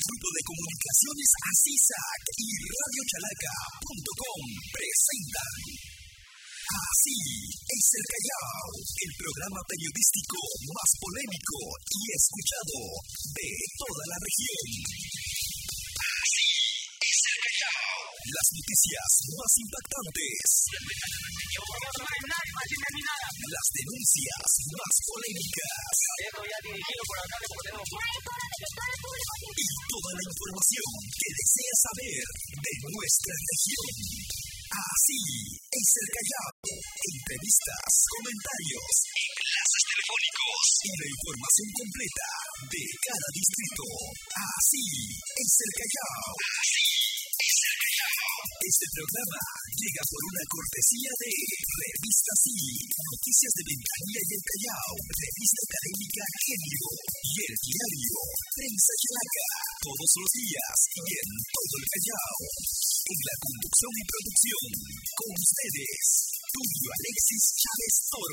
Grupo de Comunicaciones ACISAC y RadioChalaca.com presentan Así es el Callao, el programa periodístico más polémico y escuchado de toda la región. Así es el Callao, las noticias más impactantes, las denuncias más polémicas y toda la información que deseas saber de nuestra región. Así es el Callao. Entrevistas, comentarios, enlaces telefónicos y la información completa de cada distrito. Así es el Callao. Así es el Callao. Este programa llega por una cortesía de Revista Sí, Noticias de Ventanilla y el Callao, Revista Académica Género y el diario Prensa Chalaca, todos los días y en todo el Callao. En la conducción y producción, con ustedes, Tulio Alexis Chávez Toro.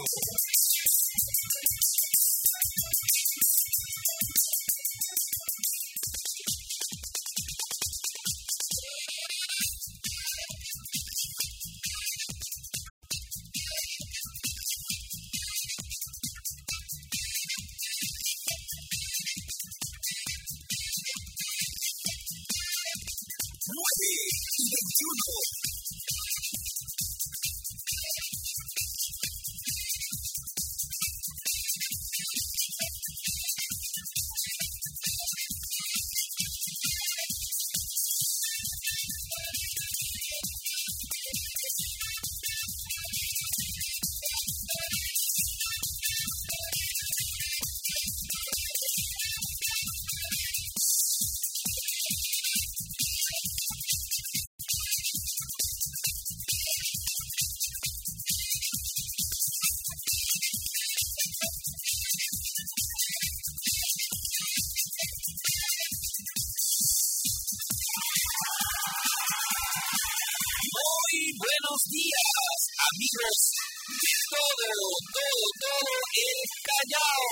Buenos días, amigos de todo el Callao.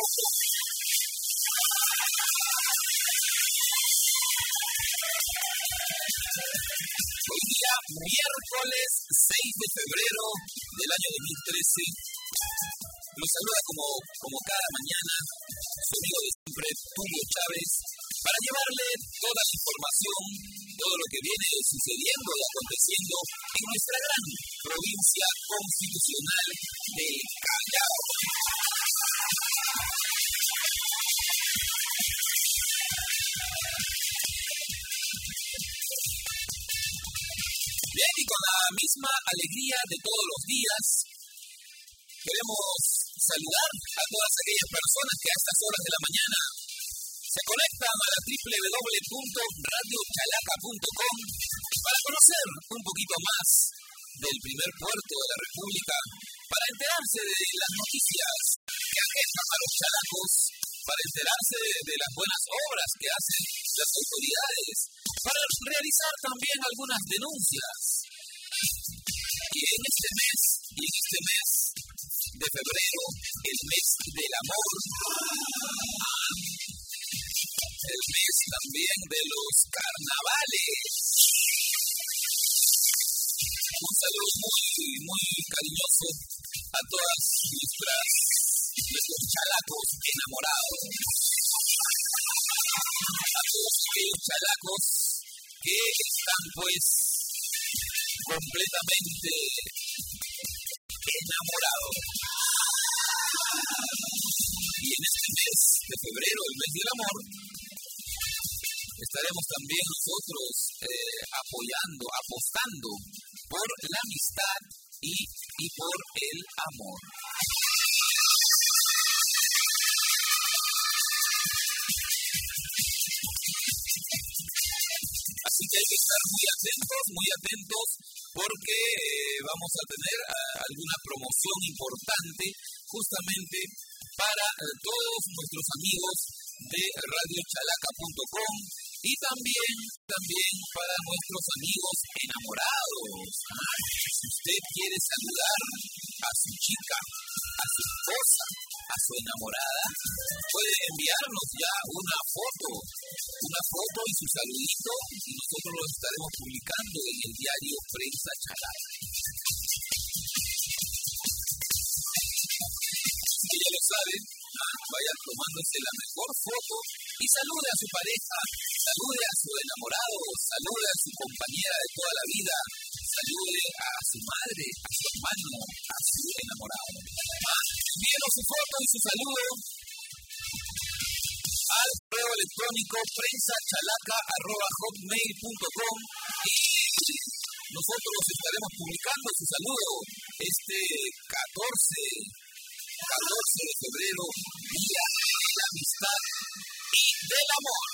Hoy día, miércoles 6 de febrero del año 2013, los saluda como cada mañana su amigo de siempre, Tulio Chávez, para llevarle toda la información, todo lo que viene sucediendo y aconteciendo en nuestra gran provincia constitucional del Callao. Bien, y con la misma alegría de todos los días, queremos saludar a todas aquellas personas que a estas horas de la mañana se conectan a la www.radiochalaca.com para conocer un poquito más del primer puerto de la República, para enterarse de las noticias que aquejan a los chalacos, para enterarse de las buenas obras que hacen las autoridades, para realizar también algunas denuncias. Y en este mes de febrero, el mes del amor, el mes también de los carnavales. Un saludo muy cariñoso a todas nuestros chalacos enamorados. A todos aquellos chalacos que están pues completamente enamorados. Y en este mes de febrero, el mes del amor, estaremos también nosotros apostando por la amistad y por el amor. Así que hay que estar muy atentos, porque vamos a tener alguna promoción importante justamente para todos nuestros amigos de RadioChalaca.com y también para nuestros amigos enamorados. Si usted quiere saludar a su chica, a su esposa, a su enamorada, puede enviarnos ya una foto una foto y su saludito, y nosotros lo estaremos publicando en el diario Prensa Chalaca. Así que ya lo saben, vayan tomándose la mejor foto y salude a su pareja, salude a su enamorado, salude a su compañera de toda la vida, salude a su madre, a su hermano, a su enamorado. Envíenos su foto y su saludo al correo electrónico prensachalaca@hotmail.com y nosotros estaremos publicando su saludo este 14 de febrero, Día de la Amistad y del Amor.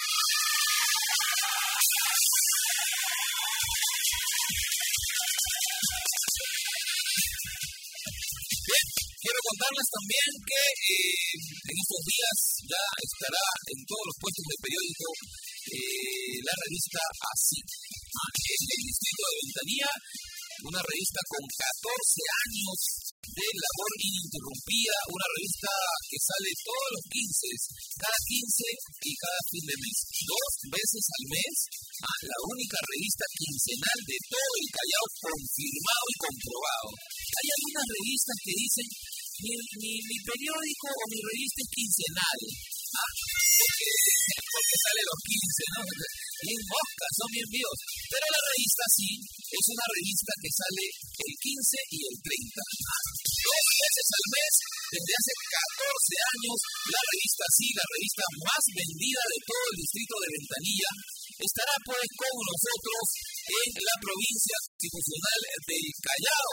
Bien, quiero contarles también que en estos días ya estará en todos los puestos de periódico la revista Así, en el distrito de Ventanilla, una revista con 14 años de labor ininterrumpida, una revista que sale todos los 15, cada 15 y cada fin de mes, 2 veces al mes, la única revista quincenal de todo el Callao, confirmado y comprobado. Hay algunas revistas que dicen, mi periódico o mi revista es quincenal, porque sale los 15, ¿no? Bien moscas, son bien vivos. Pero la revista sí, es una revista que sale el 15 y el 30. 2 veces al mes, desde hace 14 años, la revista sí, la revista más vendida de todo el distrito de Ventanilla, estará pues con nosotros en la provincia constitucional del Callao.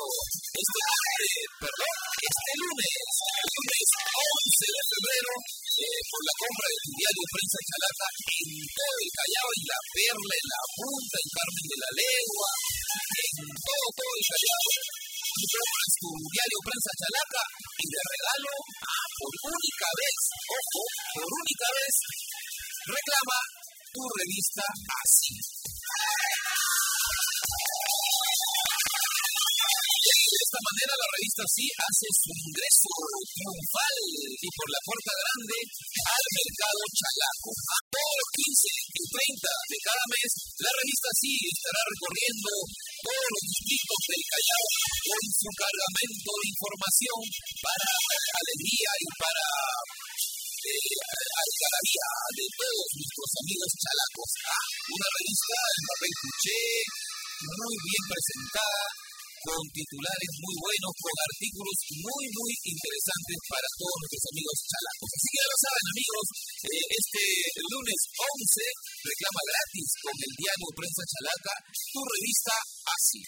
Este lunes 11 de febrero, por la compra de tu diario Prensa Chalaca en todo el Callao, en La Perla, en La Punta, en Carmen de la Legua, en todo el Callao. Tú compras tu diario Prensa Chalaca y de regalo, por única vez, ojo, por única vez, reclama tu revista Así. De esta manera la revista Sí hace su ingreso triunfal y por la puerta grande al mercado chalaco. A todos los 15 y 30 de cada mes, la revista Sí estará recorriendo todos los distritos del Callao con su cargamento de información para alegría y para algarabía de todos nuestros amigos chalacos. Una revista en papel cuché, muy bien presentada, con titulares muy buenos, con artículos muy interesantes para todos nuestros amigos chalacos. Así que ya lo saben, amigos, este lunes 11 reclama gratis con el diario Prensa Chalaca tu revista Así.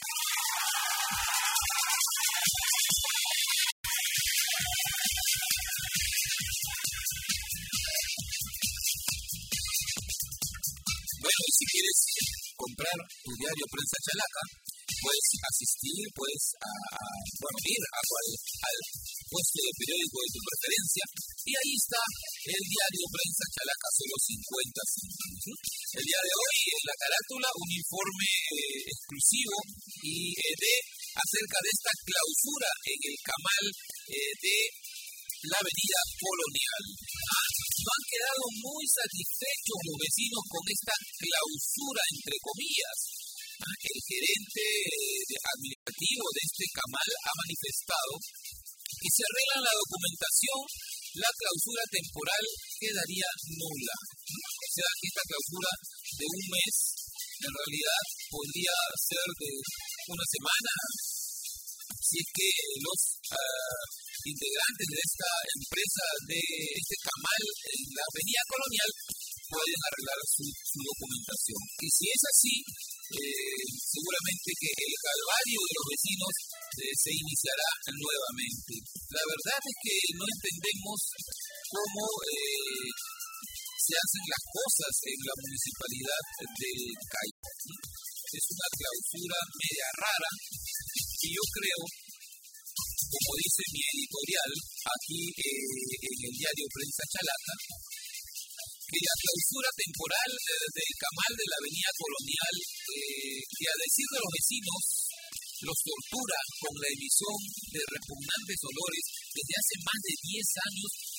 Bueno, y si quieres comprar tu diario Prensa Chalaca, puedes asistir, puedes ir al puesto de periódico de tu preferencia y ahí está el diario Prensa Chalaca, solo 50 céntimos. El día de hoy en la carátula un informe exclusivo y acerca de esta clausura en el camal de la avenida Colonial. No han quedado muy satisfechos los vecinos con esta clausura, entre comillas. El gerente administrativo de este camal ha manifestado que si arreglan la documentación, la clausura temporal quedaría nula. O sea, que esta clausura de un mes, en realidad, podría ser de una semana, si es que los integrantes de esta empresa, de este camal en la avenida Colonial, pueden arreglar su documentación. Y si es así, seguramente que el calvario de los vecinos se iniciará nuevamente. La verdad es que no entendemos cómo se hacen las cosas en la municipalidad del Callao. Es una clausura media rara y yo creo, como dice mi editorial aquí en el diario Prensa Chalaca, que la clausura temporal del camal de la avenida Colonial, que a decir de los vecinos, los tortura con la emisión de repugnantes olores desde hace más de 10 años,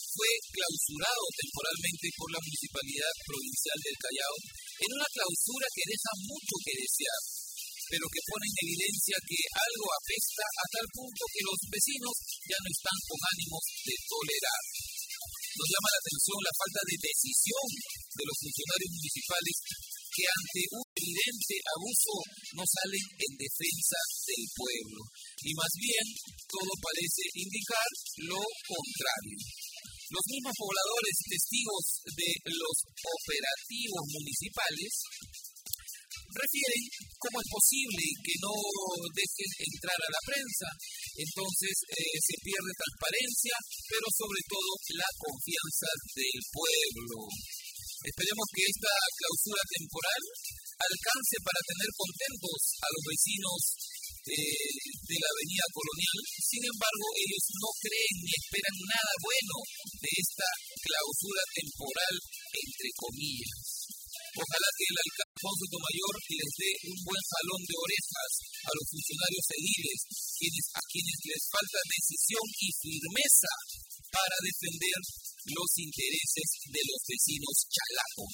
fue clausurado temporalmente por la Municipalidad Provincial del Callao en una clausura que deja mucho que desear, pero que pone en evidencia que algo apesta a tal punto que los vecinos ya no están con ánimos de tolerar. Nos llama la atención la falta de decisión de los funcionarios municipales que ante un evidente abuso no salen en defensa del pueblo. Y más bien, todo parece indicar lo contrario. Los mismos pobladores, testigos de los operativos municipales, refieren cómo es posible que no dejen entrar a la prensa. Entonces se pierde transparencia, pero sobre todo la confianza del pueblo. Esperemos que esta clausura temporal alcance para tener contentos a los vecinos de la Avenida Colonial. Sin embargo, ellos no creen ni esperan nada bueno de esta clausura temporal, entre comillas. Ojalá que el alcalde Alfonso Sotomayor les dé un buen jalón de orejas a los funcionarios ediles, a quienes les falta decisión y firmeza para defender los intereses de los vecinos chalacos.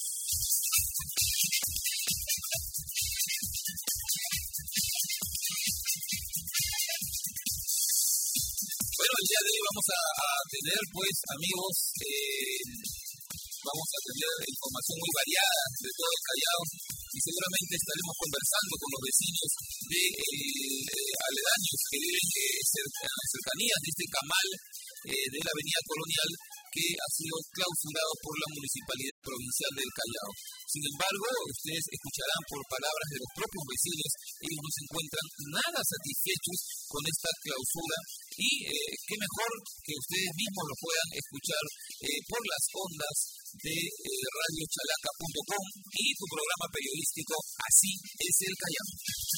Bueno, el día de hoy vamos a tener, pues, amigos, vamos a tener información muy variada de todo el Callao y seguramente estaremos conversando con los vecinos de aledaños que viven en las cercanías de este camal de la Avenida Colonial que ha sido clausurado por la Municipalidad Provincial del Callao. Sin embargo, ustedes escucharán por palabras de los propios vecinos, ellos no se encuentran nada satisfechos con esta clausura y qué mejor que ustedes mismos lo puedan escuchar por las ondas de radiochalaca.com y tu programa periodístico Así es el Callao.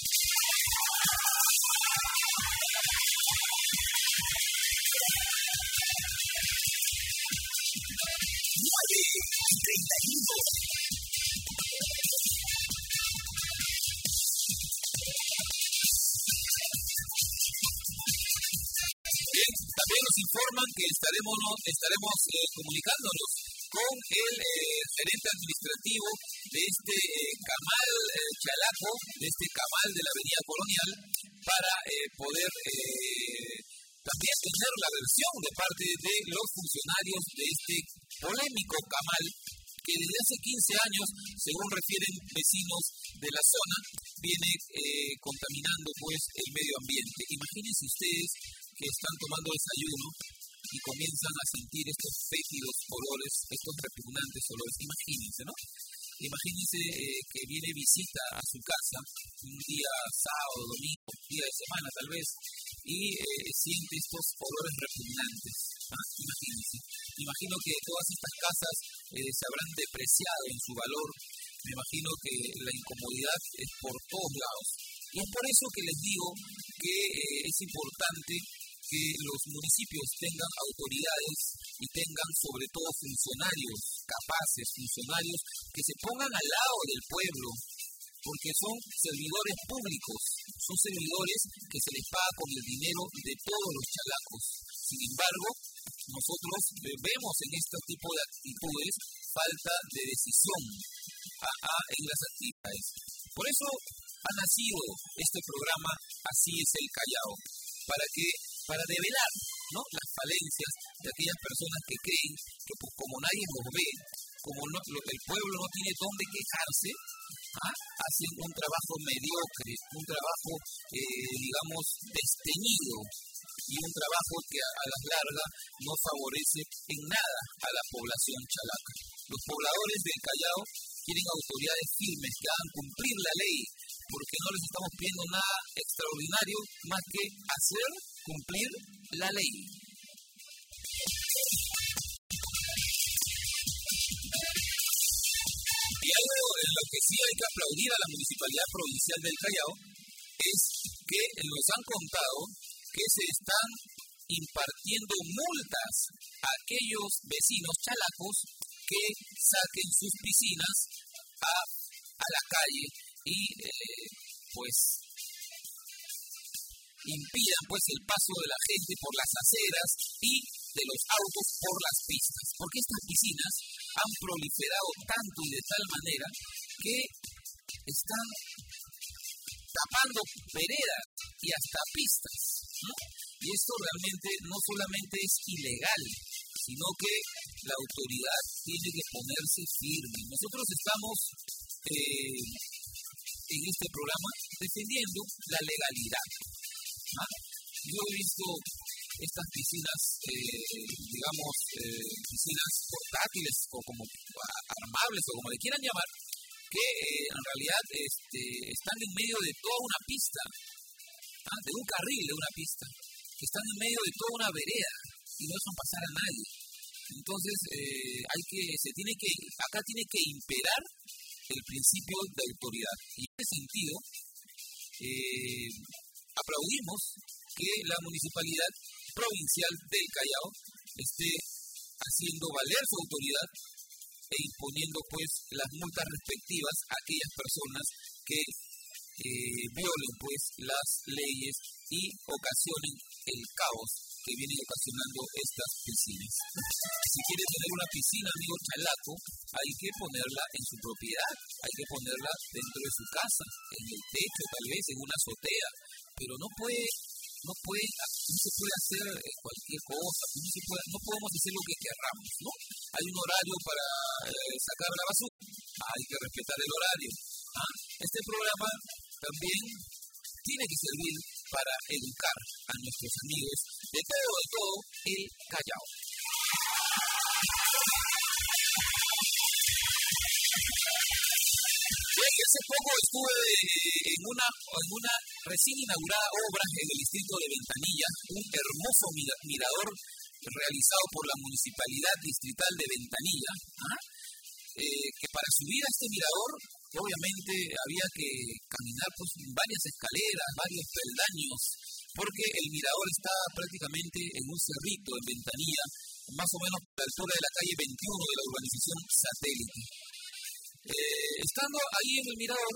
También nos informan que estaremos comunicándonos con el gerente administrativo de este camal chalaco, de este camal de la Avenida Colonial, para poder también tener la versión de parte de los funcionarios de este polémico camal que desde hace 15 años, según refieren vecinos de la zona, viene contaminando pues el medio ambiente. Imagínense ustedes que están tomando desayuno y comienzan a sentir estos fétidos olores, estos repugnantes olores. Imagínense, ¿no? Imagínense que viene visita a su casa un día sábado, domingo, día de semana tal vez, y siente estos olores repugnantes. Imagínense. Imagino que todas estas casas se habrán depreciado en su valor. Me imagino que la incomodidad es por todos lados. Y es por eso que les digo que es importante que los municipios tengan autoridades y tengan sobre todo funcionarios capaces, funcionarios que se pongan al lado del pueblo, porque son servidores públicos, son servidores que se les paga con el dinero de todos los chalacos. Sin embargo, nosotros vemos en este tipo de actitudes falta de decisión en las actividades. Por eso ha nacido este programa Así es el Callao, para develar, ¿no?, las falencias de aquellas personas que creen que pues, como nadie los ve, como el pueblo no tiene dónde quejarse, hacen un trabajo mediocre, un trabajo, digamos, desteñido, y un trabajo que a la larga no favorece en nada a la población chalaca. Los pobladores del Callao quieren autoridades firmes que hagan cumplir la ley, porque no les estamos pidiendo nada extraordinario más que hacer cumplir la ley. Y algo en lo que sí hay que aplaudir a la Municipalidad Provincial del Callao es que nos han contado que se están impartiendo multas a aquellos vecinos chalacos que saquen sus piscinas a la calle y pues impidan pues el paso de la gente por las aceras y de los autos por las pistas, porque estas piscinas han proliferado tanto y de tal manera que están tapando veredas y hasta pistas, ¿no? Y esto realmente no solamente es ilegal, sino que la autoridad tiene que ponerse firme. Nosotros estamos en este programa defendiendo la legalidad, ¿no? Yo he visto estas piscinas, piscinas portátiles o como armables o como le quieran llamar, que en realidad están en medio de toda una pista, de un carril de una pista, que están en medio de toda una vereda y no dejan pasar a nadie. Entonces, acá tiene que imperar el principio de autoridad. Y en ese sentido, aplaudimos que la Municipalidad Provincial del Callao esté haciendo valer su autoridad e imponiendo pues las multas respectivas a aquellas personas que violen pues las leyes y ocasionen el caos que vienen ocasionando estas piscinas. Si quiere tener una piscina, amigo chalaco, hay que ponerla en su propiedad, hay que ponerla dentro de su casa, en el techo, tal vez en una azotea, pero no se puede hacer cualquier cosa, no podemos hacer lo que querramos, ¿no? Hay un horario para sacar la basura, hay que respetar el horario. Este programa también tiene que servir para educar a nuestros amigos de todo el Callao. Hace poco estuve en una recién inaugurada obra en el distrito de Ventanilla, un hermoso mirador realizado por la Municipalidad Distrital de Ventanilla, que para subir a este mirador obviamente había que caminar pues varias escaleras, varios peldaños, porque el mirador está prácticamente en un cerrito en Ventanilla, más o menos a la altura de la calle 21 de la urbanización Satélite. Estando ahí en el mirador,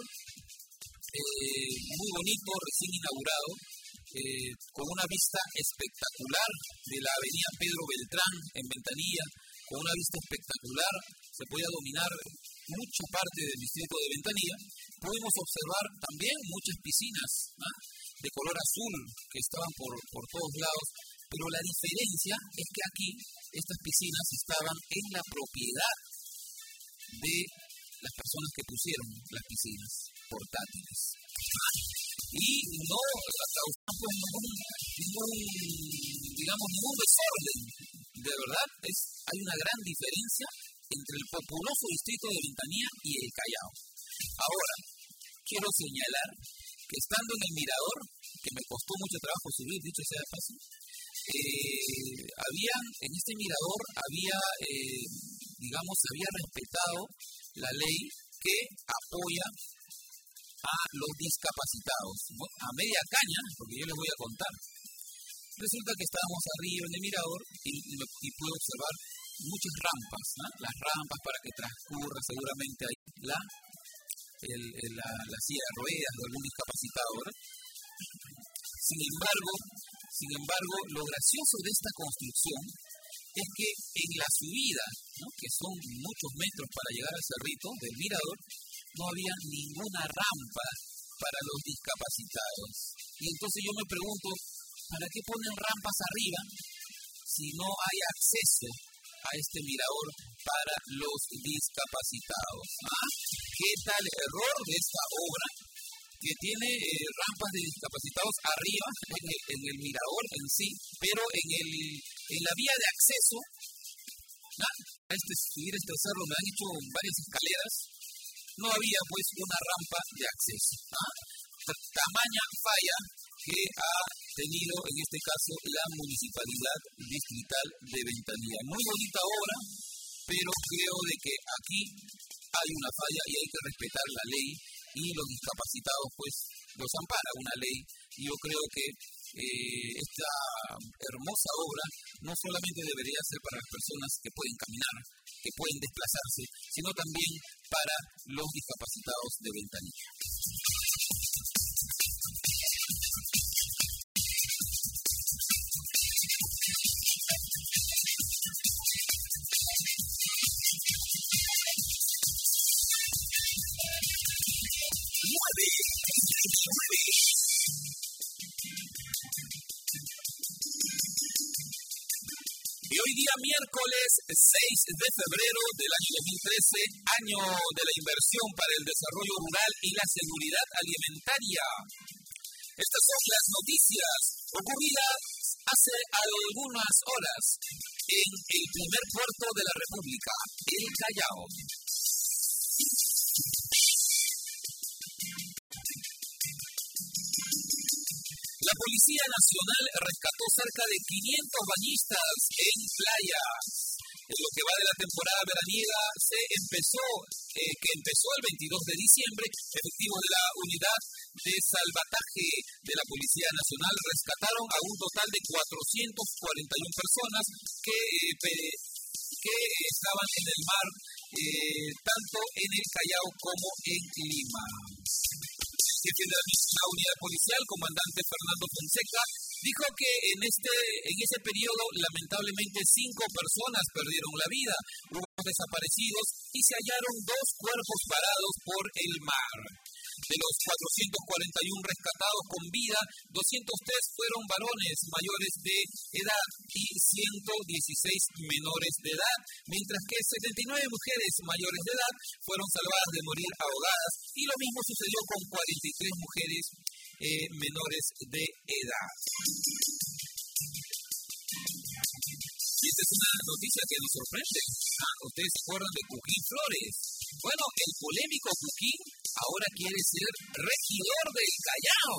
muy bonito, recién inaugurado, con una vista espectacular de la avenida Pedro Beltrán en Ventanilla, con una vista espectacular, se podía dominar mucha parte del distrito de Ventanilla. Pudimos observar también muchas piscinas de color azul que estaban por todos lados, pero la diferencia es que aquí estas piscinas estaban en la propiedad de las personas que pusieron las piscinas portátiles. Y no causaron pues ningún desorden. De verdad, hay una gran diferencia entre el populoso distrito de Ventanilla y el Callao. Ahora, quiero señalar que estando en el mirador, que me costó mucho trabajo subir, dicho sea de paso, en este mirador se había respetado la ley que apoya a los discapacitados, ¿no? A media caña, porque yo les voy a contar. Resulta que estábamos arriba en el mirador y pude observar muchas rampas, ¿no? Las rampas para que transcurra seguramente ahí la silla de ruedas de algún discapacitado, ¿verdad? Sin embargo, lo gracioso de esta construcción es que en la subida, ¿no? Que son muchos metros para llegar al cerrito del mirador, no había ninguna rampa para los discapacitados. Y entonces yo me pregunto, ¿para qué ponen rampas arriba si no hay acceso a este mirador para los discapacitados? ¿Qué tal error de esta obra que tiene rampas de discapacitados arriba en el mirador en sí, pero en la vía de acceso a subir este cerro me han hecho varias escaleras, no había pues una rampa de acceso. Tamaña falla que ha tenido en este caso la Municipalidad Distrital de Ventanilla. Muy bonita obra, pero creo de que aquí hay una falla y hay que respetar la ley, y los discapacitados pues los ampara una ley, y yo creo que esta hermosa obra no solamente debería ser para las personas que pueden caminar, que pueden desplazarse, sino también para los discapacitados de Ventanilla. miércoles 6 de febrero del año 2013, año de la inversión para el desarrollo rural y la seguridad alimentaria. Estas son las noticias ocurridas hace algunas horas en el primer puerto de la República, el Callao. La Policía Nacional rescató cerca de 500 bañistas en playa. En lo que va de la temporada veraniega que empezó el 22 de diciembre, efectivos de la unidad de salvataje de la Policía Nacional rescataron a un total de 441 personas que estaban en el mar, tanto en el Callao como en Lima. El jefe de la unidad policial, comandante Fernando Fonseca, dijo que en ese periodo lamentablemente 5 personas perdieron la vida, hubo desaparecidos y se hallaron 2 cuerpos parados por el mar. De los 441 rescatados con vida, 203 fueron varones mayores de edad y 116 menores de edad, mientras que 79 mujeres mayores de edad fueron salvadas de morir ahogadas, y lo mismo sucedió con 43 mujeres menores de edad. Y esta es una noticia que nos sorprende. ¿Ustedes se acuerdan de Cuquín Flores? Bueno, el polémico Cuquín ahora quiere ser regidor del Callao.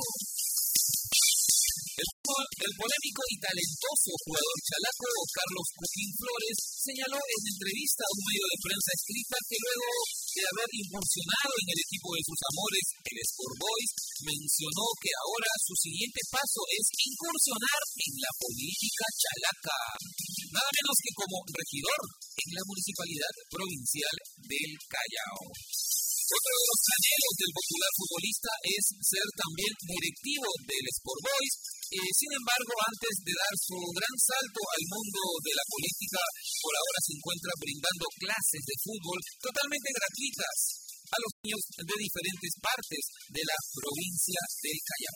El polémico y talentoso jugador chalaco Carlos Cuquín Flores señaló en entrevista a un medio de prensa escrita que luego de haber incursionado en el equipo de sus amores, el Sport Boys, mencionó que ahora su siguiente paso es incursionar en la política chalaca, nada menos que como regidor en la municipalidad provincial del Callao. Otro de los anhelos del popular futbolista es ser también directivo del Sport Boys. Sin embargo, antes de dar su gran salto al mundo de la política, por ahora se encuentra brindando clases de fútbol totalmente gratuitas a los niños de diferentes partes de la provincia del Callao.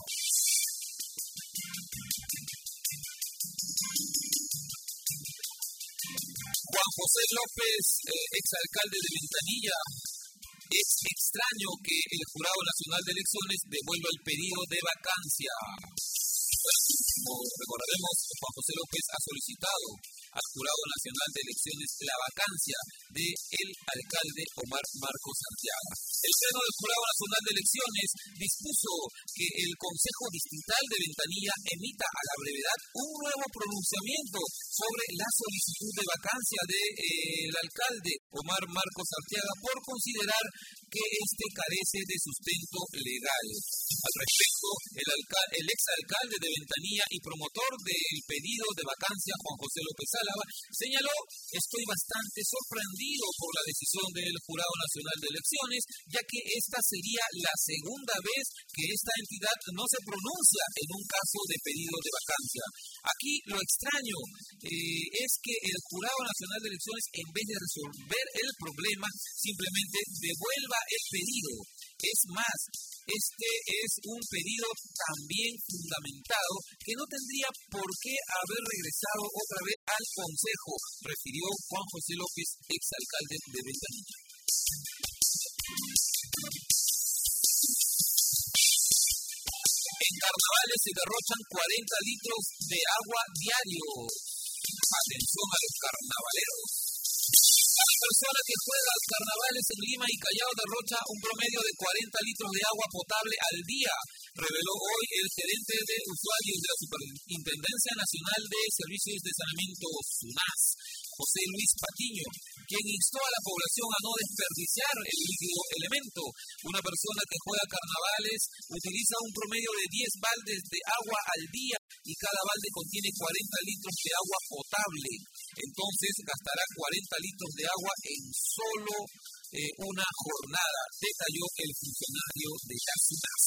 Juan José López, exalcalde de Ventanilla. Es extraño que el Jurado Nacional de Elecciones devuelva el pedido de vacancia. Como recordaremos, Juan José López ha solicitado al Jurado Nacional de Elecciones la vacancia del alcalde Omar Marcos Arteaga. El Pleno del Jurado Nacional de Elecciones dispuso que el Consejo Distrital de Ventanilla emita a la brevedad un nuevo pronunciamiento sobre la solicitud de vacancia del alcalde Omar Marcos Arteaga por considerar que este carece de sustento legal. Al respecto, el exalcalde de Ventanilla y promotor del pedido de vacancia, Juan José López Álava, señaló: estoy bastante sorprendido por la decisión del Jurado Nacional de Elecciones, ya que esta sería la segunda vez que esta entidad no se pronuncia en un caso de pedido de vacancia. Aquí lo extraño es que el Jurado Nacional de Elecciones, en vez de resolver el problema, simplemente devuelva el pedido. Es más, este es un pedido también fundamentado que no tendría por qué haber regresado otra vez al Consejo, refirió Juan José López, exalcalde de Ventanilla. En carnavales se derrochan 40 litros de agua diario. Atención a los carnavaleros. Cada persona que juega carnavales en Lima y Callao derrocha un promedio de 40 litros de agua potable al día, reveló hoy el gerente de usuarios de la Superintendencia Nacional de Servicios de Saneamiento, SUNAS, José Luis Patiño, quien instó a la población a no desperdiciar el líquido elemento. Una persona que juega carnavales utiliza un promedio de 10 baldes de agua al día y cada balde contiene 40 litros de agua potable. Entonces gastará 40 litros de agua en solo una jornada, detalló el funcionario de la SUNAS.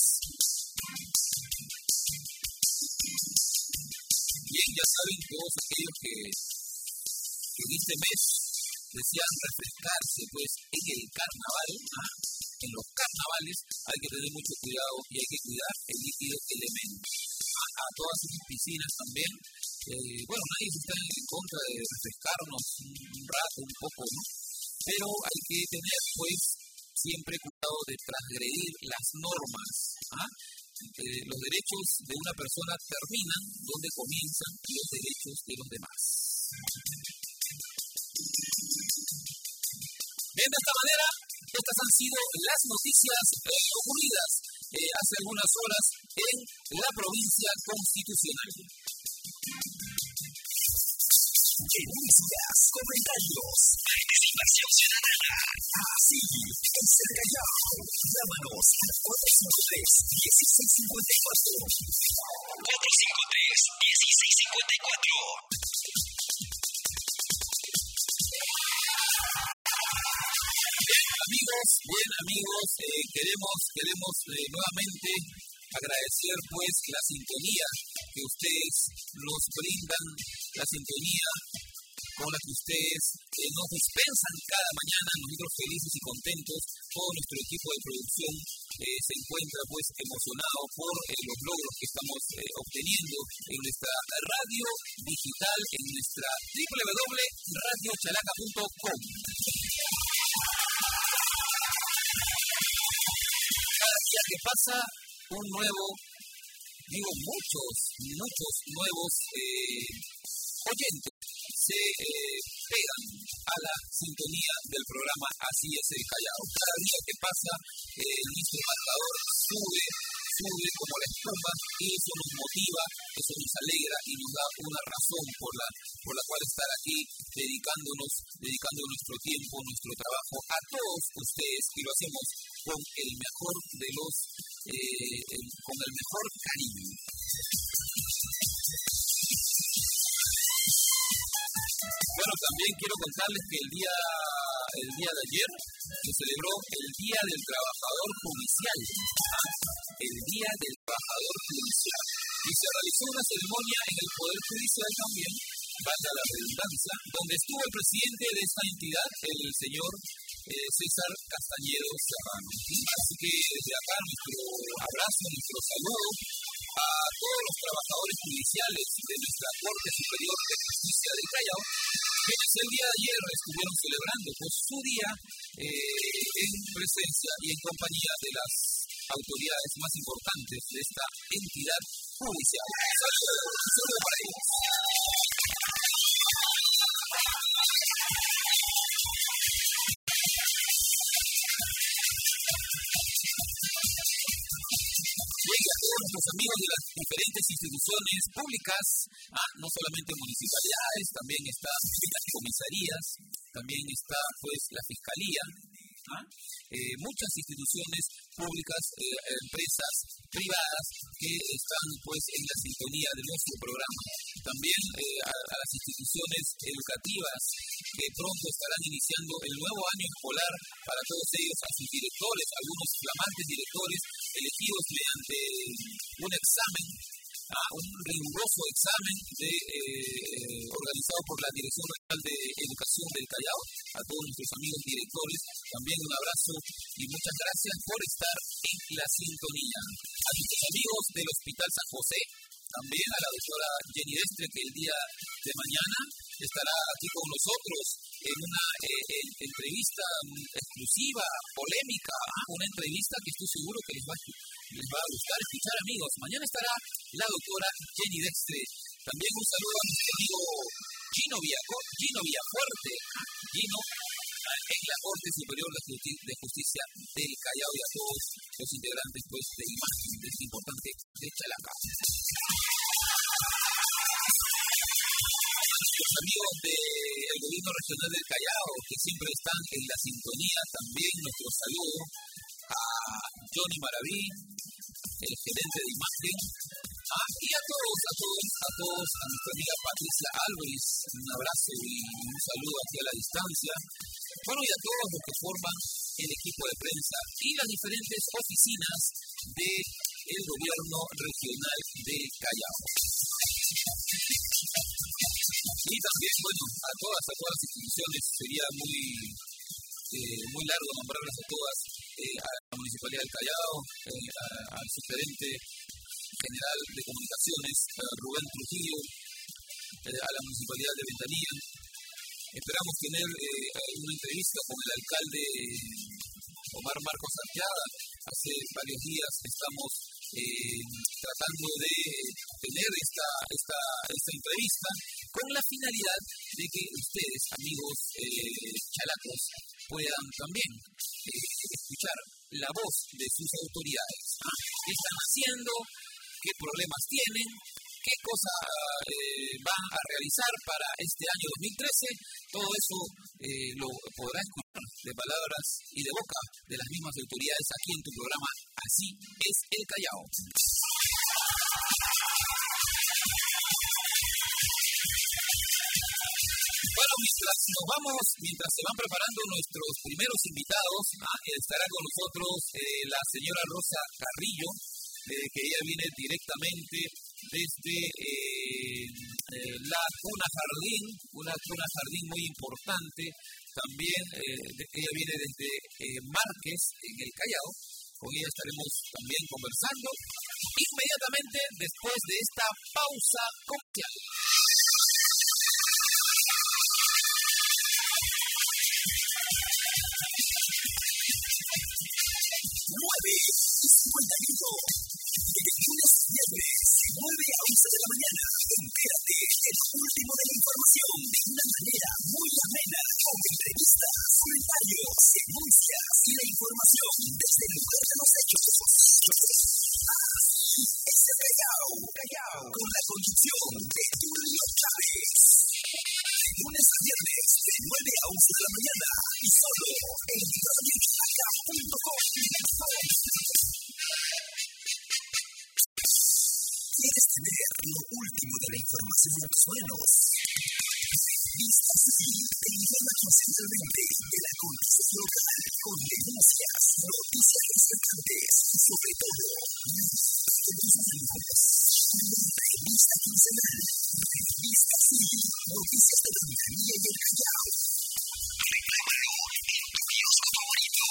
Bien, ya saben todos aquellos que en este mes desean refrescarse, pues en el carnaval, en los carnavales hay que tener mucho cuidado y hay que cuidar el líquido elemento. A todas sus piscinas también, Bueno, nadie está en contra de refrescarnos un rato, un poco, ¿no? Pero hay que tener, pues, siempre cuidado de transgredir las normas. ¿Ah? Los derechos de una persona terminan donde comienzan los derechos de los demás. Bien, de esta manera, estas han sido las noticias ocurridas hace algunas horas en la provincia constitucional. Denuncias, comentarios, participación ciudadana. Así es el Callao. Llámanos al 453-1654. 453-1654. Bien amigos, queremos nuevamente agradecer pues la sintonía que ustedes nos brindan, la sintonía con la que ustedes nos dispensan cada mañana. Nosotros felices y contentos, todo nuestro equipo de producción se encuentra pues emocionado por los logros que estamos obteniendo en nuestra radio digital, en nuestra www.radiochalaca.com. Cada día que pasa, muchos nuevos oyentes se pegan a la sintonía del programa Así es el Callao. Cada día que pasa, nuestro marcador sube como la espuma, y eso nos motiva, eso nos alegra y nos da una razón por la cual estar aquí dedicando nuestro tiempo, nuestro trabajo a todos ustedes, y lo hacemos con el mejor cariño. Bueno, también quiero contarles que el día de ayer se celebró el Día del Trabajador Judicial. El Día del Trabajador Judicial. Y se realizó una ceremonia en el Poder Judicial también, valga la redundancia, donde estuvo el presidente de esta entidad, el señor César Castañedo Serrano. Así que desde acá nuestro abrazo, nuestro saludo a todos los trabajadores judiciales de nuestra Corte Superior de Justicia del Callao, quienes el día de ayer estuvieron celebrando pues, su día en presencia y en compañía de las autoridades más importantes de esta entidad judicial. Saludos para ellos. A todos nuestros amigos de las diferentes instituciones públicas, no solamente municipalidades, también están las comisarías, también está pues la fiscalía, muchas instituciones públicas, empresas privadas que están pues en la sintonía de nuestro programa. También a las instituciones educativas que pronto estarán iniciando el nuevo año escolar, para todos ellos, a sus directores, algunos flamantes directores elegidos mediante un examen, un riguroso examen organizado por la Dirección Regional de Educación del Callao. A todos nuestros amigos directores, también un abrazo y muchas gracias por estar en la sintonía. A nuestros amigos del Hospital San José, también a la doctora Jenny Destre, que el día de mañana estará aquí con nosotros en una entrevista exclusiva, polémica, una entrevista que estoy seguro que les va a gustar escuchar, amigos. Mañana estará la doctora Jenny Destre. También un saludo a nuestro amigo Gino Villafuerte. Gino, en la Corte Superior de Justicia del Callao, y a todos los integrantes pues, de imagen de este importante de Chalaca. Los amigos del Gobierno Regional del Callao, que siempre están en la sintonía, también nuestro saludo a Johnny Maraví, el gerente de imagen, y a nuestra amiga Patricia Álvarez, un abrazo y un saludo aquí a la distancia. Bueno, y a todos los que forman el equipo de prensa y las diferentes oficinas del Gobierno Regional del Callao. Y también, bueno, a todas las instituciones, sería muy largo nombrarlas a todas, a la Municipalidad del Callao, al subgerente general de comunicaciones, Rubén Trujillo, a la Municipalidad de Ventanilla. Esperamos tener una entrevista con el alcalde Omar Marcos Arteaga. Hace varios días estamos tratando de tener esta entrevista con la finalidad de que ustedes, amigos chalacos, puedan también escuchar la voz de sus autoridades. ¿Qué están haciendo? ¿Qué problemas tienen? ¿Qué cosa van a realizar para este año 2013? Todo eso lo podrá escuchar de palabras y de boca de las mismas autoridades aquí en tu programa Así es el Callao. Bueno, mientras se van preparando nuestros primeros invitados, estará con nosotros la señora Rosa Carrillo, que ella viene directamente desde la Tuna Jardín, una Tuna Jardín muy importante. También ella viene desde Márquez, en el Callao. Con ella estaremos también conversando inmediatamente después de esta pausa comercial. 9:58. De lunes a viernes, 9 a 11 de la mañana. Entérate de lo último de la información de una manera muy amena, con entrevistas, comentarios, denuncias y la información desde el lugar de los hechos. Es el Callao, con la conducción de Tulio Chávez. De lunes a viernes, de 9 a 11 de la mañana, y solo en radiochalaca.com. ¿Quieres tener lo último de la información en tus manos? Vista Civil te informa constantemente de la condición local, con denuncias, noticias relevantes y sobre todo, en tus manos. Revista quincenal, Vista Civil, noticias de la Ventanilla y el Callao. Reclámalo en tu kiosco favorito.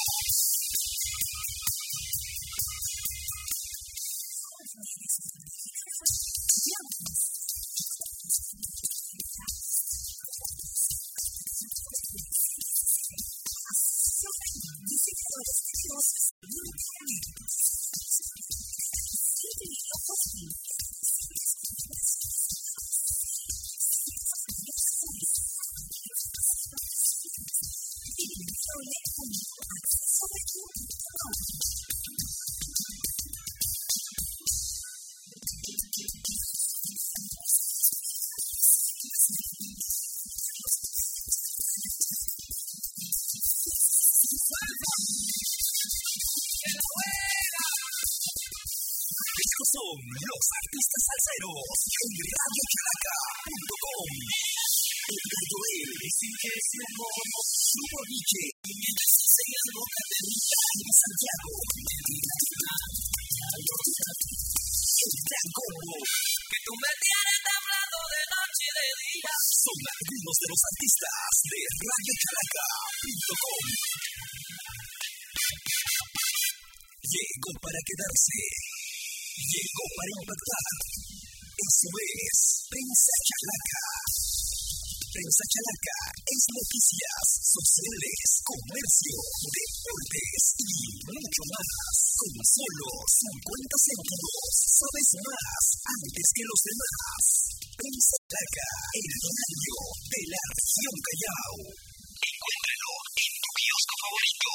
Son los artistas salseros en radiochalaca.com. El Joel, dicen que es un mono, su boliche, y mientras se las bocas de Villa en Santiago. El Gran Combo, que tú me tienes temblando de noche y de día. Son algunos de los artistas de radiochalaca.com. Llegó para quedarse. Llegó para impactar. Eso es Prensa Chalaca. Prensa Chalaca es noticias, sociales, comercio, deportes y mucho más. Con solo 50 céntimos, sabes más antes que los demás. Prensa Chalaca, el radio de la región Callao. Encuéntralo en tu kiosco favorito.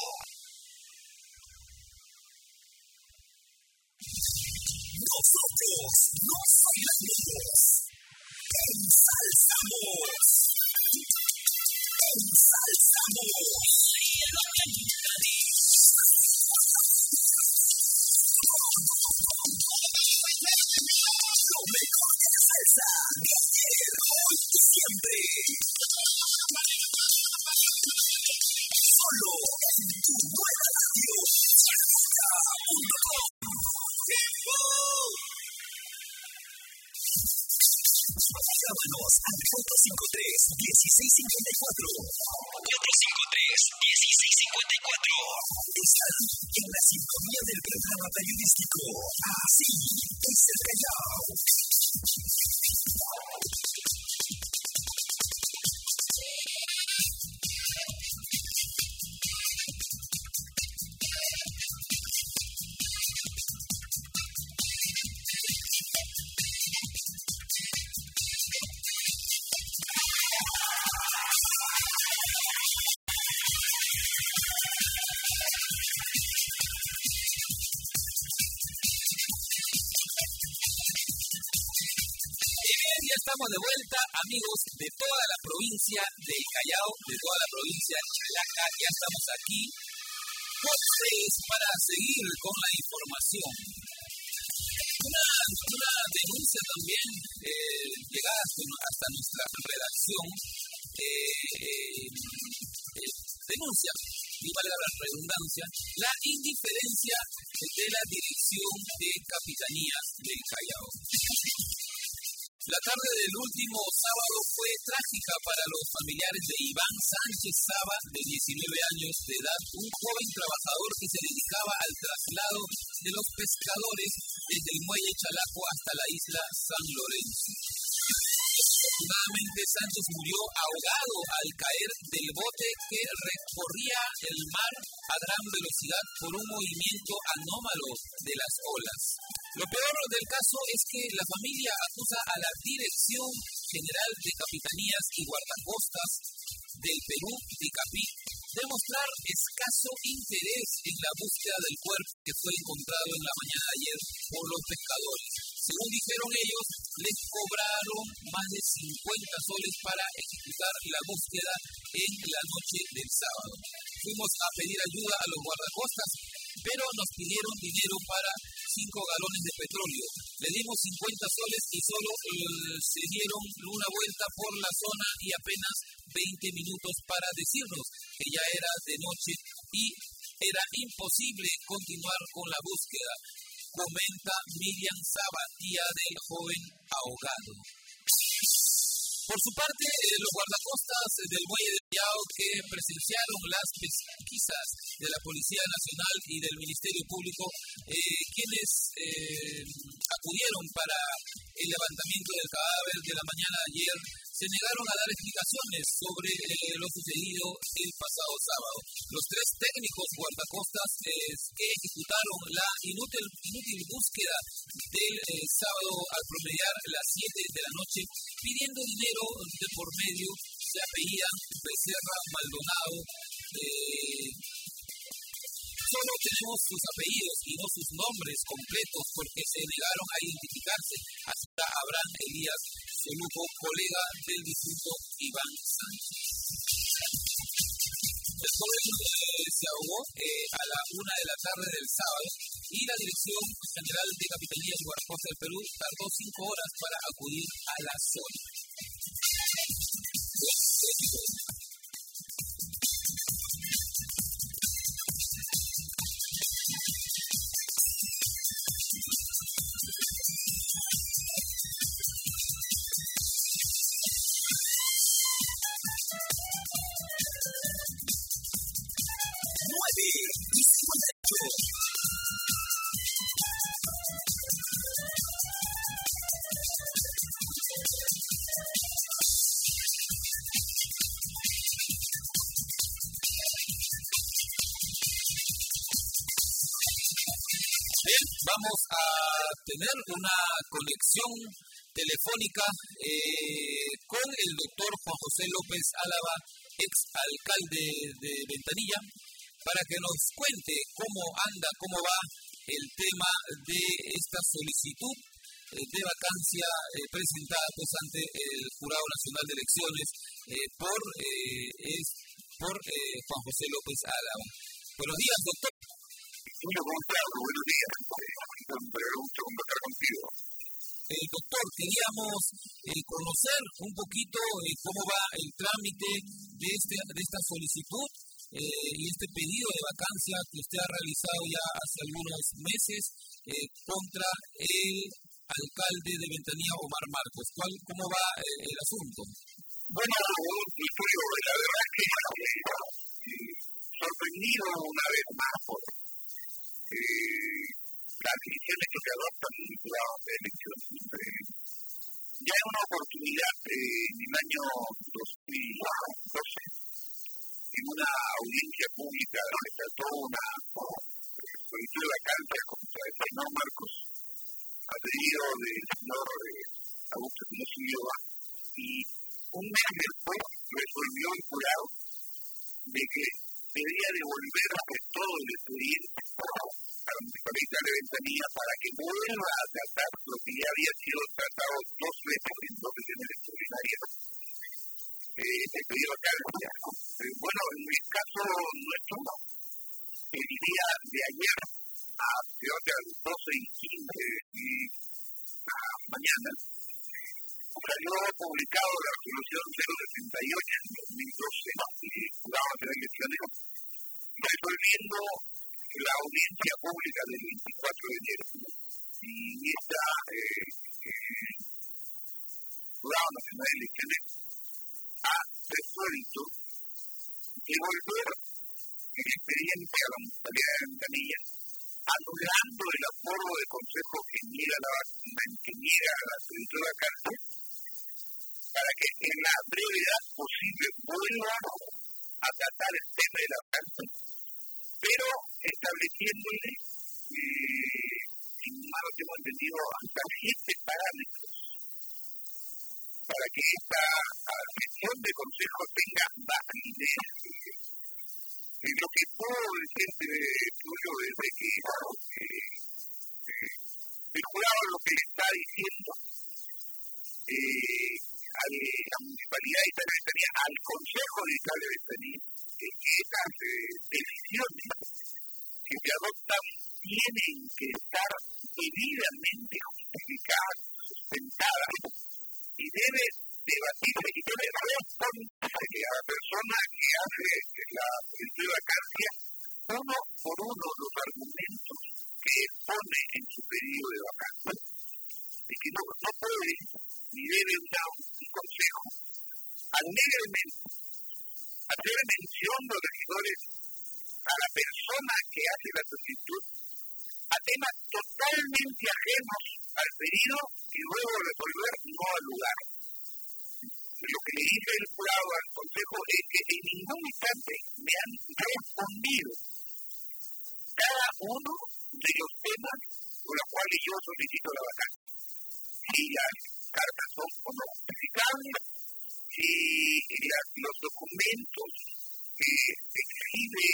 Nosotros no bailamos, ensalzamos. Lo mejor de la salsa, de ayer, hoy y siempre. Solo en tu nueva radio, chalaca.com. Llámanos al 453-1654. 453-1654. Están en la sintonía del programa periodístico Así es el Callao. ya estamos de vuelta, amigos de toda la provincia del Callao, de toda la provincia de Chalaca. Ya estamos aquí con ustedes para seguir con la información. Una denuncia también llegada hasta nuestra redacción. Denuncia, y valga la redundancia, la indiferencia de la Dirección de Capitanías del Callao. La tarde del último sábado fue trágica para los familiares de Iván Sánchez Saba, de 19 años de edad, un joven trabajador que se dedicaba al traslado de los pescadores desde el muelle Chalaco hasta la isla San Lorenzo. Afortunadamente, Sánchez murió ahogado al caer del bote que recorría el mar a gran velocidad por un movimiento anómalo de las olas. Lo peor del caso es que la familia acusa a la Dirección General de Capitanías y Guardacostas del Perú, DICAPI, de mostrar escaso interés en la búsqueda del cuerpo que fue encontrado en la mañana de ayer por los pescadores. Según dijeron ellos, les cobraron más de 50 soles para ejecutar la búsqueda en la noche del sábado. Fuimos a pedir ayuda a los guardacostas, pero nos pidieron dinero para 5 galones de petróleo. Le dimos 50 soles y solo se dieron una vuelta por la zona y apenas 20 minutos para decirnos que ya era de noche y era imposible continuar con la búsqueda, comenta Miriam Saba, tía del joven ahogado. Por su parte, los guardacostas del muelle de Callao, que presenciaron las pesquisas de la Policía Nacional y del Ministerio Público, quienes acudieron para el levantamiento del cadáver de la mañana de ayer, se negaron a dar explicaciones sobre lo sucedido el pasado sábado. Los 3 técnicos guardacostas que ejecutaron la inútil búsqueda del sábado al promediar las 7 de la noche, pidiendo dinero de por medio, se apellidan Becerra Maldonado. Solo tenemos sus apellidos y no sus nombres completos porque se negaron a identificarse. Hasta Abraham Elías Soluco, colega del distrito Iván Sánchez. El joven se ahogó a la 1 de la tarde del sábado y la Dirección General de Capitanías y Guardacostas del Perú tardó 5 horas para acudir a la zona. Vamos a tener una conexión telefónica con el doctor Juan José López Álava, ex alcalde de Ventanilla, para que nos cuente cómo va el tema de esta solicitud de vacancia presentada ante el Jurado Nacional de Elecciones por Juan José López Álava. Buenos días, doctor. Hola, Gonzalo, buenos días. Me gusta conversar contigo. Doctor, queríamos conocer un poquito cómo va el trámite de esta solicitud y este pedido de vacancia que usted ha realizado ya hace algunos meses contra el alcalde de Ventanilla, Omar Marcos. ¿Cómo va el asunto? Bueno, la verdad es que sorprendido una vez más por las decisiones que se adoptan en el jurado de elecciones. Ya en una oportunidad en el año 2012, en una audiencia pública donde trató una solicitud de vacancia contra el señor Marcos, a pedido del señor Augusto Espinosa Ulloa, y un mes después resolvió el jurado de que debía devolverse todo el expediente a la Municipalidad de Ventanilla para que vuelva a tratar lo que ya había sido tratado 2 veces en 2 veces de ayer a creo que a las 12:15 de la mañana, salió publicado la resolución 078 en 2012 del Juzgado de Elecciones, resolviendo la audiencia pública del 24 de enero. Y esta Juzgado Nacional de Elecciones ha resuelto devolver el expediente a la Municipalidad de Ventanilla, anulando el aforo de consejo que niega la solicitud de vacante, para que en la brevedad posible vuelva a tratar el tema de la vacante, pero estableciéndole, si mal lo tengo entendido, hasta 7 parámetros para que esta gestión de consejo tenga validez. Lo que puedo decirte tuyo es de que el jurado lo que le está diciendo a la Municipalidad de Ventanilla, al Consejo de Ventanilla, es que estas decisiones que se adoptan tienen que estar debidamente justificadas, sustentadas, y debe debatirse y debe responderse a la persona que hace la solicitud de vacancia uno por uno los argumentos que pone en su pedido de vacancia. Y que no puede ni debe un consejo alegremente hacer mención de los regidores a la persona que hace la solicitud a temas totalmente ajenos al pedido y luego resolver no al lugar. Lo que le dice el jurado al consejo es que en ningún instante me han respondido cada uno de los temas por los cuales yo solicito la vacancia. Si las cartas son o no justificables, si los documentos que exhibe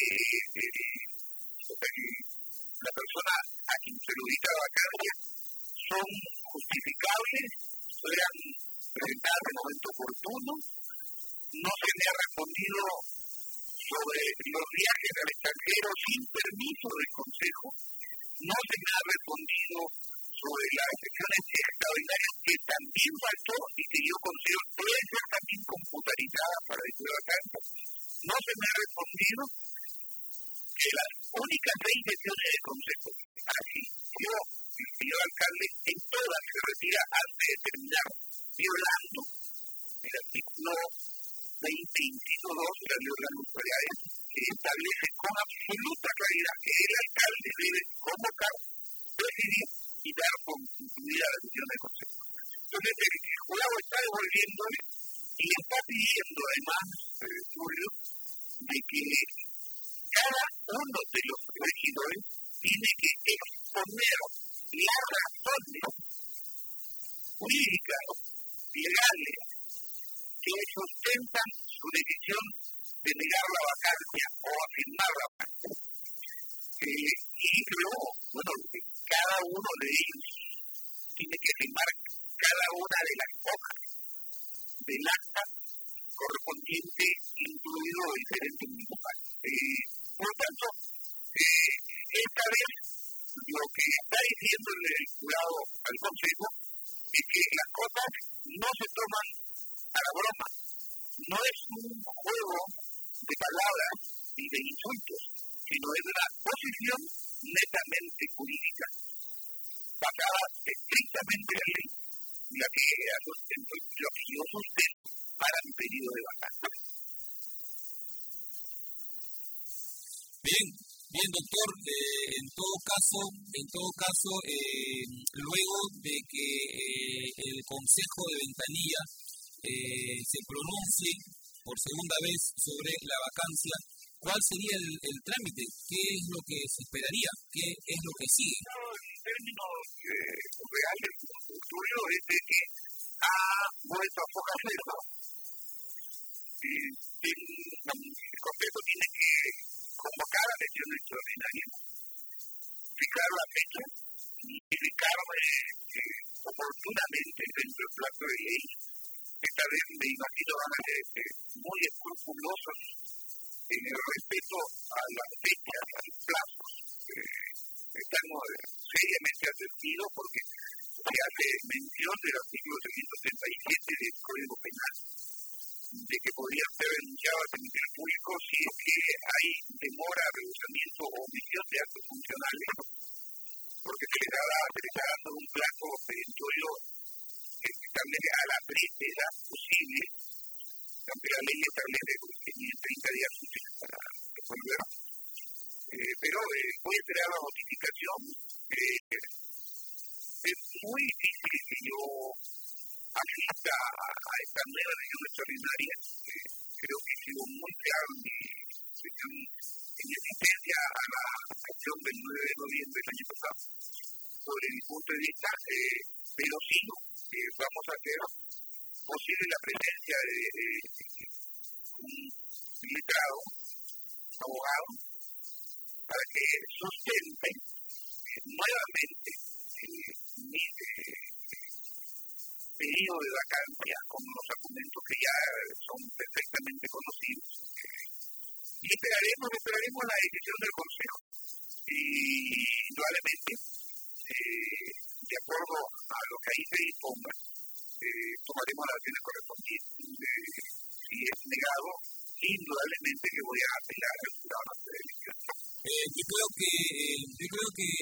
la persona a quien se le ubica la vacancia son justificables, fueran presentados en el momento oportuno. No se me ha respondido sobre los viajes al extranjero sin permiso del Consejo. No se me ha respondido sobre las excepciones extraordinarias que también faltó y que yo considero pueden ser también computarizadas para el vacante. No se me ha respondido que las únicas 6 sesiones del Consejo, así yo, el señor alcalde, en todas se retira antes de terminar, violando el artículo 20, inciso 2 de la ley de las municipalidades, que establece con absoluta claridad que el alcalde debe convocar, decidir y dar continuidad a la decisión del Consejo. Entonces, el jurado está devolviéndole y le está pidiendo, además, Julio, de que cada uno de los regidores tiene que exponer las razones jurídicas, legales, que sustentan su decisión de negar la vacancia o afirmar la vacancia. Y luego, cada uno de ellos tiene que firmar cada una de las hojas del acta correspondiente, incluido el gerente municipal. Por lo tanto, esta vez lo que está diciendo el jurado al Consejo es que las cosas no se toman a la broma. No es un juego de palabras ni de insultos, sino es una posición netamente jurídica, basada estrictamente en la ley, la que yo sustento para mi pedido de vacancia. Bien, doctor, en todo caso, luego de que el Consejo de Ventanilla se pronuncie por segunda vez sobre la vacancia, ¿cuál sería el trámite? ¿Qué es lo que se esperaría? ¿Qué es lo que sigue? En términos reales, lo que ocurrió es de que ha vuelto a foja cero. El Consejo tiene que convocar a elecciones extraordinarias, fijar la fecha y indicarme oportunamente dentro del plazo de ley. Esta vez me imagino van a ser muy escrupulosos en el respeto a las fechas, a los plazos advertido porque se hace mención del artículo 337 del Código Penal, de que podría ser denunciado al Ministerio Público si es que hay demora, rehusamiento o omisión de actos funcionales, porque se les está dando un plazo perentorio que establece a la brevedad posible, aunque la ley establece que tiene 30 días útiles para resolver. Pero voy a esperar la notificación. Es muy difícil que yo asista a esta nueva región extraordinaria. Creo que he sido muy claro en mi asistencia a la acción del 9 de noviembre del año pasado. Sobre mi punto de vista, pero sí, vamos a hacer posible la presencia de un letrado, abogado, para que sustente nuevamente mi pedido de vacancia con los argumentos que ya son perfectamente conocidos. Y esperaremos la decisión del Consejo. Y indudablemente, de acuerdo a lo que ahí se disponga, tomaremos las acciones correspondientes. Si es negado, indudablemente que voy a apelar al jurado de elección. Yo creo que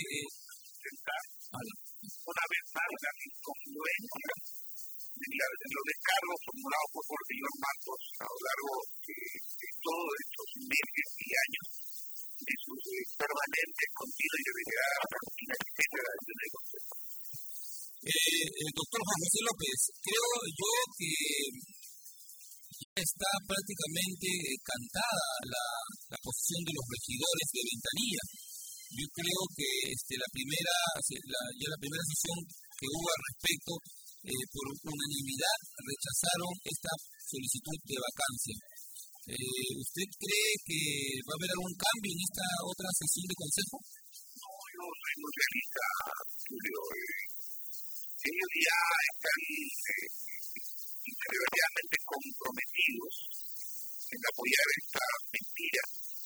una vez más la incongruencia de los descargos formulados por el señor Marcos a lo largo de todos estos meses y años de sus permanentes, continuos y reiteradas inexistencia de la acción del Consejo. Doctor Juan José López, creo yo que está prácticamente cantada la posición de los regidores de Ventanilla. Yo creo que la primera sesión que hubo al respecto, por unanimidad, rechazaron esta solicitud de vacancia. ¿Usted cree que va a haber algún cambio en esta otra sesión de consejo? No, yo soy muy realista, Julio. Ellos ya están irremediablemente comprometidos en apoyar esta mentira,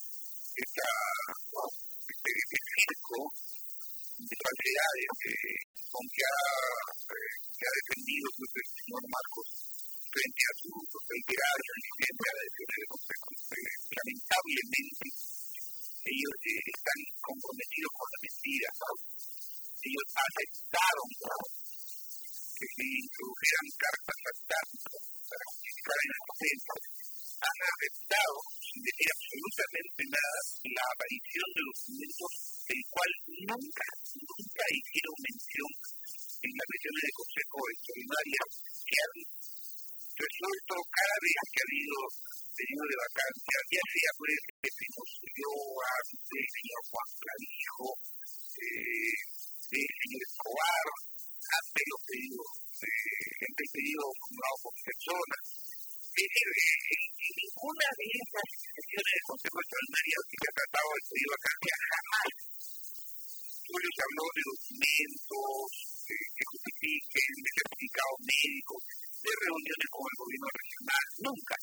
este circo de falsedades con que ha defendido el señor Marcos frente a su reiterada insistencia de defender el Consejo. Lamentablemente, ellos están comprometidos con la mentira. Ellos aceptaron que se introdujeran cartas fantásticas para justificar la inocencia. Han aceptado, sin decir absolutamente nada, la aparición de documentos del cual nunca hicieron mención en las sesiones de Consejo Extraordinaria que han resuelto cada vez que ha habido pedido de vacancia, ya sea por el Primo Ulloa, del señor Juan Clavijo, del señor Escobar, ante los pedidos, el pedido formulado por personas. Es decir, en ninguna de estas sesiones del Consejo Extraordinario que se ha tratado el pedido de vacancia, jamás solo se habló de documentos que justifiquen, de certificados médicos, de reuniones con el gobierno regional, nunca.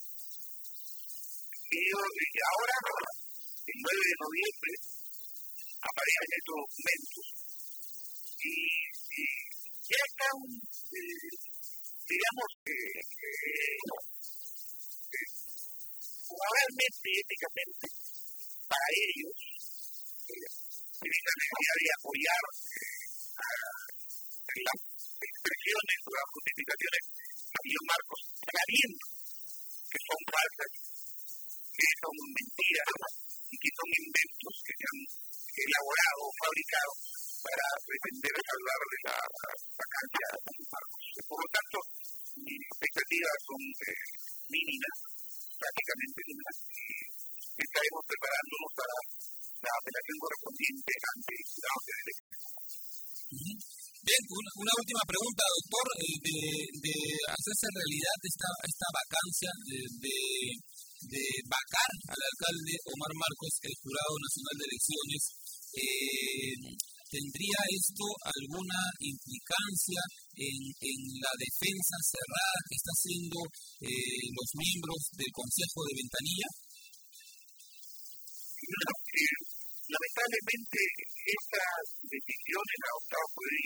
Ahora, el 9 de noviembre, aparecen estos documentos y ya están, digamos, moralmente y éticamente, para ellos, tienen la necesidad de apoyar las expresiones o las justificaciones del señor Marcos, sabiendo que son falsas, que son mentiras y que son inventos que se han elaborado o fabricado para pretender salvar de la vacancia de San Marcos. Por lo tanto, mis expectativas son mínimas, prácticamente mínimas, y estaremos preparándonos para la apelación correspondiente ante el jurado de elección. Bien, una última pregunta, doctor, de hacerse realidad esta vacancia de vacar al alcalde Omar Marcos, el Jurado Nacional de Elecciones, ¿tendría esto alguna implicancia en la defensa cerrada que está haciendo los miembros del Consejo de Ventanilla? Lamentablemente, estas decisiones adoptadas por el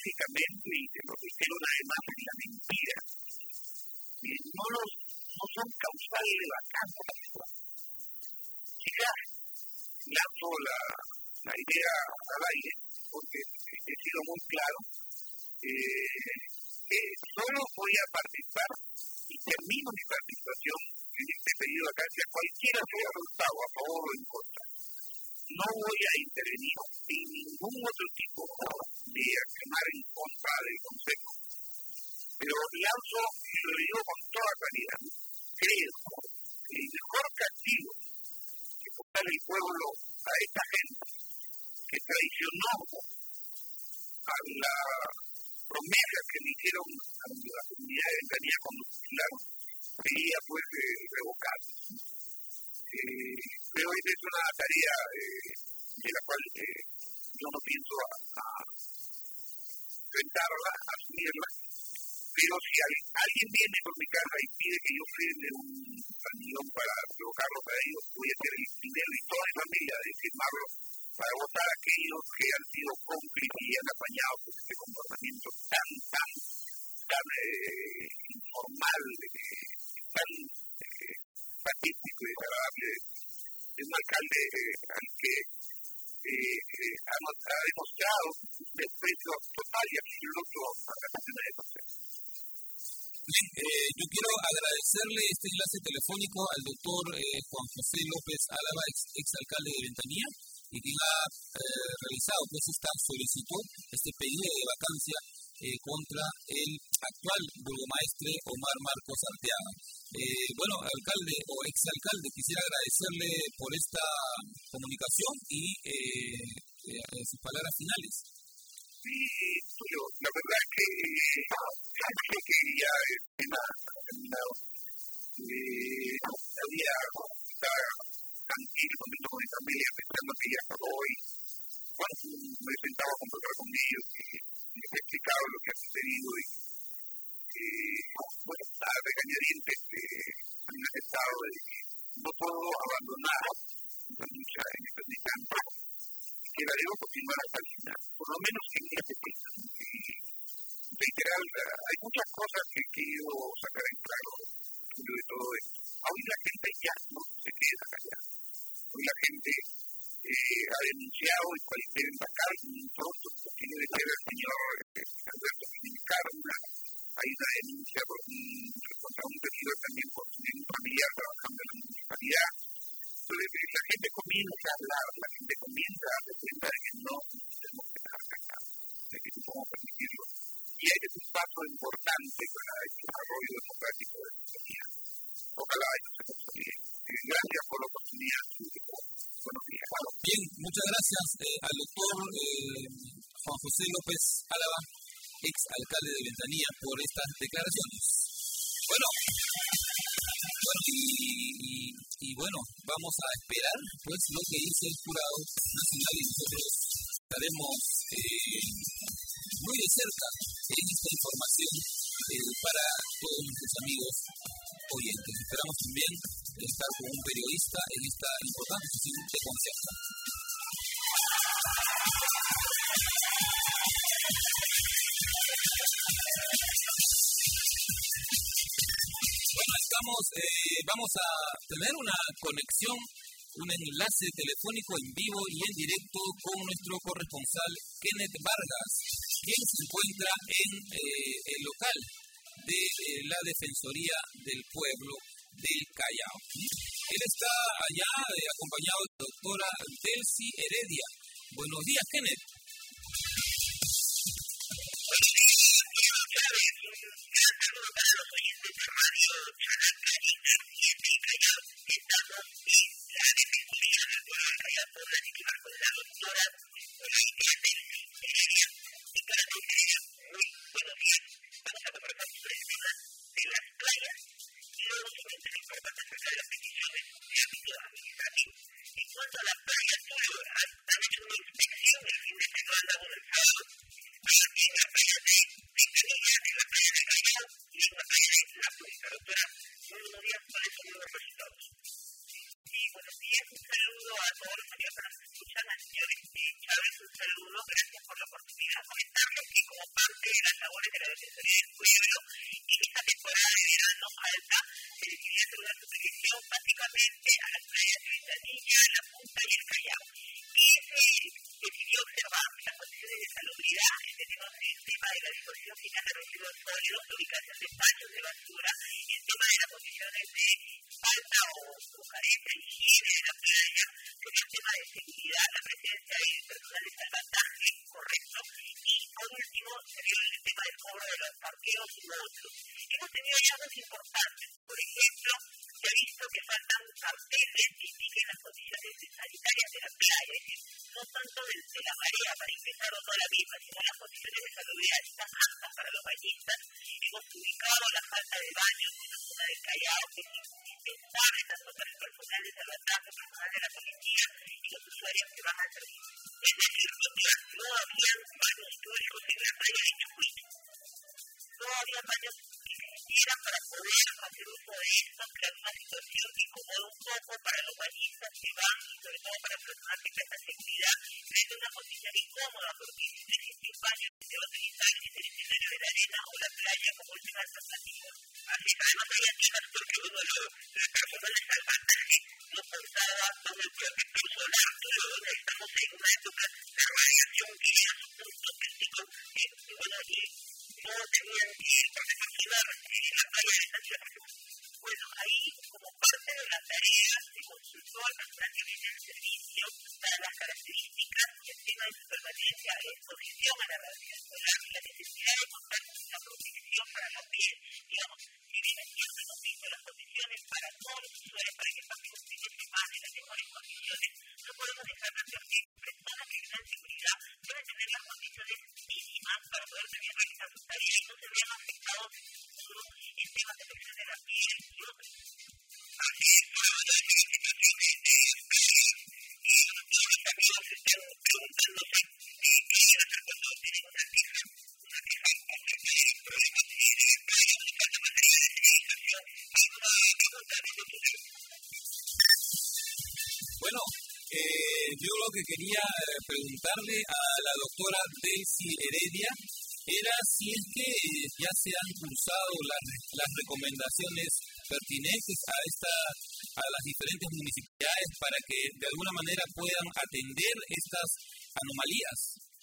básicamente, y te lo reitero una vez más, es la mentira. No son causales de vacancia. Quizás lanzo la idea al aire, porque he sido muy claro, que solo voy a participar y termino mi participación en este periodo de vacancia, cualquiera sea el resultado, a favor o en contra. No voy a intervenir en ningún otro tipo de accionar en contra del Consejo. Pero lanzo, y lo digo con toda claridad, creo que el mejor castigo que puede dar el pueblo a esta gente que traicionó a la promesa que le hicieron a la comunidad de Ventanilla cuando postularon, sería pues revocar. Pero esa es una tarea de la cual yo no pienso enfrentarla, asumirla, pero si alguien viene por mi casa y pide que yo firme un millón para revocarlo para ellos, voy a ser el primero y toda mi familia de firmarlo para votar a aquellos que han sido cómplices y han apañado por este comportamiento tan informal, tan patético y desagradable de un alcalde al que ha demostrado un desprecio total y absoluto a la persona de Consejo. Yo quiero agradecerle este enlace telefónico al doctor Juan José López Álava, exalcalde de Ventanilla, y quien ha realizado pues esta solicitud, este pedido de vacancia contra el actual burgomaestre Omar Marcos Arteaga. Bueno, alcalde o exalcalde, quisiera agradecerle por esta comunicación y sus palabras finales. Julio, la verdad que creo que ya el tema ha terminado. Estaba tranquilo, contento con mi familia, pensando que ya estaba hoy. Bueno, me sentaba a conversar con ellos y les he explicado lo que ha sucedido y bueno, a regañadientes han aceptado de que no puedo abandonar la lucha en esta distancia, que la debo continuar hasta el final, por lo menos en este tema. Literal, hay muchas cosas que quiero sacar en claro de todo esto. Hoy la gente ya no se queda callada. Hoy la gente ha denunciado y cualquier embacar pronto, porque tiene que ser el señor Alberto Carna. Hay una denuncia contra un servidor también por un familiar trabajando en la municipalidad. Entonces la gente comienza a hablar, la gente comienza a darse cuenta de que no tenemos que dejar callados, de que no podemos permitirlo. Y ese es un paso importante para el desarrollo democrático de la sociedad. Ojalá eso se consiga. Gracias por la oportunidad. Buenos días. Bien, muchas gracias al doctor Juan José López Álava, exalcalde de Ventanilla, por estas declaraciones. Bueno, bueno, vamos a esperar pues lo que dice el jurado nacional y nosotros estaremos muy de cerca en esta información para todos nuestros amigos oyentes. Esperamos también estar con un periodista en esta importante sesión de concierto. Vamos a tener una conexión, un enlace telefónico en vivo y en directo con nuestro corresponsal Kenneth Vargas, quien se encuentra en el local de la Defensoría del Pueblo del Callao. Él está allá acompañado de la doctora Delcy Heredia. Buenos días, Kenneth. Buenos días. parte de las labores de la Defensoría del Pueblo. En esta temporada de verano alta se decidió hacer una supervisión básicamente a las playas de Ventanilla, La Punta y el Callao. Y se decidió observar las condiciones de salubridad, entendemos el tema de la disposición final de residuos sólidos, la ubicación de tachos de basura, el tema de las condiciones de falta o carencia de higiene de la playa, sería el tema de seguridad, la presencia de personal de salvataje, correcto, y por último sería el tema del cobro de los parqueos y otros. Hemos tenido hallazgos importantes, por ejemplo, se ha visto que faltan carteles que indiquen las condiciones sanitarias de la playa, es decir, no tanto de la marea para ingresar o no a la misma, sino las condiciones de salubridad están aptas para los bañistas. Hemos ubicado la falta de baños en la zona del Callao, que es indispensable tanto para el personal de salvataje, el personal de la policía y los usuarios que van al servicio. Es decir, no habían baños públicos en la playa de Chucuito. No había baños que existieran para poder hacer uso de esto, crear una situación que incomoda un poco para los bañistas que van y sobre todo para el personal que presta seguridad, es una condición incómoda porque si no existe un baño que se va a utilizar en el escenario de la arena o la playa como última alternativa. Así que además hay quejas porque uno de los personal de salvataje no contaba con el protector solar, pero estamos en una época de radiación que llega a su punto crítico, y no tenían protector solar en la playa de San Sebastián. Bueno, ahí como parte de la tarea se consultó al personal que viene en servicio para las características y el tema de su permanencia de exposición a la radiación solar y la necesidad de contar con una protección para la piel. Digamos, si bien es cierto, hemos visto las condiciones para todos los usuarios para que pasen un fin de semana en las mejores condiciones, no podemos dejar de advertir que personas que viven en seguridad deben tener las condiciones mínimas para poder también realizar su tarea y no se vean afectados en temas de presión de la piel y otros. Así es, bueno, ya hay situaciones y todos los amigos están preguntándose qué van a hacer cuando tienen una queja acerca de problemas de playas o falta material de civilización. ¿Alguna pregunta de tu lado? Bueno, yo lo que quería preguntarle a la doctora Daisy Heredia era si es que ya se han cursado las recomendaciones pertinentes a las diferentes municipalidades para que de alguna manera puedan atender estas anomalías.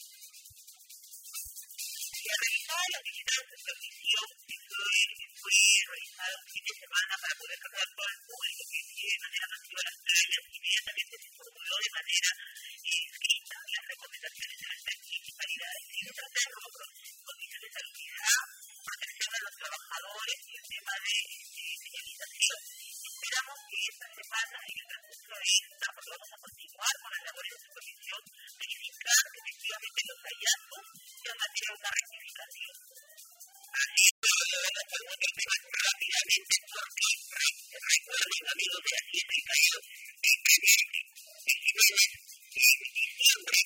Se realizaba la visita de supervisión que fue realizada un fin de semana para poder tratar todo el público que sigue de manera masiva las playas. Inmediatamente se formuló de manera escrita las recomendaciones de las tres municipalidades. Y se trata de condiciones de salubridad, protección a los trabajadores y el tema de señalización. Esperamos que esta semana, en el transcurso de esta, porque vamos a continuar con las labores de supervisión, verificar que efectivamente los hallazgos sean materia de una rectificación. Así es, pero vamos con otro tema rápidamente, porque recuerden, amigos de Hacienda y Callao, el presidente Jiménez en diciembre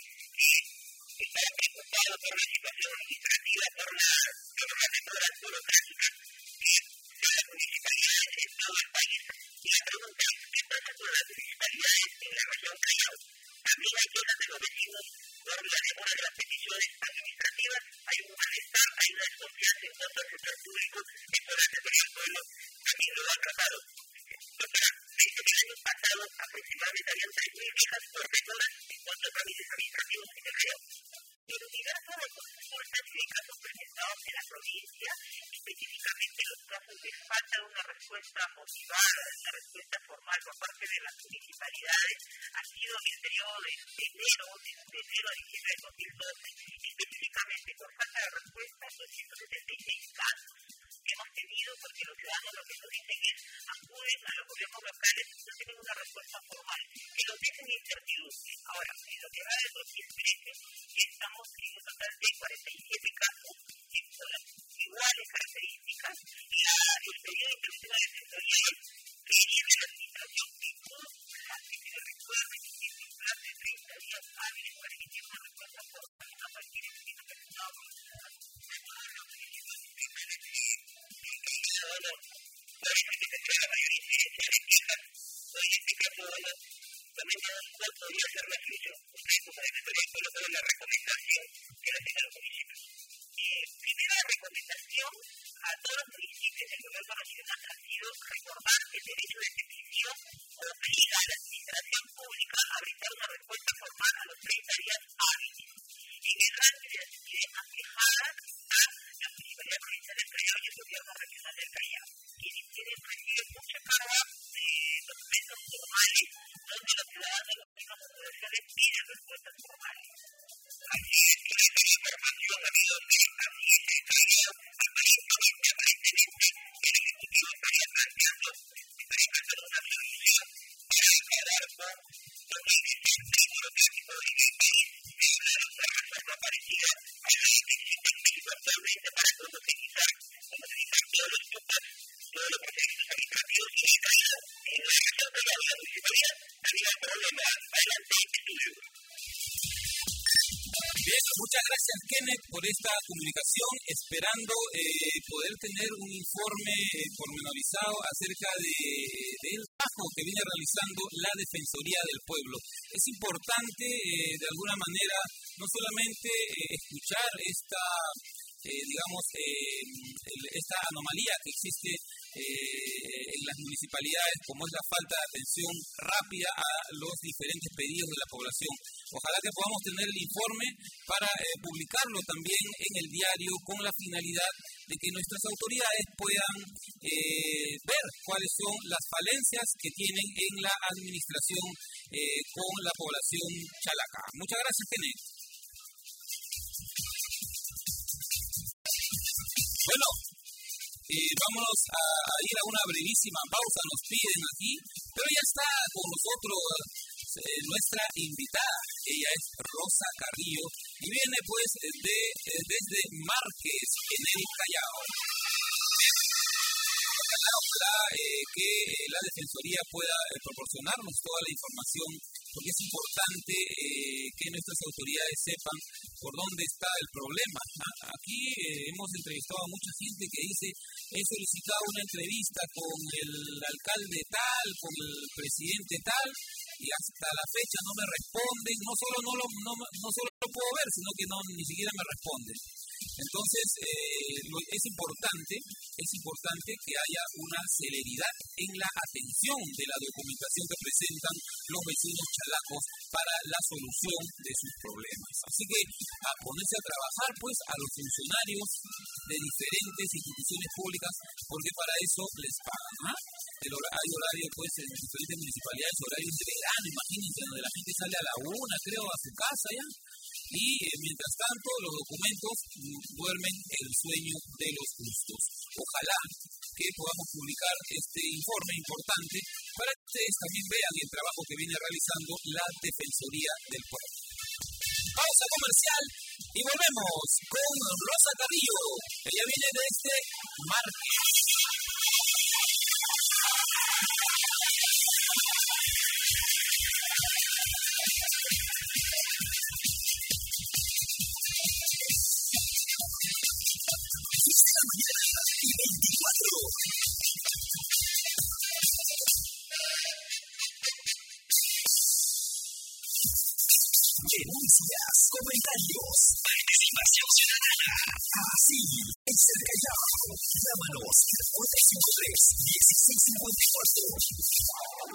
estaba preocupado por la situación administrativa, por las demoras burocráticas que de las municipalidades en todo el país. Y la pregunta es, ¿qué pasa con las municipalidades en la región Callao? También hay quejas de los vecinos por la demora de las peticiones administrativas, hay un malestar, hay una desconfianza en cuanto al sector público que por la Defensoría del Pueblo también lo ha tratado. Doctora, dice que el año pasado aproximadamente habían 3.000 quejas por demoras en cuanto a trámites administrativos en el Callao. En diversas de consultas y de casos presentados en la provincia, específicamente los casos de falta de una respuesta motivada, de una respuesta formal por parte de las municipalidades, ha sido en el periodo de enero a diciembre de 2012, específicamente por falta de respuesta, 276 casos que hemos tenido, porque los ciudadanos lo que nos dicen es acuden a los gobiernos locales y no tienen una respuesta formal, que los dejen en incertidumbre. Ahora, en lo que va del 2013, estamos en un total de 47 casos con las iguales características, y el pedido de intervención de la Defensoría es que lleve la administración en un plazo que se recuerde que tiene un plazo de 30 días hábiles para emitir una respuesta formal a cualquier escrito presentado por los ciudadanos. Bueno, parece que se crea la mayoría de quejas. En este caso, también cuál podría ser la solución. Ustedes como Defensoría del Pueblo, ¿cuál es la recomendación que le hacen a los municipios? invitación a todos los municipios del gobierno nacional ha sido recordar que el derecho de petición obliga a la administración pública a brindar una respuesta formal a los 30 días hábiles. En el ranking de las entidades más quejadas está la Municipalidad Provincial del Callao y el Gobierno Regional del Callao, quienes reciben mucha carga de documentos formales donde los ciudadanos y las mismas asociaciones piden respuestas formales. Así es, que esta información ha habido de así es el Callao, aparentemente, el Ejecutivo estaría planteando una solución para acabar con los existentes burocráticos en el país de una reforma parecida a la que existe en México actualmente para homogeneizar todos los grupos, todos los procedimientos administrativos y en realidad en la región de la municipalidad había un problema. Adelante, estudio. Bien, muchas gracias Kenneth por esta comunicación, esperando poder tener un informe pormenorizado acerca del trabajo que viene realizando la Defensoría del Pueblo. Es importante, de alguna manera, no solamente escuchar esta anomalía que existe en las municipalidades, como es la falta de atención rápida a los diferentes pedidos de la población. Ojalá que podamos tener el informe para publicarlo también en el diario con la finalidad de que nuestras autoridades puedan ver cuáles son las falencias que tienen en la administración con la población chalaca. Muchas gracias, Kenneth. Bueno, vámonos a ir a una brevísima pausa, nos piden aquí, pero ya está con nosotros nuestra invitada. Ella es Rosa Carrillo y viene pues desde Márquez, en el Callao. Ojalá que la Defensoría pueda proporcionarnos toda la información, porque es importante que nuestras autoridades sepan por dónde está el problema. Aquí hemos entrevistado a mucha gente que dice: he solicitado una entrevista con el alcalde tal, con el presidente tal, y hasta la fecha no me responden. No solo lo puedo ver, sino que ni siquiera me responden. Entonces, es importante que haya una celeridad en la atención de la documentación que presentan los vecinos chalacos para la solución de sus problemas. Así que a ponerse a trabajar pues a los funcionarios de diferentes instituciones públicas, porque para eso les pagan. Hay horario pues en diferentes municipalidades, horarios de verano, imagínense, donde la gente sale a la 1, creo, a su casa ya. Y mientras tanto los documentos duermen el sueño de los justos. Ojalá que podamos publicar este informe importante para que ustedes también vean el trabajo que viene realizando la Defensoría del Pueblo. Pausa comercial y volvemos con Rosa Carrillo. Ella viene desde Márquez. Denuncias, comentarios, participación ciudadana. Así es el Callao. Llámanos al 453-1654.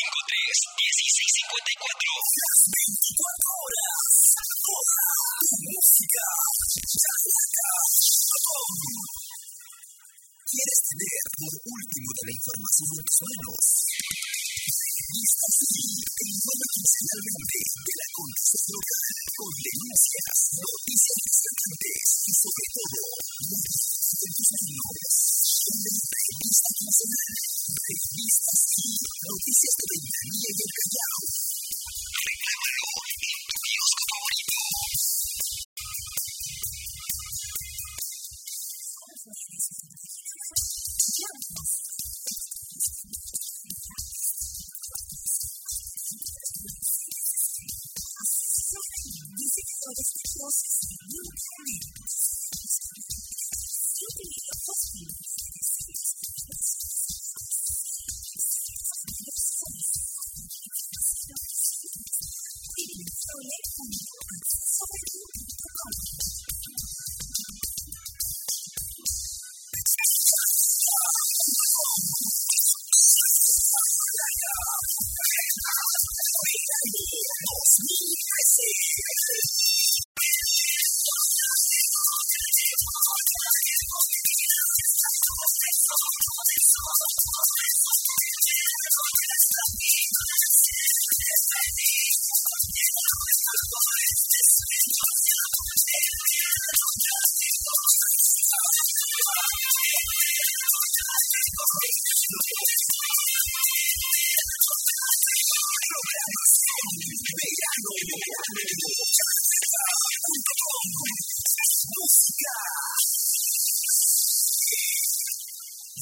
453-1654. Las 24 horas. Toda tu música. Chalaca.com. ¿Quieres tener lo último de la información de los suelos? Revista Sí te informa quincenalmente de la condición local, con denuncias, noticias destacantes y sobre todo, noticias de tus amigos. Revista Quincenal, Revista Sí, noticias de Ventanilla y el Callao. Reclámalo en tu kiosco favorito.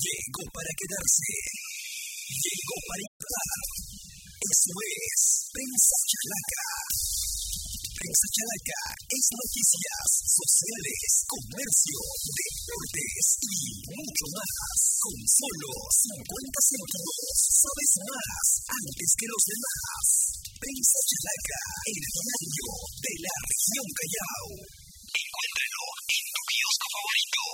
Llegó para quedarse. Llegó para impactar. Eso es Prensa Chalaca. Prensa Chalaca es noticias, sociales, comercio, deportes y mucho más. Con solo 50 centavos, sabes más antes que los demás. Prensa Chalaca, el diario de la región Callao. Encuéntralo en tu kiosco favorito.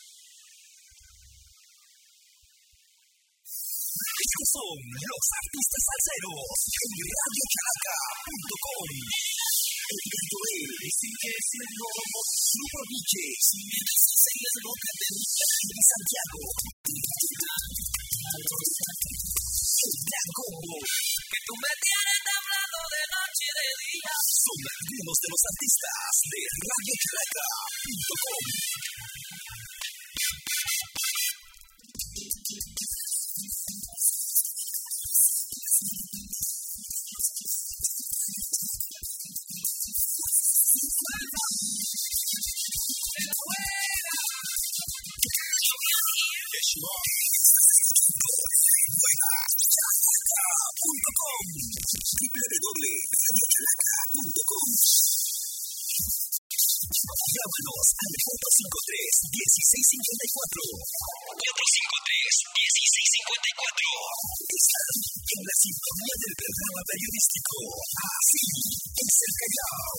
Estos son los artistas salseros en radiochalaca.com. El grito es, sigue siendo Grupo Nietzsche, mientras se les boca de Santiago. El Gran Combo, que tú me tienes temblando de noche y de día. Son algunos de los artistas de radiochalaca.com. www.radiochalaca.com. Llámanos al 453-1654. 453-1654. Están en la sintonía del programa periodístico Así es el Callao.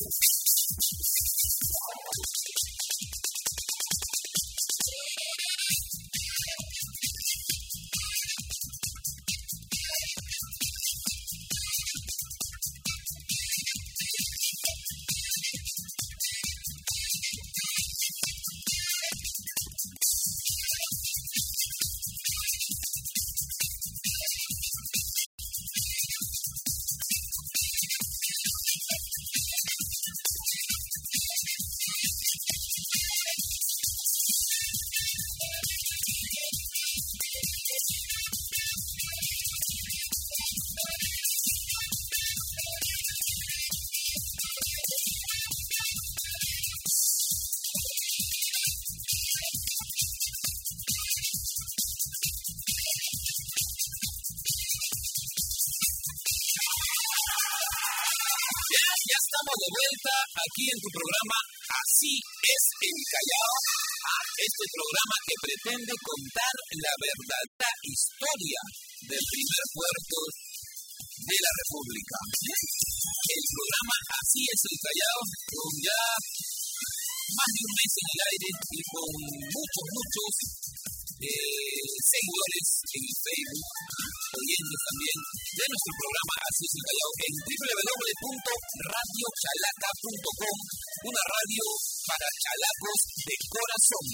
Ya estamos de vuelta aquí en tu programa Así es el Callao. Este programa que pretende contar la verdadera historia del primer puerto de la República. El programa Así es el Callao, con ya más de un mes en el aire y con muchos seguidores en Facebook, oyentes también de nuestro programa Así es el Callao en www.radiochalaca.com, una radio para chalacos de corazón.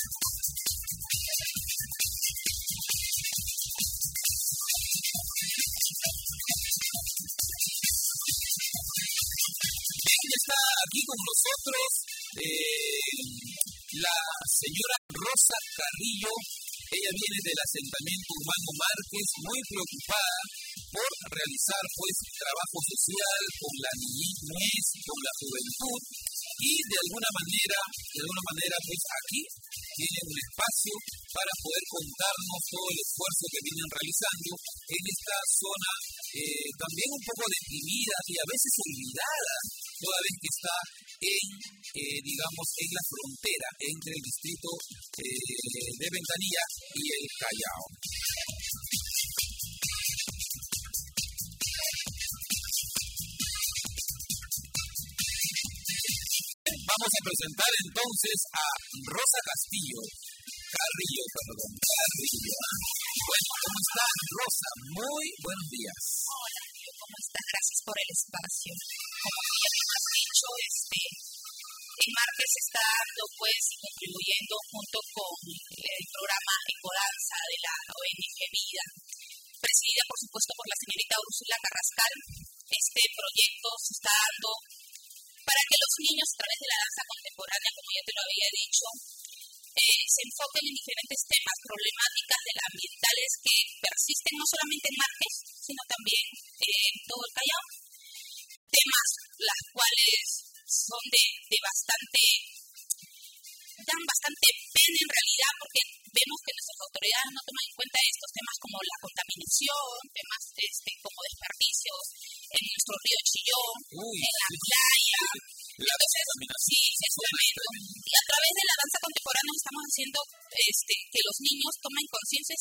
Bien, está aquí con nosotros la señora Rosa Carrillo. Ella viene del asentamiento Humano Márquez, muy preocupada por realizar trabajo social con la niñez, con la juventud, y de alguna manera aquí tiene un espacio para poder contarnos todo el esfuerzo que vienen realizando en esta zona también un poco deprimida y a veces olvidada, toda vez que está en la frontera entre el distrito de Ventanilla y el Callao. Vamos a presentar entonces a Rosa Carrillo. Bueno, ¿cómo estás, Rosa? Muy buenos días. Hola, tío, ¿cómo estás? Gracias por el espacio. Como ya me has dicho, en Márquez está dando, contribuyendo junto con el programa Ecodanza de la ONG Vida, presidida por supuesto por la señorita Úrsula Carrascal. Este proyecto se está dando para que los niños, a través de la danza contemporánea, como ya te lo había dicho, se enfoquen en diferentes temas, problemáticas ambientales que persisten no solamente en Márquez, sino también en todo el Callao. Temas las cuales son de bastante dan bastante pena en realidad, porque vemos que nuestras autoridades no toman en cuenta estos temas como la contaminación, temas como desperdicios en nuestro río Chillón, en la playa. Entonces, sí, es tremendo. Y a través de la danza contemporánea estamos haciendo que los niños tomen conciencia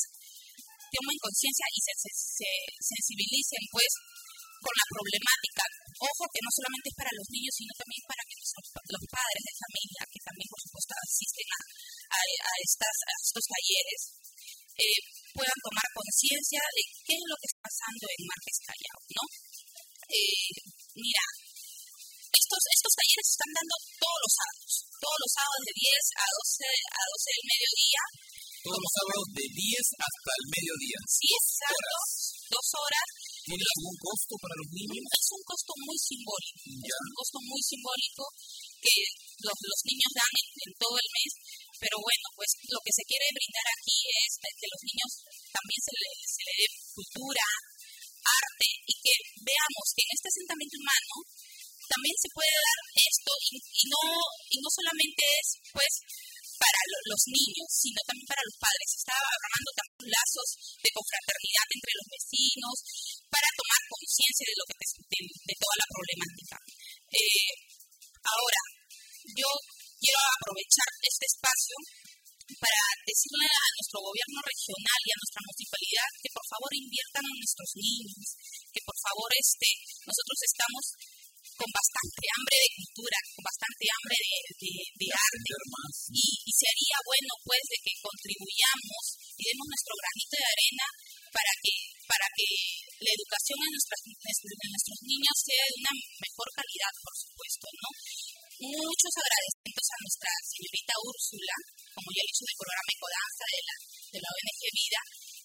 y se sensibilicen pues con la problemática. Ojo que no solamente es para los niños, sino también para que los padres de familia, que también por supuesto asisten a estos talleres, puedan tomar conciencia de qué es lo que está pasando en Márquez Callao, ¿no? Mira, estos talleres se están dando todos los sábados de 10 a 12 del mediodía. Todos los sábados de 10 hasta el mediodía. Sí, exacto. 2 horas. ¿Tiene algún costo para los niños? Es un costo muy simbólico. Ya. Es un costo muy simbólico que los niños dan en todo el mes. Pero bueno, pues lo que se quiere brindar aquí es que los niños también se le dé cultura, arte, y que veamos que en este asentamiento humano también se puede dar esto y no solamente es pues para los niños, sino también para los padres. Se está armando también lazos de confraternidad entre los vecinos para tomar conciencia de toda la problemática. Ahora, yo quiero aprovechar este espacio para decirle a nuestro gobierno regional y a nuestra municipalidad que por favor inviertan en nuestros niños, que por favor nosotros estamos con bastante hambre de cultura, con bastante hambre de arte, y sería bueno pues de que contribuyamos y demos nuestro granito de arena para que la educación de nuestros niños sea de una mejor calidad, por supuesto, ¿no? Muchos agradecimientos a nuestra señorita Úrsula, como ya he dicho, del programa Ecodanza de la ONG Vida,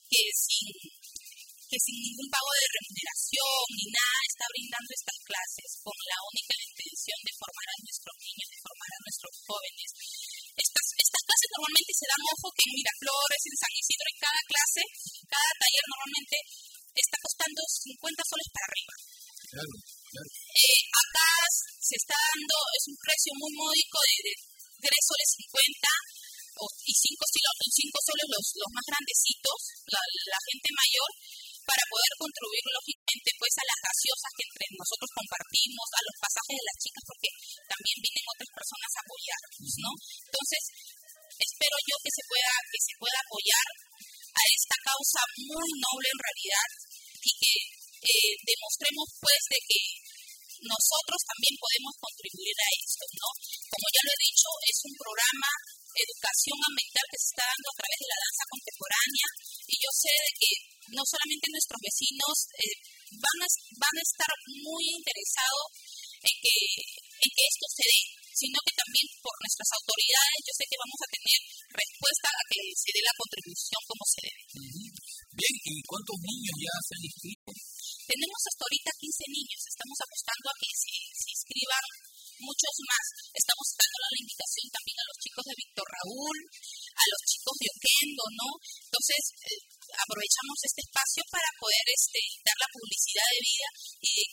que sin ningún pago de remuneración ni nada está brindando estas clases con la única intención de formar a nuestros niños, de formar a nuestros jóvenes. Estas clases normalmente se dan, ojo, que en Miraflores, en San Isidro, en cada clase, cada taller normalmente está costando 50 soles para arriba. Claro. Acá se está dando, es un precio muy módico de 3 soles 50 y 5 soles los más grandecitos, la gente mayor, para poder contribuir lógicamente pues a las gaseosas que entre nosotros compartimos, a los pasajes de las chicas, porque también vienen otras personas a apoyarnos, ¿no? Entonces, espero yo que se pueda apoyar a esta causa muy noble en realidad, y que demostremos pues de que nosotros también podemos contribuir a esto, ¿no? Como ya lo he dicho, es un programa educación ambiental que se está dando a través de la danza contemporánea, y yo sé de que no solamente nuestros vecinos van a estar muy interesados en que esto se dé, sino que también por nuestras autoridades yo sé que vamos a tener respuesta a que se dé la contribución como se debe. Bien, ¿y cuántos niños ya se han inscrito? Tenemos hasta ahorita 15 niños, estamos apostando a que se inscriban muchos más. Estamos dando la invitación también a los chicos de Víctor Raúl, a los chicos de Oquendo, ¿no? Entonces, aprovechamos este espacio para poder dar la publicidad de vida, y de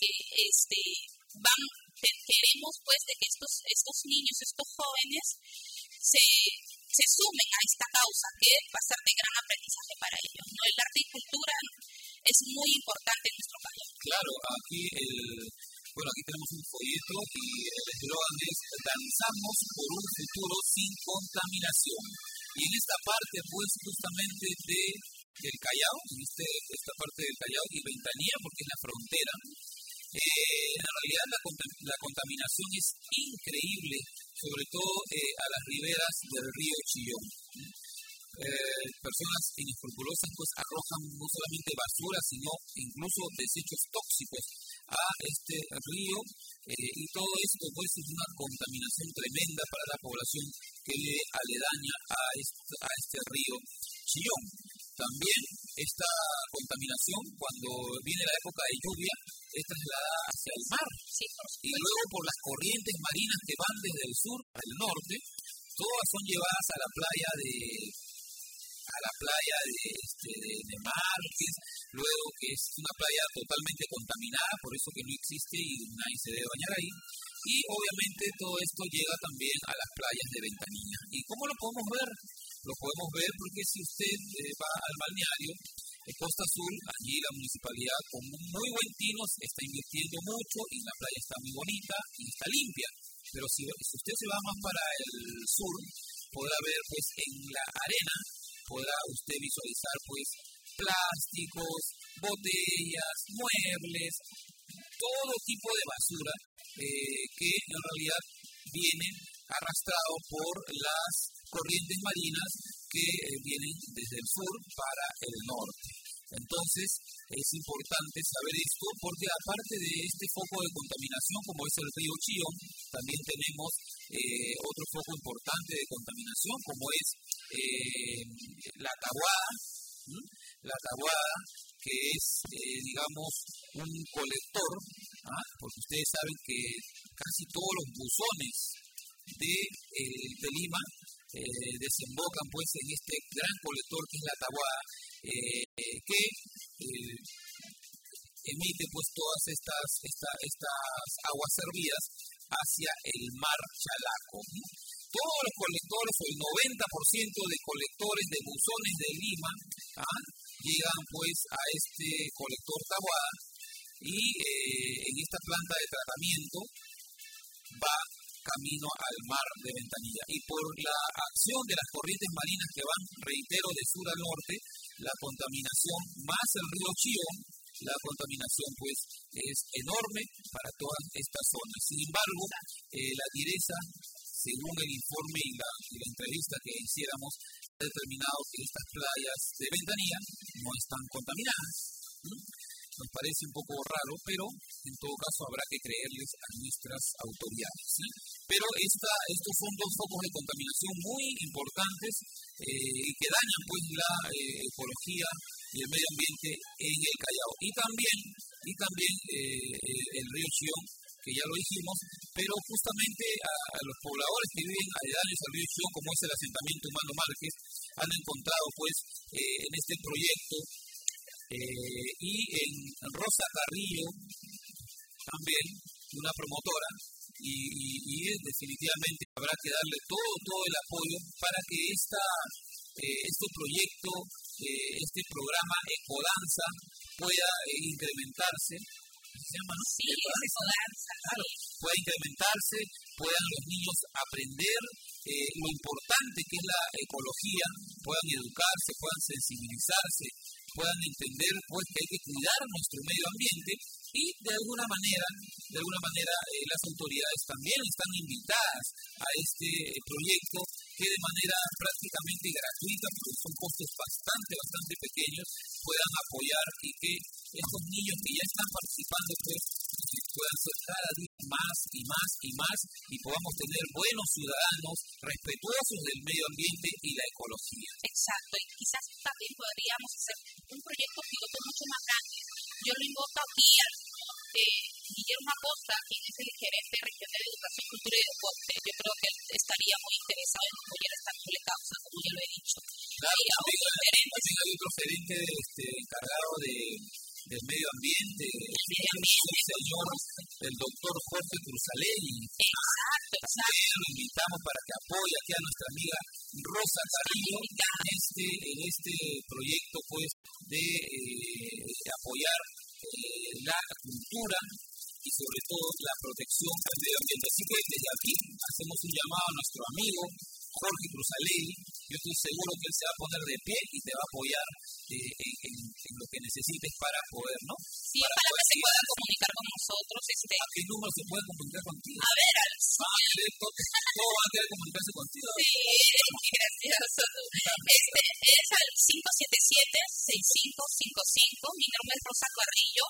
que queremos pues de que estos niños, estos jóvenes se sumen a esta causa, que va a ser de gran aprendizaje para ellos, ¿no? El arte y cultura es muy importante en nuestro país. Claro, aquí tenemos un folleto y el eslogan es "Danzamos por un futuro sin contaminación". Y en esta parte, pues, justamente del Callao, esta parte del Callao y Ventanilla, porque es la frontera, en realidad la contaminación es increíble, sobre todo a las riberas del río Chillón. Personas inescrupulosas pues arrojan no solamente basura, sino incluso desechos tóxicos a este río, y todo esto pues es una contaminación tremenda para la población que le aledaña a este río Chillón. También esta contaminación, cuando viene la época de lluvia, es trasladada hacia el mar, y luego por las corrientes marinas que van desde el sur al norte, todas son llevadas a la playa de Márquez, luego que es una playa totalmente contaminada, por eso que no existe y nadie se debe bañar ahí, Y obviamente todo esto llega también a las playas de Ventanilla. ¿Y cómo lo podemos ver? Lo podemos ver porque si usted va al balneario de Costa Azul, allí la municipalidad con un muy buen tino está invirtiendo mucho y la playa está muy bonita y está limpia. Pero si usted se va más para el sur, podrá ver pues en la arena, podrá usted visualizar pues plásticos, botellas, muebles, todo tipo de basura que en realidad vienen arrastrados por las corrientes marinas que vienen desde el sur para el norte. Entonces es importante saber esto porque aparte de este foco de contaminación como es el río Chillón, también tenemos otro foco importante de contaminación como es la Taboada. La Taboada, que es, digamos, un colector, porque ustedes saben que casi todos los buzones de Lima desembocan pues en este gran colector que es la Taboada, que emite pues todas estas aguas servidas hacia el mar Chalaco. Todos los colectores, o el 90% de colectores de buzones de Lima, llegan pues a este colector Taboada y en esta planta de tratamiento va camino al mar de Ventanilla. Y por la acción de las corrientes marinas que van, reitero, de sur a norte, la contaminación más el río Chillón, la contaminación pues es enorme para todas estas zonas. Sin embargo, la direza, según el informe y la entrevista que hiciéramos, ha determinado que estas playas de Ventanilla no están contaminadas. Nos parece un poco raro, pero en todo caso habrá que creerles a nuestras autoridades, ¿sí? Pero estos son dos focos de contaminación muy importantes que dañan pues la ecología y el medio ambiente en el Callao. Y también el río Chillón, que ya lo dijimos, pero justamente a los pobladores que viven aledaños al río Chillón, como es el asentamiento humano Márquez, han encontrado pues en este proyecto y en Rosa Carrillo también una promotora y definitivamente habrá que darle todo el apoyo para que este proyecto, este programa Ecodanza pueda incrementarse. ¿Se llama, no? Sí, Ecodanza. Claro, pueda incrementarse, puedan los niños aprender lo importante que es la ecología, puedan educarse, puedan sensibilizarse, puedan entender pues que hay que cuidar nuestro medio ambiente y de alguna manera las autoridades también están invitadas a este proyecto que de manera prácticamente gratuita, porque son costos bastante pequeños, puedan apoyar y que estos niños que ya están participando pues puedan ser cada día más y podamos tener buenos ciudadanos respetuosos del medio ambiente y la ecología. Exacto, y quizás también podríamos hacer un proyecto piloto mucho más grande. Yo lo invoco aquí a Guillermo Acosta, quien es el gerente regional de Educación, Cultura y Deporte. Yo creo que él estaría muy interesado en apoyar esta noble causa, como ya lo he dicho. Claro, también hay otro gerente encargado del medio ambiente, el doctor Jorge Cruzalelli. Exacto. Lo invitamos para que apoye aquí a nuestra amiga Rosa Carrillo en este proyecto pues de apoyar la cultura y sobre todo la protección al medio ambiente. Así que desde aquí hacemos un llamado a nuestro amigo Jorge Cruzalelli. Yo estoy seguro que él se va a poner de pie y te va a apoyar en lo que necesites para poder, ¿no? Sí, para que se pueda comunicar con nosotros. ¿A qué número se puede comunicar contigo? A ver, todo va a querer comunicarse contigo. Sí, gracioso. Es al 577-6555. Mi nombre es Rosa Carrillo.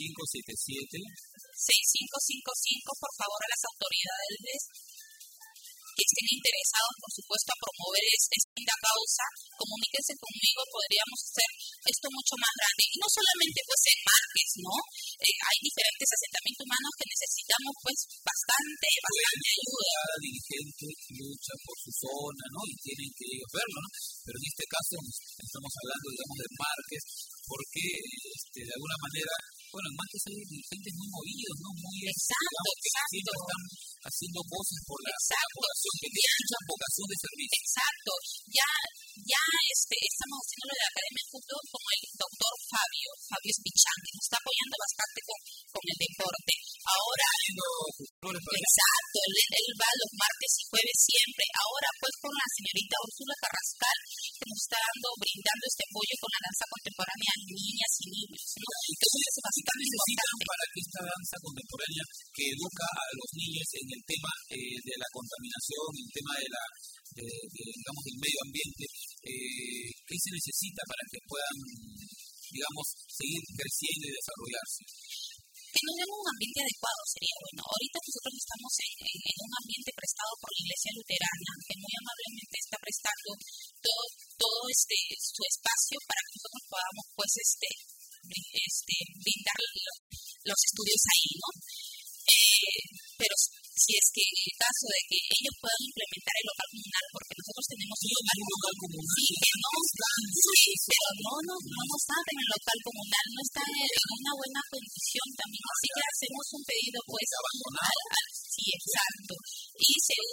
577-6555. Por favor, a las autoridades que estén interesados, por supuesto, a promover esta causa, comuníquense conmigo, podríamos hacer esto mucho más grande. Y no solamente pues en Márquez, ¿no? Hay diferentes asentamientos humanos que necesitamos pues bastante ayuda. Cada dirigente lucha por su zona, ¿no? Y tienen que ellos verlo, ¿no? Pero en este caso estamos hablando, digamos, de Márquez, porque de alguna manera bueno, más que hay dirigentes muy movidos, ¿no? Muy, exacto. siempre están haciendo cosas por la población, que tienen mucha vocación de servicio. Exacto. Ya estamos haciendo lo de la Academia de Fútbol como el doctor Fabio Spichán, que nos está apoyando bastante con el deporte. Ahora, exacto, él va los martes y jueves siempre. Ahora, pues, con la señorita Úrsula Carrascal, que nos está brindando este apoyo con la danza contemporánea a niñas y niños, ¿no? ¿Y qué es bastante importante para que esta danza contemporánea que educa a los niños en el tema de la contaminación, en el tema digamos, del medio ambiente, qué se necesita para que puedan, digamos, seguir creciendo y desarrollarse? Que nos den un ambiente adecuado sería bueno. Ahorita nosotros estamos en un ambiente prestado por la Iglesia Luterana, que muy amablemente está prestando todo su espacio para que nosotros podamos, pues, brindar los estudios ahí, ¿no? Pero si es que en el caso de que ellos puedan implementar el local comunal, porque nosotros tenemos un local comunal, sí, pero no nos abren el local comunal, no está en una buena condición también, así que hacemos un pedido, pues, sí, exacto, y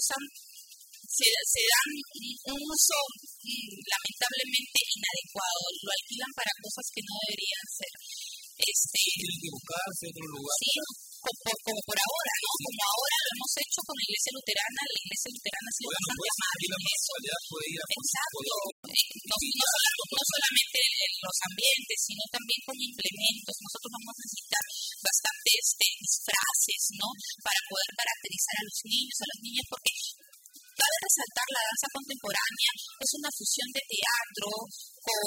se dan un uso lamentablemente inadecuado, lo alquilan para cosas que no deberían ser. Tienen que buscarse otro lugar. Sí, como por ahora, ¿no? Como ahora lo hemos hecho con la Iglesia Luterana ha sido bastante amable en eso. Exacto. No solamente en los ambientes, sino también con implementos. Nosotros vamos a necesitar bastantes disfraces, ¿no? Para poder caracterizar a los niños, porque cabe resaltar la danza contemporánea es una fusión de teatro con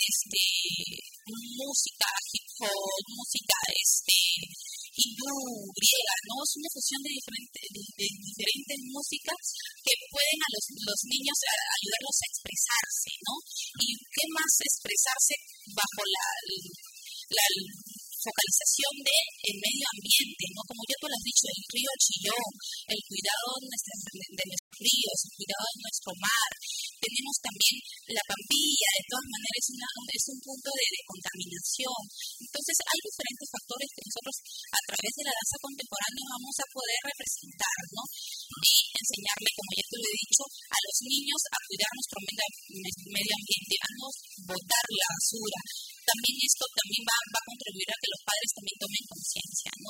música hip hop, música hindú, griega, ¿no? Es una fusión de diferentes músicas que pueden a los niños ayudarlos a expresarse, ¿no? Y qué más expresarse bajo la focalización del medio ambiente, ¿no? Como ya tú lo has dicho, el río Chillón, el cuidado de nuestros ríos, el cuidado de nuestro mar. Tenemos también la Pampilla, de todas maneras es un punto de contaminación. Entonces hay diferentes factores que nosotros a través de la danza contemporánea vamos a poder representar, ¿no? Y enseñarle, como ya te lo he dicho, a los niños a cuidar nuestro medio ambiente, a no botar la basura. También esto va a contribuir a que los padres también tomen conciencia, ¿no?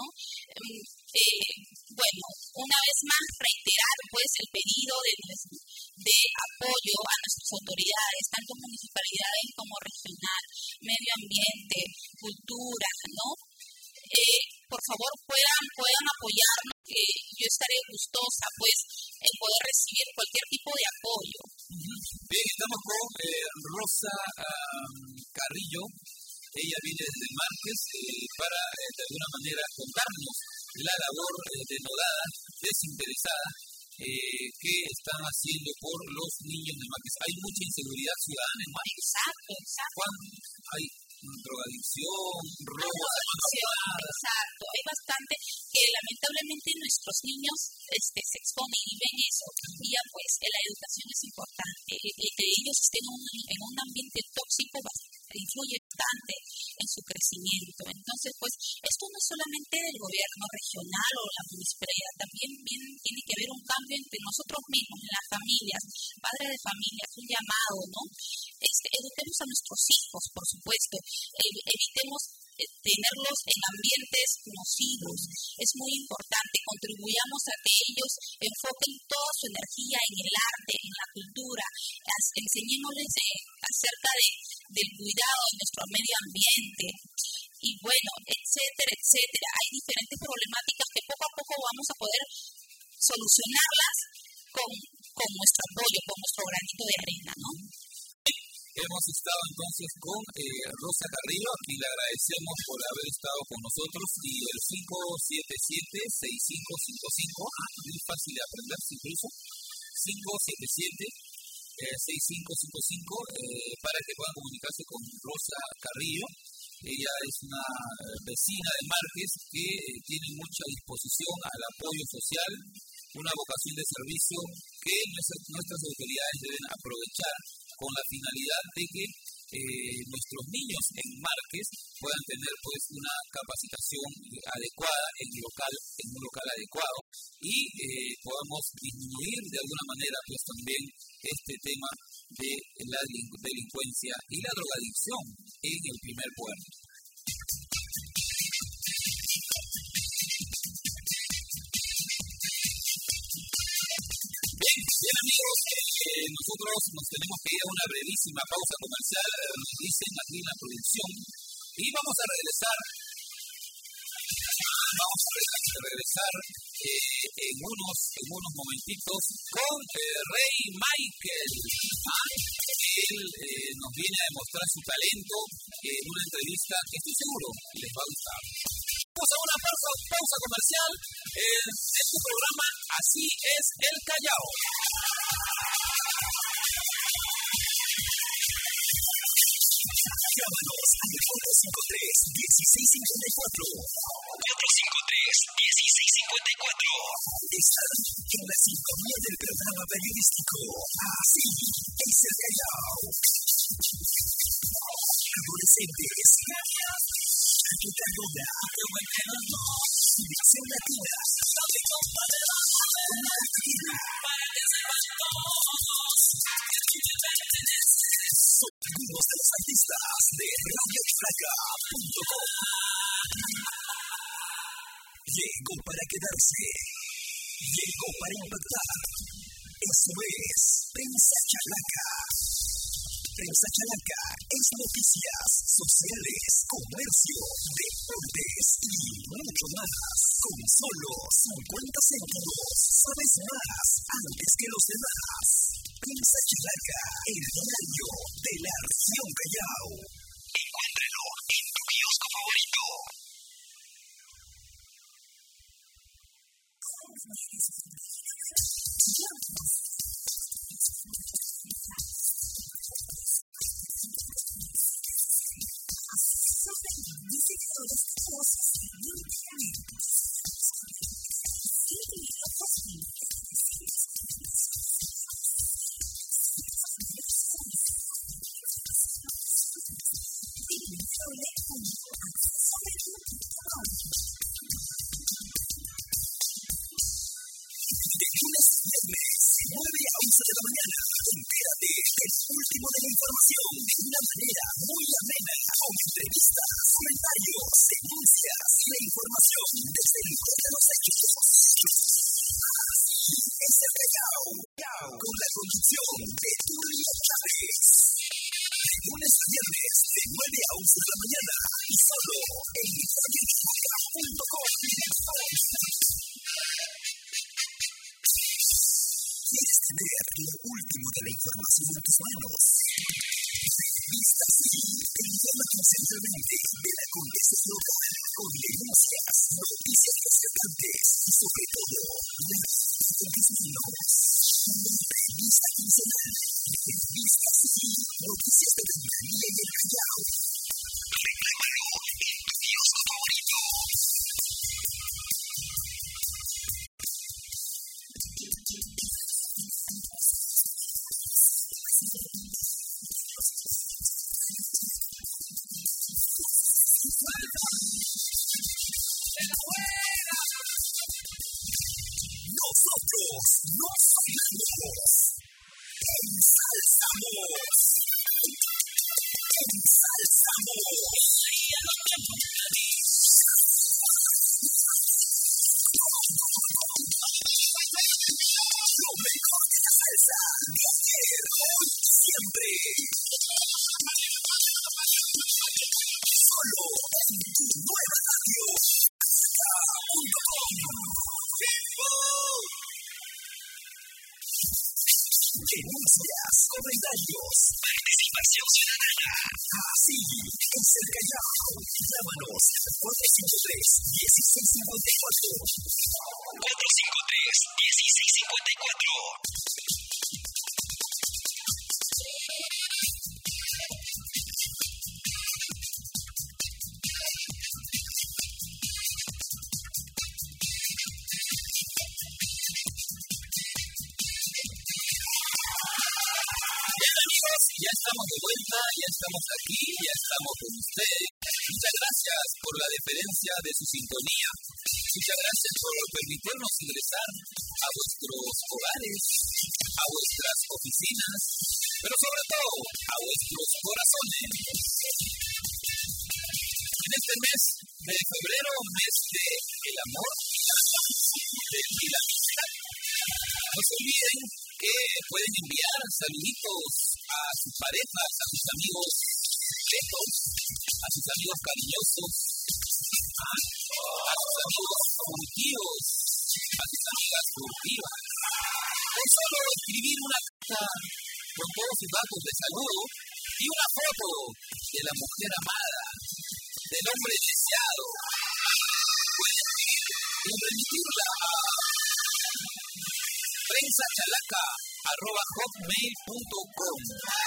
Bueno, una vez más reiterar, pues, el pedido de apoyo a nuestras autoridades, tanto municipalidades como regional, medio ambiente, cultura, ¿no? Por favor, puedan apoyarnos, que yo estaré gustosa, pues, en poder recibir cualquier tipo de apoyo. Bien, estamos con Rosa Carrillo. Ella viene desde Márquez para, de alguna manera, contarnos la labor denodada, desinteresada, que están haciendo por los niños de Márquez. Hay mucha inseguridad ciudadana en Márquez. Exacto. Hay drogadicción, robo. Exacto. Hay bastante que lamentablemente nuestros niños se exponen y ven eso. Y ya, pues, la educación es importante. Que ellos estén en un ambiente tóxico influye bastante en su crecimiento. Entonces, pues, esto no es solamente del gobierno regional o la municipalidad, también tiene que haber un cambio entre nosotros mismos, en las familias, padres de familias, un llamado, ¿no? Eduquemos a nuestros hijos, por supuesto, evitemos tenerlos en ambientes nocivos. Es muy importante, contribuyamos a que ellos enfoquen toda su energía en el arte, en la cultura, enseñémosles acerca del cuidado de nuestro medio ambiente y bueno, etcétera, etcétera. Hay diferentes problemáticas que poco a poco vamos a poder solucionarlas con nuestro apoyo, con nuestro granito de arena, ¿no? Hemos estado entonces con Rosa Carrillo, a quien le agradecemos por haber estado con nosotros, y el 577-6555, muy fácil de aprender incluso, 577-6555, para que puedan comunicarse con Rosa Carrillo. Ella es una vecina de Márquez que tiene mucha disposición al apoyo social, una vocación de servicio que nuestras autoridades deben aprovechar con la finalidad de que nuestros niños en Márquez puedan tener pues una capacitación adecuada en un local adecuado y podamos disminuir de alguna manera pues también este tema de la delincuencia y la drogadicción en el primer puerto. Bien amigos, nosotros nos tenemos que ir a una brevísima pausa comercial, nos dicen aquí en la producción, y vamos a regresar en unos momentitos con Rey Michael. Él nos viene a demostrar su talento en una entrevista que estoy seguro les va a gustar. Vamos a una pausa comercial en este programa Así es el Callao. Llámanos al 453-1654. 453-1654. Están en la sintonía del programa periodístico Así es el Callao. Adolescentes, Chaquetagona, Selección Latina, son algunos de los artistas de RadioFraca.com. Llegó para quedarse, llegó para impactar. Eso es Prensa Chalaca. Prensa Chalaca es noticias, sociales, comercio, deportes y mucho más. Con solo 50 céntimos, sabes más antes que los demás. Prensa Chalaca, el diario de la región Callao. Encuéntralo en tu kiosco favorito. Último de la información de una manera muy amena, con entrevistas, comentarios, denuncias y la información desde el lugar de los hechos. Así es el Callao, con la conducción de Tulio Chávez. De lunes a viernes, de 9 a 11 de la mañana, y solo en RadioFraca.com. ¿Quieres tener lo último de la información en tus manos? Vista Así te informa constantemente de la condesa local, con denuncias, noticias rescatantes y sobre todo, las acontecimientos. Revista quincenal de Vista Así, noticias de la Manila y el Callao. Reclámalo en tu kiosco favorito. Nosotros nos hablamos, ensalzamos. Lo mejor de la salsa, de ayer, hoy y siempre. Solo en tu nueva radio, denuncias, comentarios, participación ciudadana. Así es el Callao. Llámanos al 453-1654. 453-1654. Ya estamos de vuelta, ya estamos aquí, ya estamos con ustedes. Muchas gracias por la deferencia de su sintonía. Muchas gracias por permitirnos ingresar a vuestros hogares, a vuestras oficinas, pero sobre todo a vuestros corazones. En este mes de febrero, mes del amor y la paz y la amistad, no se olviden que pueden enviar saluditos a sus parejas, a sus amigos secos, a sus amigos cariñosos, a sus amigos furtivos, a sus amigas furtivas. Con solo escribir una carta con todos sus datos de saludo y una foto de la mujer amada, del hombre deseado, pueden escribir y remitirla a prensachalaca@hotmail.com.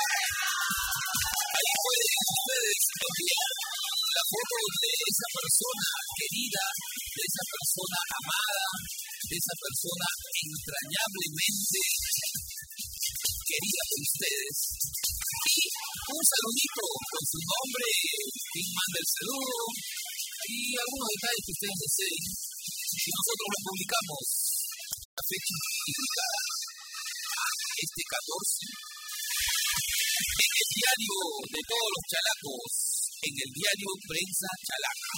Ahí pueden ustedes enviar la foto de esa persona querida, de esa persona amada, de esa persona entrañablemente querida por ustedes. Y un saludito con su nombre, quien manda el saludo y algunos detalles que ustedes deseen. Y nosotros lo publicamos la fecha indicada, este 14, en el diario de todos los chalacos, en el diario Prensa Chalaca.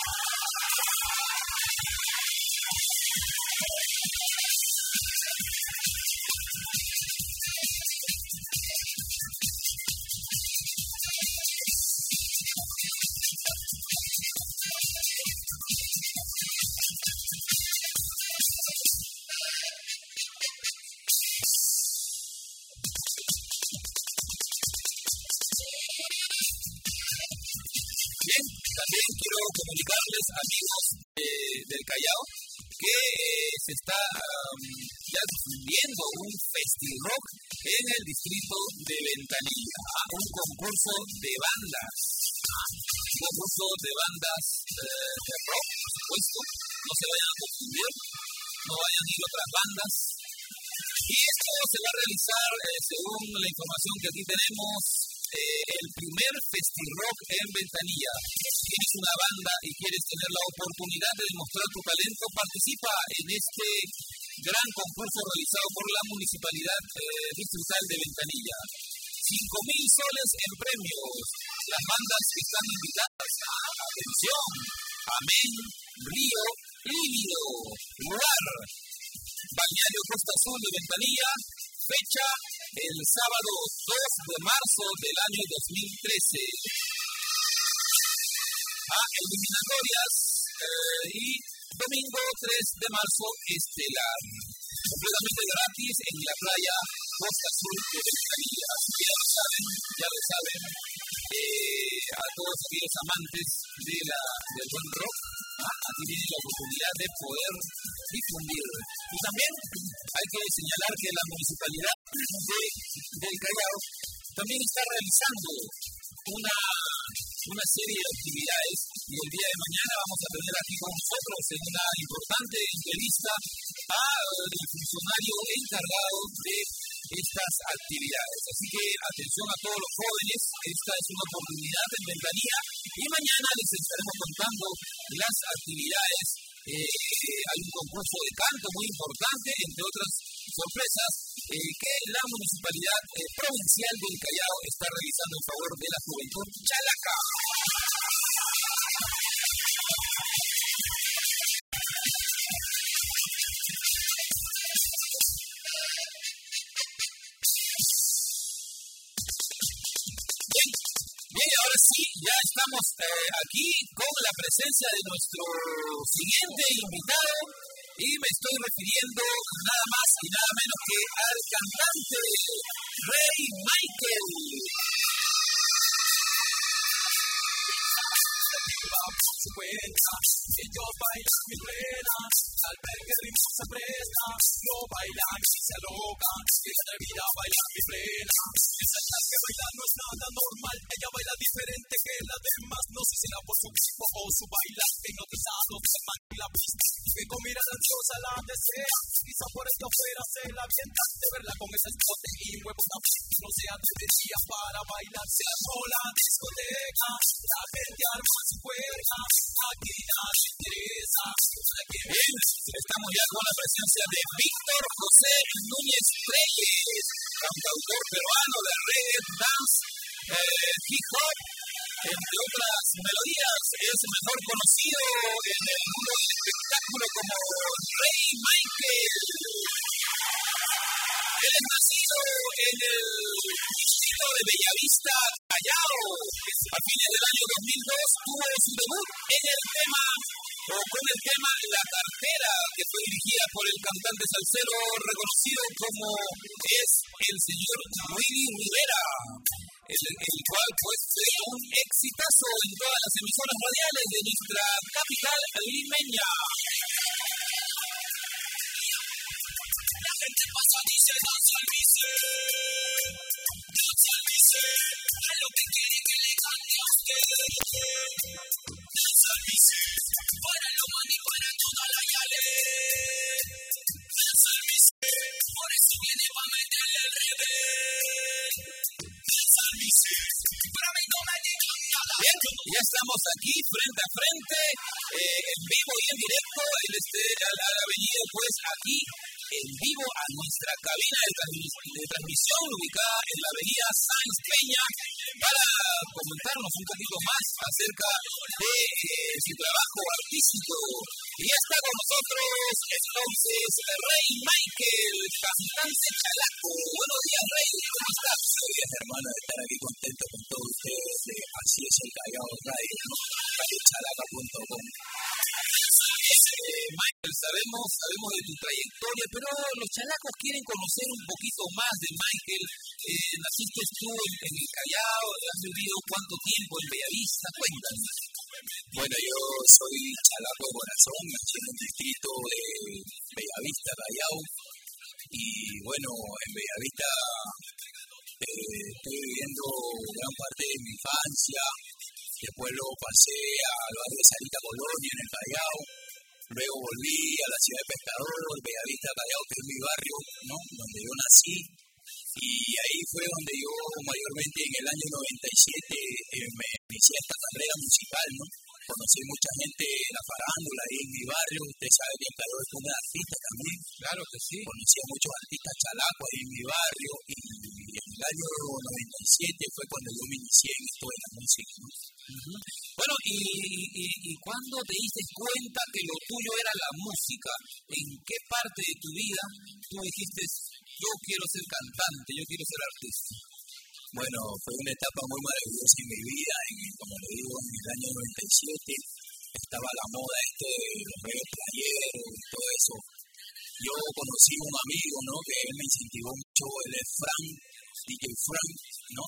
Bien, también quiero comunicarles, amigos del Callao, que se está ya difundiendo un festi-rock en el distrito de Ventanilla, un concurso de bandas, de rock, por supuesto. No se vayan a confundir, no vayan a ir otras bandas. Y esto se va a realizar, según la información que aquí tenemos, el primer festi-rock en Ventanilla. Si tienes una banda y quieres tener la oportunidad de demostrar tu talento, participa en este gran concurso realizado por la Municipalidad Distrital de Ventanilla. 5.000 soles en premios. Las bandas que están invitadas a atención: Amén, Río, Lívido, lugar, Balneario Costa Azul de Ventanilla, fecha el sábado 2 de marzo del año 2013. Eliminatorias y domingo 3 de marzo estelar. Completamente gratis en la playa Costa Azul de Ventanilla. Así que ya lo saben, a todos aquellos amantes del buen rock, aquí tienen la oportunidad de poder difundir. Y también hay que señalar que la Municipalidad del Callao también está realizando una serie de actividades, y el día de mañana vamos a tener aquí con nosotros en una importante entrevista al funcionario encargado de estas actividades. Así que atención a todos los jóvenes, esta es una oportunidad en Ventanilla y mañana les estaremos contando las actividades. Hay un concurso de canto muy importante, entre otras sorpresas, que la Municipalidad Provincial del Callao está realizando en favor de la juventud chalaca. Bien, ahora sí, ya estamos aquí con la presencia de nuestro siguiente invitado y me estoy refiriendo nada más y nada menos que al cantante Rey Michael. Ellos bailan mi plena, al ver que el ritmo se presta, lo bailan y se alocan, y se atrevida a bailar mi plena. Esa que baila no es nada normal, ella baila diferente que las demás, no sé si la por su tipo o su bailar, en otros lados se mancha la pista, que con mirada ansiosa la desea, quizá por esto afuera se la avienta, de verla con ese escote y huevos no se atrevería para bailar. Se armó la discoteca, la gente armó su puerta, aquí nadie interesa. Bien, estamos ya con la presencia de Víctor José Núñez Reyes, cantautor peruano de reggae, dance, hip hop, entre otras melodías. Es mejor conocido en el mundo del espectáculo como Rey Michael. Él es nacido en el distrito de Bellavista, Callao. A fines del año 2002 tuvo su debut en el tema, o con el tema La Cartera, que fue dirigida por el cantante salsero reconocido como es el señor Willy Rivera, el cual pues fue un exitazo en todas las emisoras radiales de nuestra capital limeña. La gente pasa, dice, danza al vice, a lo que quiere que le cante a usted. Danza al vice, para lo mani, para toda la yale. Danza al vice, por eso viene pa' meterle el revés. Danza al vice, para mí no me digan nada. Bien, ya estamos aquí frente a frente, en vivo y en directo. Él ha venido pues aquí en vivo a nuestra cabina de transmisión ubicada en la avenida Sáenz Peña para comentarnos un poquito más acerca de su trabajo artístico. Y ya está con nosotros entonces Rey Michael, cantante chalaco. Buenos días, Rey, ¿cómo estás? Muy bien, hermano, de estar aquí contento con todos ustedes. Así es el Callao Radio, ¿no? Chalaca.com. Michael, sabemos de tu trayectoria, pero los chalacos quieren conocer un poquito más de Michael. Naciste tú en el Callao, has vivido cuánto tiempo en Bellavista, cuéntanos. Bueno, yo soy chalaco de corazón, nací en el distrito de Bellavista, Callao. Y bueno, en Bellavista estoy viviendo gran parte de mi infancia. Después lo pasé al barrio de Sarita Colonia, en el Callao. Luego volví a la ciudad de Pescador, Bellavista, Callao, que es mi barrio, ¿no? Donde yo nací. Y ahí fue donde yo mayormente en el año 97 me inicié esta carrera musical, ¿no? Conocí mucha gente en la farándula ahí en mi barrio. Usted sabe que en Callao es un artista también. Claro que sí. Conocí a muchos artistas chalacos ahí en mi barrio. Y en el año 97 fue cuando yo me inicié en esto de la música, ¿no? Bueno, y ¿cuándo te diste cuenta que lo tuyo era la música? ¿En qué parte de tu vida tú dijiste, yo quiero ser cantante, yo quiero ser artista? Bueno, fue una etapa muy maravillosa en mi vida, como le digo, en el año 97 estaba la moda de los reggae playeros y todo eso. Yo conocí a un amigo, ¿no? Que él me incentivó mucho, él es Frank, DJ Frank, ¿no?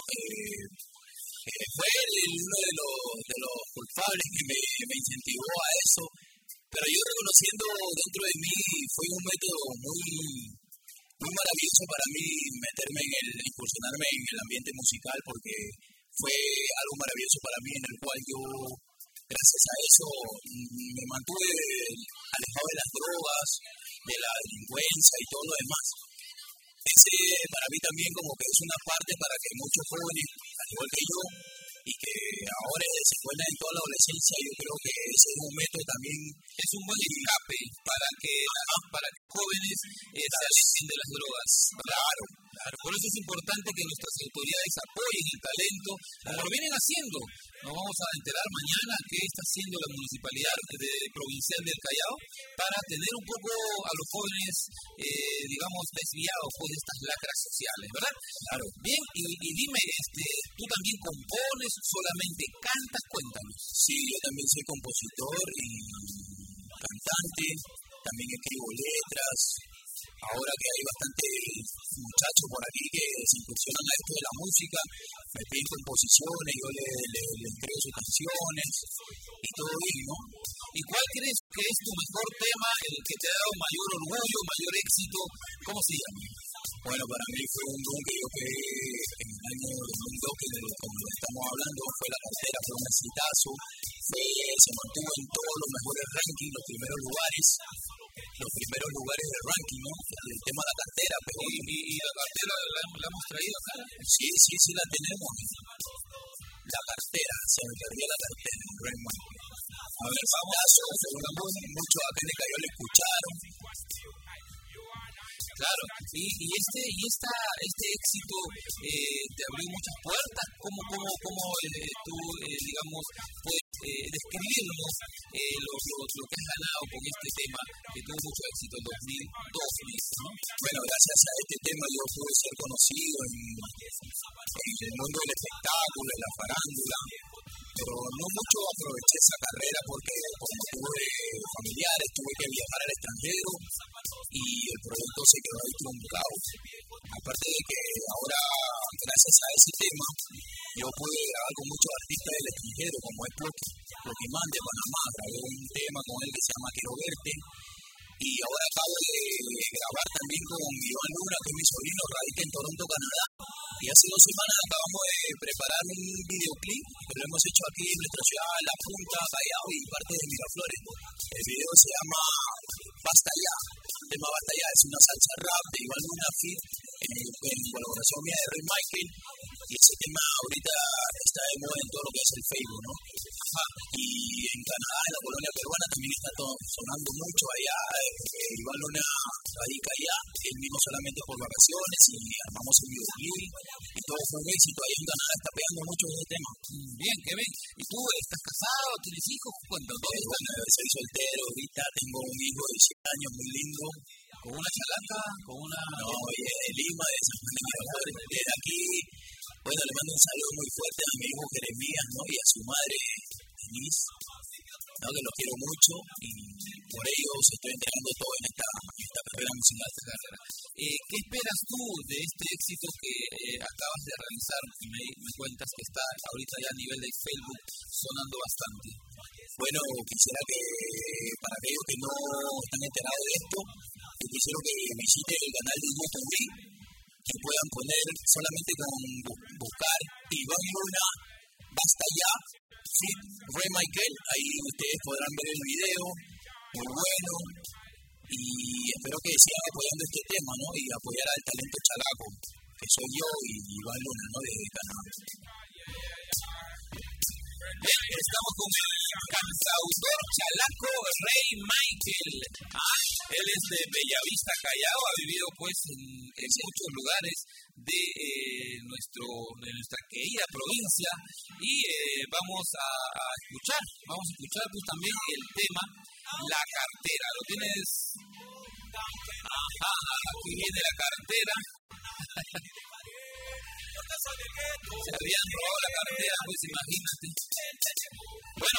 Fue uno de los culpables que me incentivó a eso, pero yo reconociendo dentro de mí fue un método muy maravilloso para mí incursionarme en el ambiente musical, porque fue algo maravilloso para mí en el cual yo, gracias a eso, me mantuve alejado de las drogas, de la delincuencia y todo lo demás. Ese para mí también como que es una parte para que muchos jóvenes, al igual que yo, y que ahora se encuentran en toda la adolescencia, yo creo que ese es un método también, es un buen escape para que jóvenes se alejen de las drogas. Claro. Por eso es importante que nuestras autoridades apoyen el talento, como lo vienen haciendo. Nos vamos a enterar mañana qué está haciendo la Municipalidad Provincial del Callao para tener un poco a los jóvenes, digamos, desviados por estas lacras sociales, ¿verdad? Claro. Bien, y dime, ¿tú también compones, solamente cantas? Cuéntanos. Sí, yo también soy compositor y cantante, también escribo letras. Ahora que hay bastantes muchachos por aquí que se incursionan a esto de la música, me piden composiciones, yo les creo sus canciones y todo bien, ¿no? ¿Y cuál crees que es tu mejor tema, el que te ha dado mayor orgullo, mayor éxito? ¿Cómo se llama? Bueno, para mí fue un don que yo pegué en el año 2002, que como estamos hablando, fue La Cartera, fue un exitazo, se mantuvo en todos los mejores rankings, los primeros lugares. los primeros lugares del ranking, ¿no? El tema de la cartera, pero... ¿Y la cartera la hemos traído acá? Sí, la tenemos. La cartera, se me perdió la cartera, Rayman. A ver, vamos, muchos acá en el Callao le escucharon. Claro, y este éxito te abrió muchas puertas. ¿Cómo tú, digamos, puedes describirnos lo que has ganado con este tema que tuvo mucho éxito en 2012, ¿no? Bueno, gracias a este tema yo pude ser conocido en el mundo del espectáculo, en la farándula, pero no mucho aproveché esa carrera porque como tuve familiares, tuve que viajar al extranjero y el proyecto se quedó ahí truncado. Aparte de que ahora, gracias a ese tema, yo pude grabar con muchos artistas del extranjero, como es Pokimán de Panamá, grabé un tema con él que se llama Quiero Verte, y ahora acabo de grabar también con Iván Luna, que es mi sobrino, radica en Toronto, Canadá, y hace 2 semanas acabamos de preparar un videoclip que lo hemos hecho aquí en nuestra ciudad, La Punta, Callao y parte de Miraflores. El video se llama Basta Ya. El tema Basta Ya es una salsa rap de Iván Luna Fit en colaboración mía de Ray Michael, y ese tema ahorita está de moda en todo lo que es el Facebook, ¿no? Y en Canadá, en la colonia peruana, también está sonando mucho allá. Iván Luna radica allá, él vino solamente por vacaciones y armamos el videoclip y todo fue un éxito. Ahí en Canadá está pegando mucho ese tema. Bien, qué bien. ¿Y tú estás casado? ¿Tienes hijos? Cuéntanos. Bueno, soy soltero, ahorita tengo un hijo de 7 años muy lindo. ¿Con una chalaca? ¿Con una...? No, de Lima, de San Juan de Miraflores. Desde aquí, bueno, le mando un saludo muy fuerte a mi hijo Jeremías, ¿no? Y a su madre, Denise, ¿no? Que los quiero mucho y por ellos estoy entregando todo en esta carrera musical. ¿Qué esperas tú de este éxito que acabas de realizar? Me cuentas que está ahorita ya a nivel de Facebook sonando bastante. Bueno, quisiera que para aquellos que no están enterados de esto, quisiera que visiten el canal de YouTube, que puedan poner solamente con buscar Iván Luna, Basta Ya, Fit Ray Michael, ahí ustedes podrán ver el video, muy bueno, y espero que sigan apoyando este tema, ¿no? Y apoyar al talento chalaco, que soy yo y Iván Luna, ¿no? De Canadá. Estamos con el cantautor chalaco Ray Michael. Él es de Bellavista, Callao, ha vivido pues en muchos lugares de nuestra querida provincia y vamos a escuchar pues también el tema La Cartera. ¿Lo tienes? Aquí viene La Cartera. Se habían robado la cartera, pues imagínate. Bueno,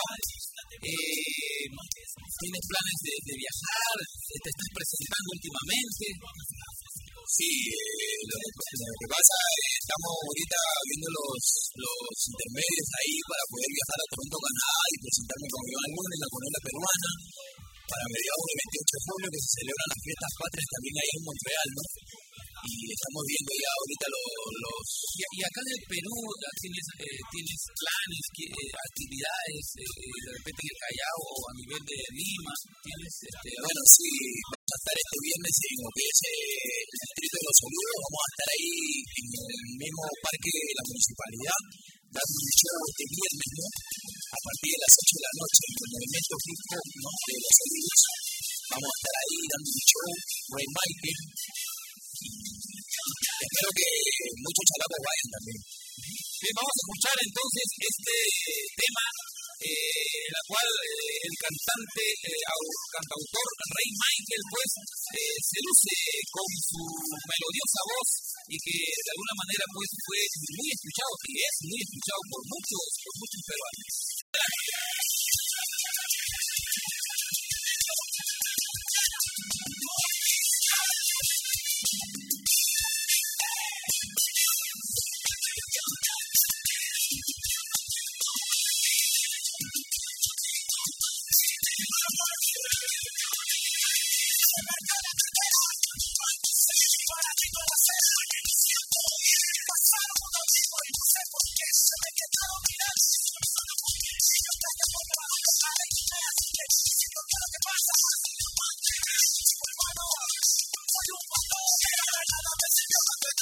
¿tienes planes de viajar? ¿Te estás presentando últimamente? Sí, lo que pasa es que estamos ahorita viendo los intermedios ahí para poder viajar a Toronto, Canadá y presentarme con Iván Luna en la colonia peruana para mediados del 28 de julio que se celebran las fiestas patrias también ahí en Montreal, ¿no? Y estamos viendo ya ahorita los... Y acá en el Perú tienes planes, actividades, de repente en el Callao o a nivel de Lima, tienes... Bueno, sí, vamos a estar este viernes en lo que es el Distrito de los Olivos, vamos a estar ahí en el mismo parque de la municipalidad, dando un show este viernes, ¿no? A partir de las 8 de la noche, en el movimiento hip hop, ¿no? De los Olivos, vamos a estar ahí dando un show, Ray Michael. Espero que muchos chalacos vayan también. Bien, vamos a escuchar entonces este tema, la cual el cantautor Ray Michael pues se luce con su melodiosa voz y que de alguna manera pues fue muy escuchado y es muy escuchado por muchos peruanos.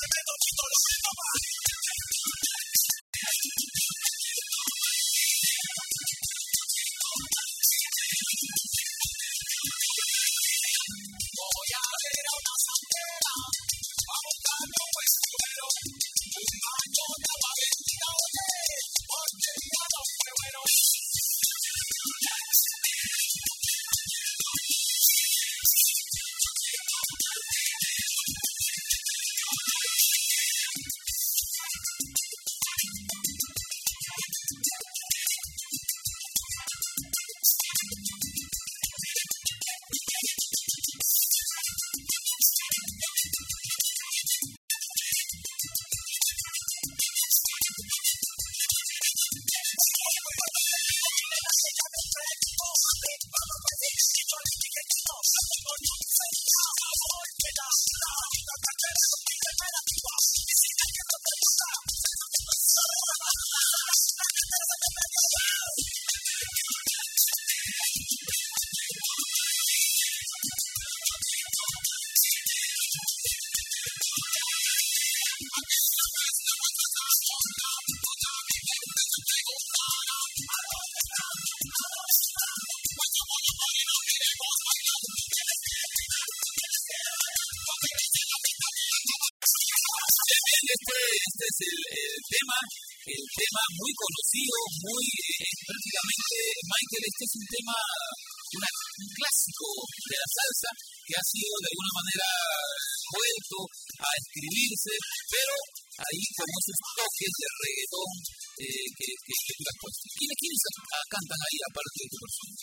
el tema muy conocido, muy prácticamente, Michael, este es un tema, un clásico de la salsa que ha sido de alguna manera vuelto a escribirse, pero ahí con esos toques de reggaetón que tú has puesto. ¿Quiénes cantan ahí aparte de tu persona?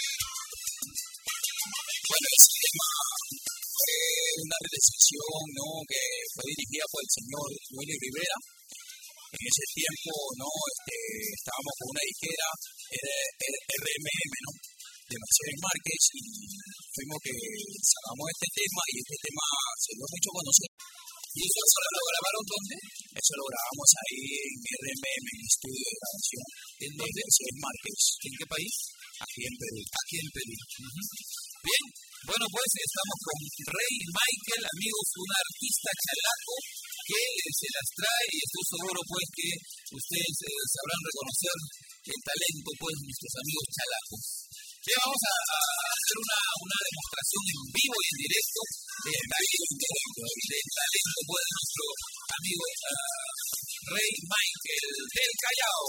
Bueno, ese tema fue una realización, ¿no?, que fue dirigida por el señor Willy Rivera. En ese tiempo, ¿no?, estábamos con una disquera, RMM, ¿no?, de Mercedes Márquez, y fuimos que sacamos este tema, y este tema se dio mucho a conocer. ¿Y eso lo grabaron dónde? Eso lo grabamos ahí en RMM, en el estudio de grabación. ¿En dónde? Mercedes Márquez. ¿En qué país? Aquí en Perú. Aquí en Perú. Bien, bueno, pues estamos con Rey Michael, amigos, un artista chalaco que se las trae, y estoy seguro pues que ustedes sabrán reconocer el talento pues de nuestros amigos chalacos. Bien, vamos a hacer una demostración en vivo y en directo del talento pues de nuestro amigo Rey Michael del Callao.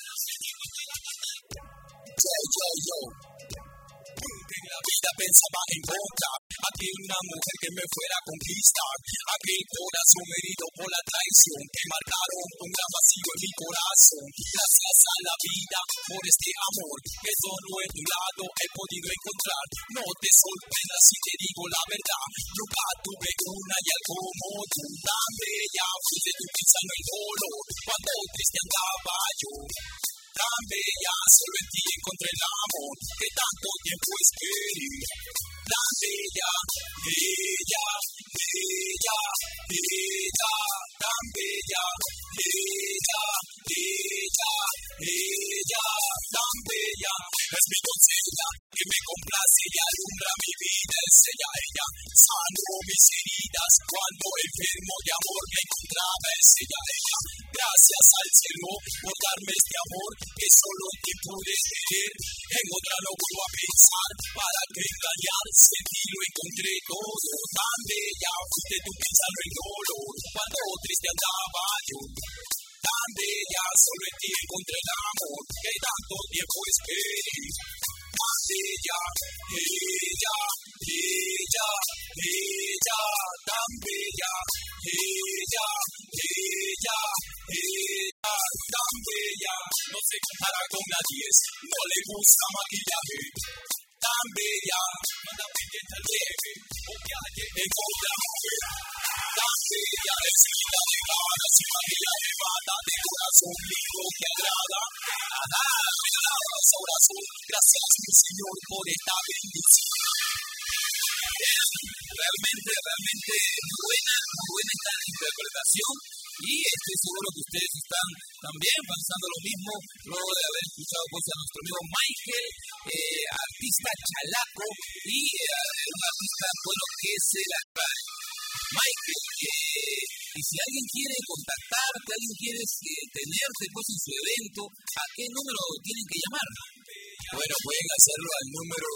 Yo. En la vida pensaba en contra, aquella mujer que me fuera a conquistar, aquel corazón herido por la traición que marcaron un gran vacío en mi corazón. Gracias a la vida por este amor que solo en tu lado he podido encontrar. No te sorprendas si te digo la verdad, nunca tuve una y algo como tú, tan bella, fuiste tú pensando en dolor cuando triste andaba yo. Tan bella, solo en ti encontré el amor que tanto tiempo esperé. Tan bella, bella, bella, bella, tan bella, bella, bella, bella, tan bella. Es mi doncella que me complace y alumbra mi vida. Es ella, sanó mis heridas cuando enfermo de amor me encontraba. Es ella. Gracias al cielo por darme este amor que solo en ti pude tener. En otra no vuelvo a pensar, para que engañar, sentí lo encontré todo. Tan bella, fuiste tú pensando en dolor cuando triste andaba yo. Tan bella, solo en ti encontré el amor que tanto tiempo esperé. Tan bella, bella, bella, bella, tan bella, bella, bella, bella, tan bella. No se compara con nadie, no le gusta maquillaje. Tan bella, manda pendiente al leve, o que ayer en otra mujer. Tan bella, es linda de ganas y maquillaje mata de corazón lindo que agrada. Gracias mi Señor por esta bendición. Realmente buena esta interpretación, y estoy seguro que ustedes están también pensando lo mismo luego de haber escuchado pues a nuestro amigo Michael, artista chalaco y un artista bueno que se la trae. Michael, y si alguien quiere contactarte, alguien quiere tenerte pues en su evento, ¿a qué número tienen que llamar? Bueno, pueden hacerlo al número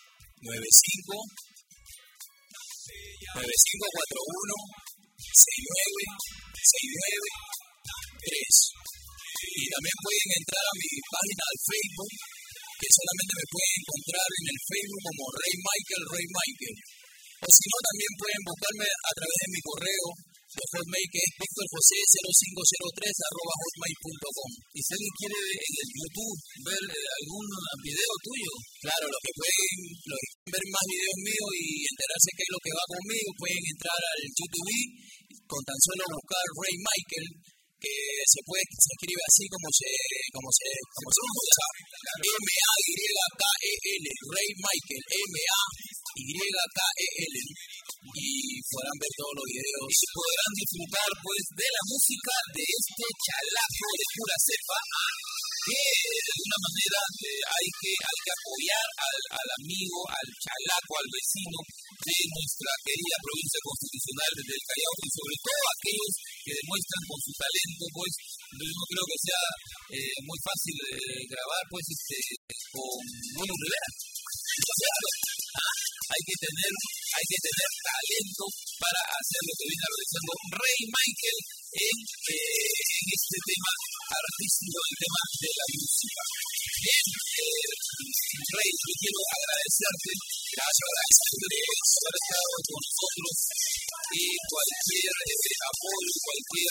9541-6969-3. Y también pueden entrar a mi página de Facebook, que solamente me pueden encontrar en el Facebook como Rey Michael. O si no, también pueden buscarme a través de mi correo de Hotmail, que es victorjose0503@hotmail.com. Y si alguien quiere en el YouTube ver algún video tuyo, claro, los que quieren ver más videos míos y enterarse qué es lo que va conmigo, pueden entrar al YouTube con tan solo buscar Rey Michael, que se escribe así como se escucha, M-A-Y-K-E-L, Rey Michael, M-A-Y-K-E-L, y podrán ver todos los videos. Y podrán disfrutar pues de la música de este chalaco de pura cepa, que de alguna manera hay que apoyar al amigo, al chalaco, al vecino de nuestra querida provincia constitucional del Callao, y sobre todo aquellos que demuestran con su talento, pues yo no creo que sea muy fácil grabar pues con Mono Rivera. Hay que tener talento para hacer lo que viene realizando Rey Michael en este tema artístico, el tema de la música. Bien, Rey, yo quiero agradecerte, gracias por haber estado con nosotros, y cualquier apoyo, cualquier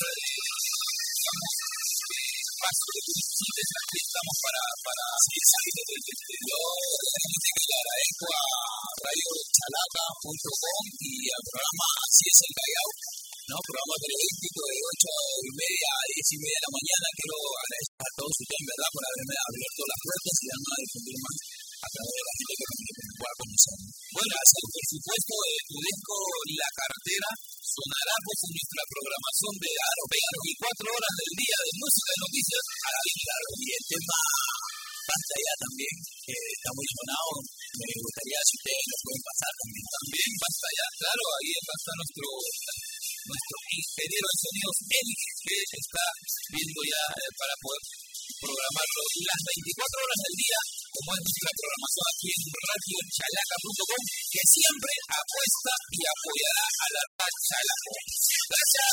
paso que tú necesites, aquí estamos para salir del exterior. Le agradezco a radiochalaca.com y al programa Así es el Callao, programa periodístico de 8:30 a 10:30 de la mañana. Quiero agradecer a todos ustedes, en verdad, por haberme abierto las puertas y darme a difundir más a través de la gente que me pueda conocer. Bueno, gracias. Por supuesto, tu disco La Cartera sonará pues en nuestra programación de 24 horas del día de música y noticias. Claro, y el tema Basta Ya también está muy sonado. Me gustaría, si ustedes lo pueden pasar también. También Basta Ya, claro, ahí está nuestro ingeniero de sonidos, Eric, que está viendo ya para poder programarlo las 24 horas del día, como es nuestra programación aquí en radiochalaca.com, que siempre apuesta y apoyará a la chalaco. Gracias.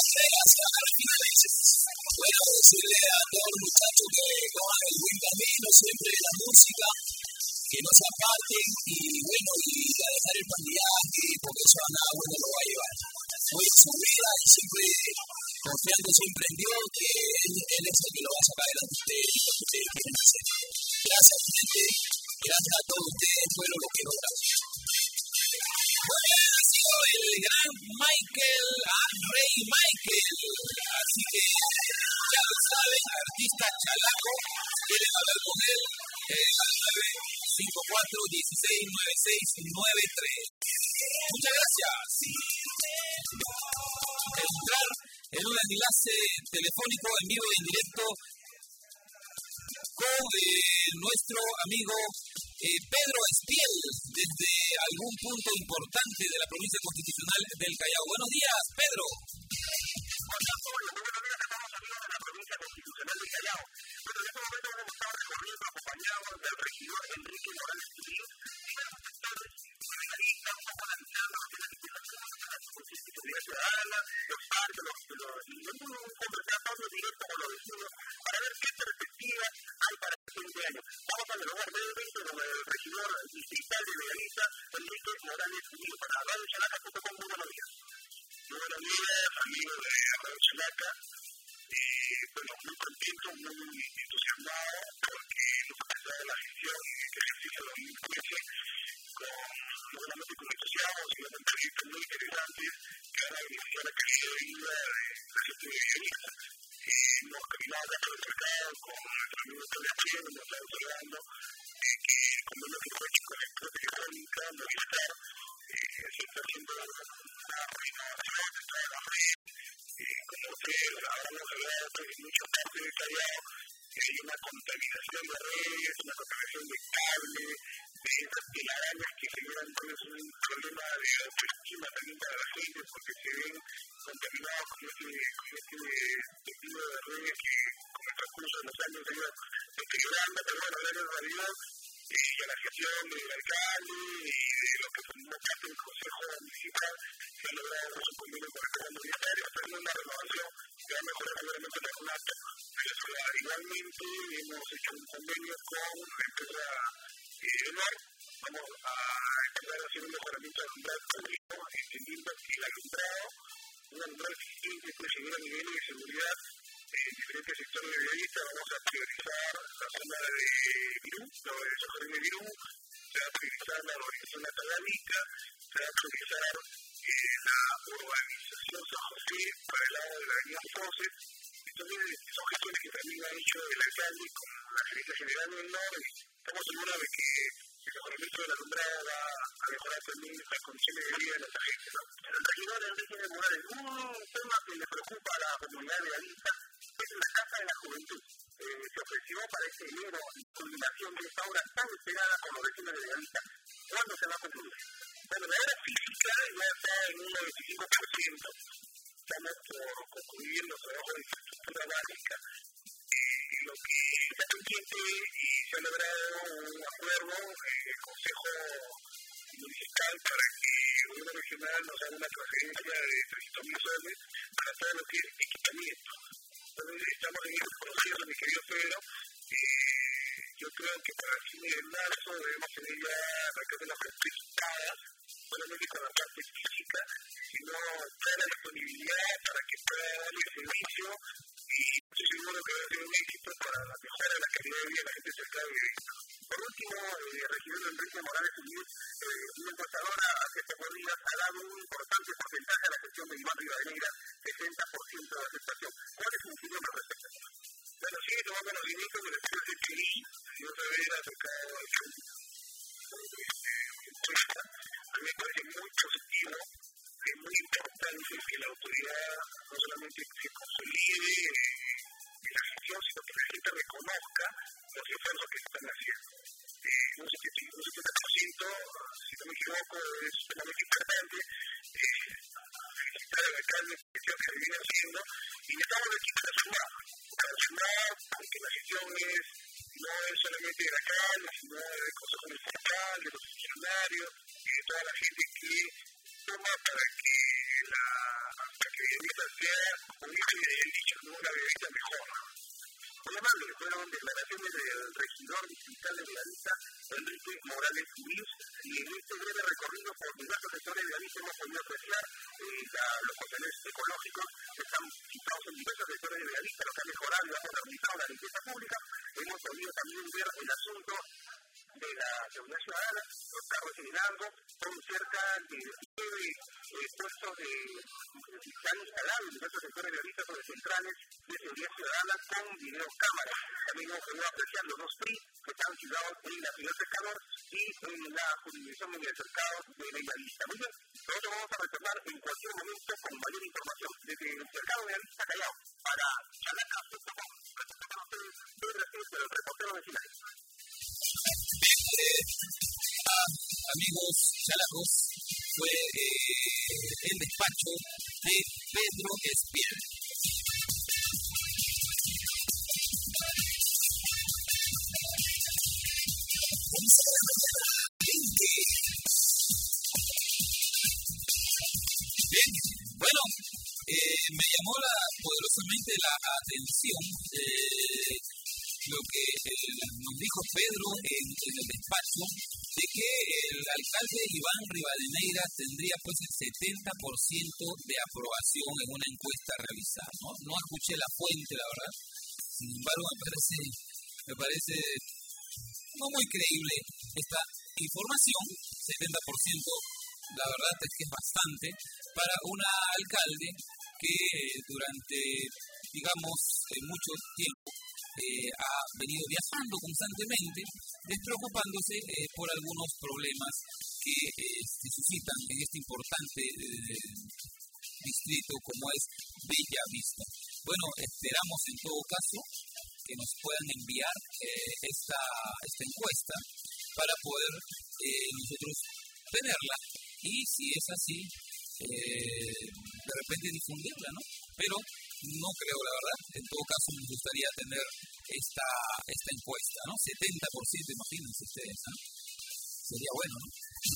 Bueno, decirle a todos los muchachos que cojan el buen camino siempre de la música, que no se aparten y a dejar el pandillaje, porque eso a nada bueno lo va a llevar. Hoy en su vida y siempre confiando siempre en Dios, que Él es el que lo va a sacar adelante a ustedes y lo que ustedes quieren hacer. Gracias, gente. Gracias a todos ustedes. Fueron los que lograron. Bueno, ha sido el gran Rey Michael. Así que ya lo saben, artista chalaco, quieren hablar con él al 954-169693. Muchas gracias. Entrar en un enlace telefónico en vivo y en directo con nuestro amigo Pedro Espiel, desde algún punto importante de la provincia constitucional del Callao. Buenos días, Pedro. Hola, buenos días a todos amigos de la provincia constitucional del Callao. Bueno, en este momento hemos estado recorriendo acompañados del regidor Enrique Morales Turín y de los sectores criminalistas, un poco analizando lo que es la legislación, la constitucionalidad ciudadana, los parques, un conversatorio directo con los vecinos para ver qué perspectivas hay para este fin de año. Vamos a dialogar brevemente con el regidor distrital de Bellavista, Enrique Morales Turín, para radiochalaca.com. Muy buenos días. Muy buenos días, amigos de Radio Chalaca. Bueno, muy contento, muy entusiasmado, porque nos ha prestado la gestión que ejercicio los influencers seguramente con entusiasmo, siguiendo entrevistas muy interesantes que van a beneficiar la calidad de vida de la gente de Bellavista. Hemos caminado acá por el mercado con nuestro amigo de Achille, nos estamos hablando que como lo que fue con la empresa telefónica, Movistar, se está haciendo una renovación de todas las redes. como ustedes ahora hemos hablado en muchas partes del Callao, hay una contaminación de redes, una contaminación de cable, de esas telarañas que generan un problema de autoestima también para la gente, porque se ven contaminados con este tipo de redes que con el transcurso de los años se iban deteriorando, pero bueno, gracias a Dios y a la gestión del alcalde y de lo que formó parte del Consejo Municipal se ha logrado un convenio con el Fondo Monetario, haciendo una renovación que va a mejorar seguramente el ornato de la ciudad. Igualmente hemos hecho un convenio con la empresa Enor. Vamos a empezar a hacer un mejoramiento del alumbrado público, entendiendo que el alumbrado, un alumbrado eficiente que genera niveles de seguridad en diferentes sectores de Bellavista. Vamos a priorizar la zona de Virú, la organización de Virú, se va a priorizar la organización académica, se va a priorizar la urbanización San José para el lado de la avenida Fawcett. Entonces, son gestiones que también ha hecho el alcalde con la gerente general del norte. Estamos seguros de que el mejoramiento del alumbrado va a mejorar también las condiciones de vida de nuestra gente, ¿no? El regidor Enrique de Morales, un tema que le preocupa a la comunidad de Bellavista es la Casa de la Juventud. Se ofreció para este enero la culminación de esta obra tan esperada por los vecinos de Bellavista. ¿Cuándo se va a concluir? Bueno, la obra física ya está en un 95%. Estamos por concluir los trabajos de infraestructura básica. Lo que está pendiente y se ha logrado un acuerdo en el Consejo Municipal para que el gobierno regional nos haga una transferencia de 300.000 soles para todo lo que es equipamiento. Entonces estamos en el proceso, mi querido Pedro. Yo creo que para el fin de marzo debemos tener ya la casa de las equipadas, solamente con la parte física, sino toda la disponibilidad para que pueda darle servicio. Y estoy seguro que va a ser un éxito para la mejora de la calidad de vida de la gente cercana de Bellavista. Por último, el regidor Enrique Morales una encuestadora hace pocos días ha dado un importante porcentaje a la gestión de Iván Rivadeneira, 60% de aceptación. ¿Cuál es su opinión al respecto? Bueno, sí, tomando conocimiento del estudio de PRI, si no se ve acercado al encuesta, a mí me parece muy positivo. Es muy importante que la autoridad no solamente se consolide en la gestión, sino que la gente reconozca los esfuerzos que están haciendo. Un 70%, si no me equivoco, es sumamente importante. Felicitar al alcalde por la gestión que se viene haciendo y estamos aquí para sumar, porque la gestión no es solamente del alcalde, sino del Consejo Municipal, de los funcionarios y de toda la gente que toma para que Bellavista sea, como dice el dicho, una Bellavista mejor. Muy amable, fueron declaraciones del regidor distrital de Bellavista, Enrique Morales Luis, y en este breve recorrido por diversos sectores de Bellavista hemos podido apreciar los contenedores ecológicos que están situados en diversos sectores de Bellavista, lo que ha mejorado y ha modernizado la limpieza pública. Hemos podido también ver el asunto de la seguridad ciudadana, los carros generando, con cerca de 9 puestos que se han instalado en diversos sectores de Bellavista sobre centrales de seguridad ciudadana con videocámaras. También hemos podido apreciar los 2 PRI que están situados en la ciudad de Pescador y en la jurisdicción del cercado de Bellavista. Muy bien, nosotros vamos a retornar en cualquier momento con mayor información desde el cercado de Bellavista Callao para chalaca.com. El reportero vecinal. Amigos chalacos, fue el despacho de Pedro Espiel. Bien, bueno, me llamó poderosamente la atención lo que nos dijo Pedro en el despacho, de que el alcalde Iván Rivadeneira tendría pues el 70% de aprobación en una encuesta realizada. No escuché la fuente, la verdad. Sin embargo, me parece no muy creíble esta información. 70%, la verdad es que es bastante para un alcalde que durante, digamos, mucho tiempo ha venido viajando constantemente, despreocupándose por algunos problemas que se suscitan en este importante distrito como es Bellavista. Bueno, esperamos en todo caso que nos puedan enviar esta encuesta para poder nosotros tenerla y si es así, de repente difundirla, ¿no? Pero no creo, la verdad. En todo caso, nos gustaría tener esta encuesta, ¿no? 70%, imagínense ustedes, ¿no? Sería bueno, ¿no?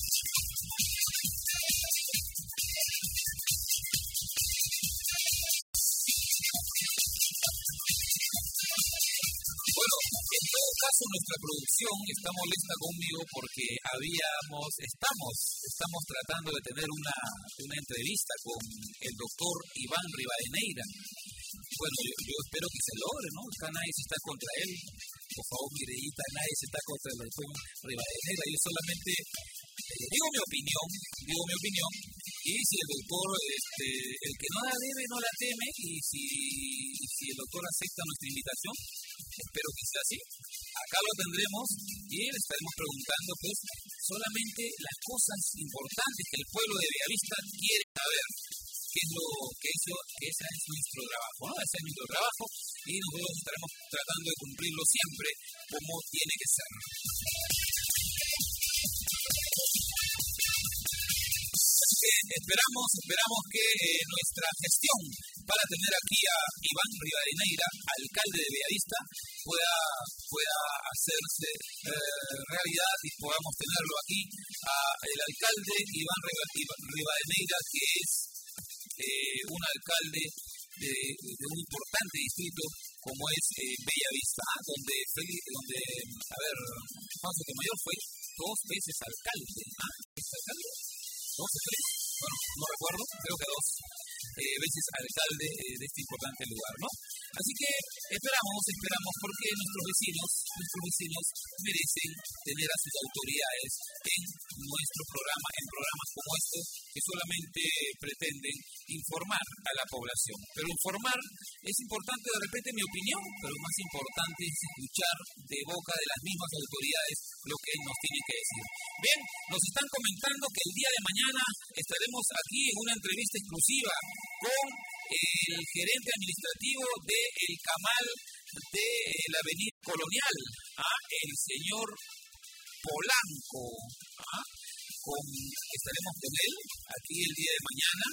Bueno, en todo caso, nuestra producción está molesta conmigo porque estamos tratando de tener una entrevista con el doctor Iván Rivadeneira. Bueno, yo espero que se logre, ¿no? Acá nadie se está contra él. Por favor, Mireita, nadie se está contra el doctor Rivadeneira. Yo solamente digo mi opinión. Y si el doctor, el que no la debe, no la teme. Y si el doctor acepta nuestra invitación, espero que sea así. Acá lo tendremos y le estaremos preguntando, pues, solamente las cosas importantes que el pueblo de Bellavista quiere saber. Ese es nuestro trabajo, ¿no? Ese es nuestro trabajo y nosotros estaremos tratando de cumplirlo siempre como tiene que ser. Esperamos que nuestra gestión para tener aquí a Iván Rivadeneira, alcalde de Bellavista, pueda hacerse realidad y podamos tenerlo aquí al alcalde Iván Rivadeneira, que es un alcalde de un importante distrito como es Bellavista, donde Alfonso de Mayor fue 2 veces alcalde. ¿Es alcalde? 2 o 3, bueno, no recuerdo, creo que 2 veces alcalde de este importante lugar, ¿no? Así que esperamos porque nuestros vecinos merecen tener a sus autoridades en nuestro programa, en programas como estos que solamente pretenden informar a la población. Pero informar es importante, de repente, mi opinión, pero lo más importante es escuchar de boca de las mismas autoridades lo que nos tienen que decir. Bien, nos están comentando que el día de mañana estaremos aquí en una entrevista exclusiva con el gerente administrativo del Camal de la Avenida Colonial, el señor Polanco. Estaremos con él aquí el día de mañana.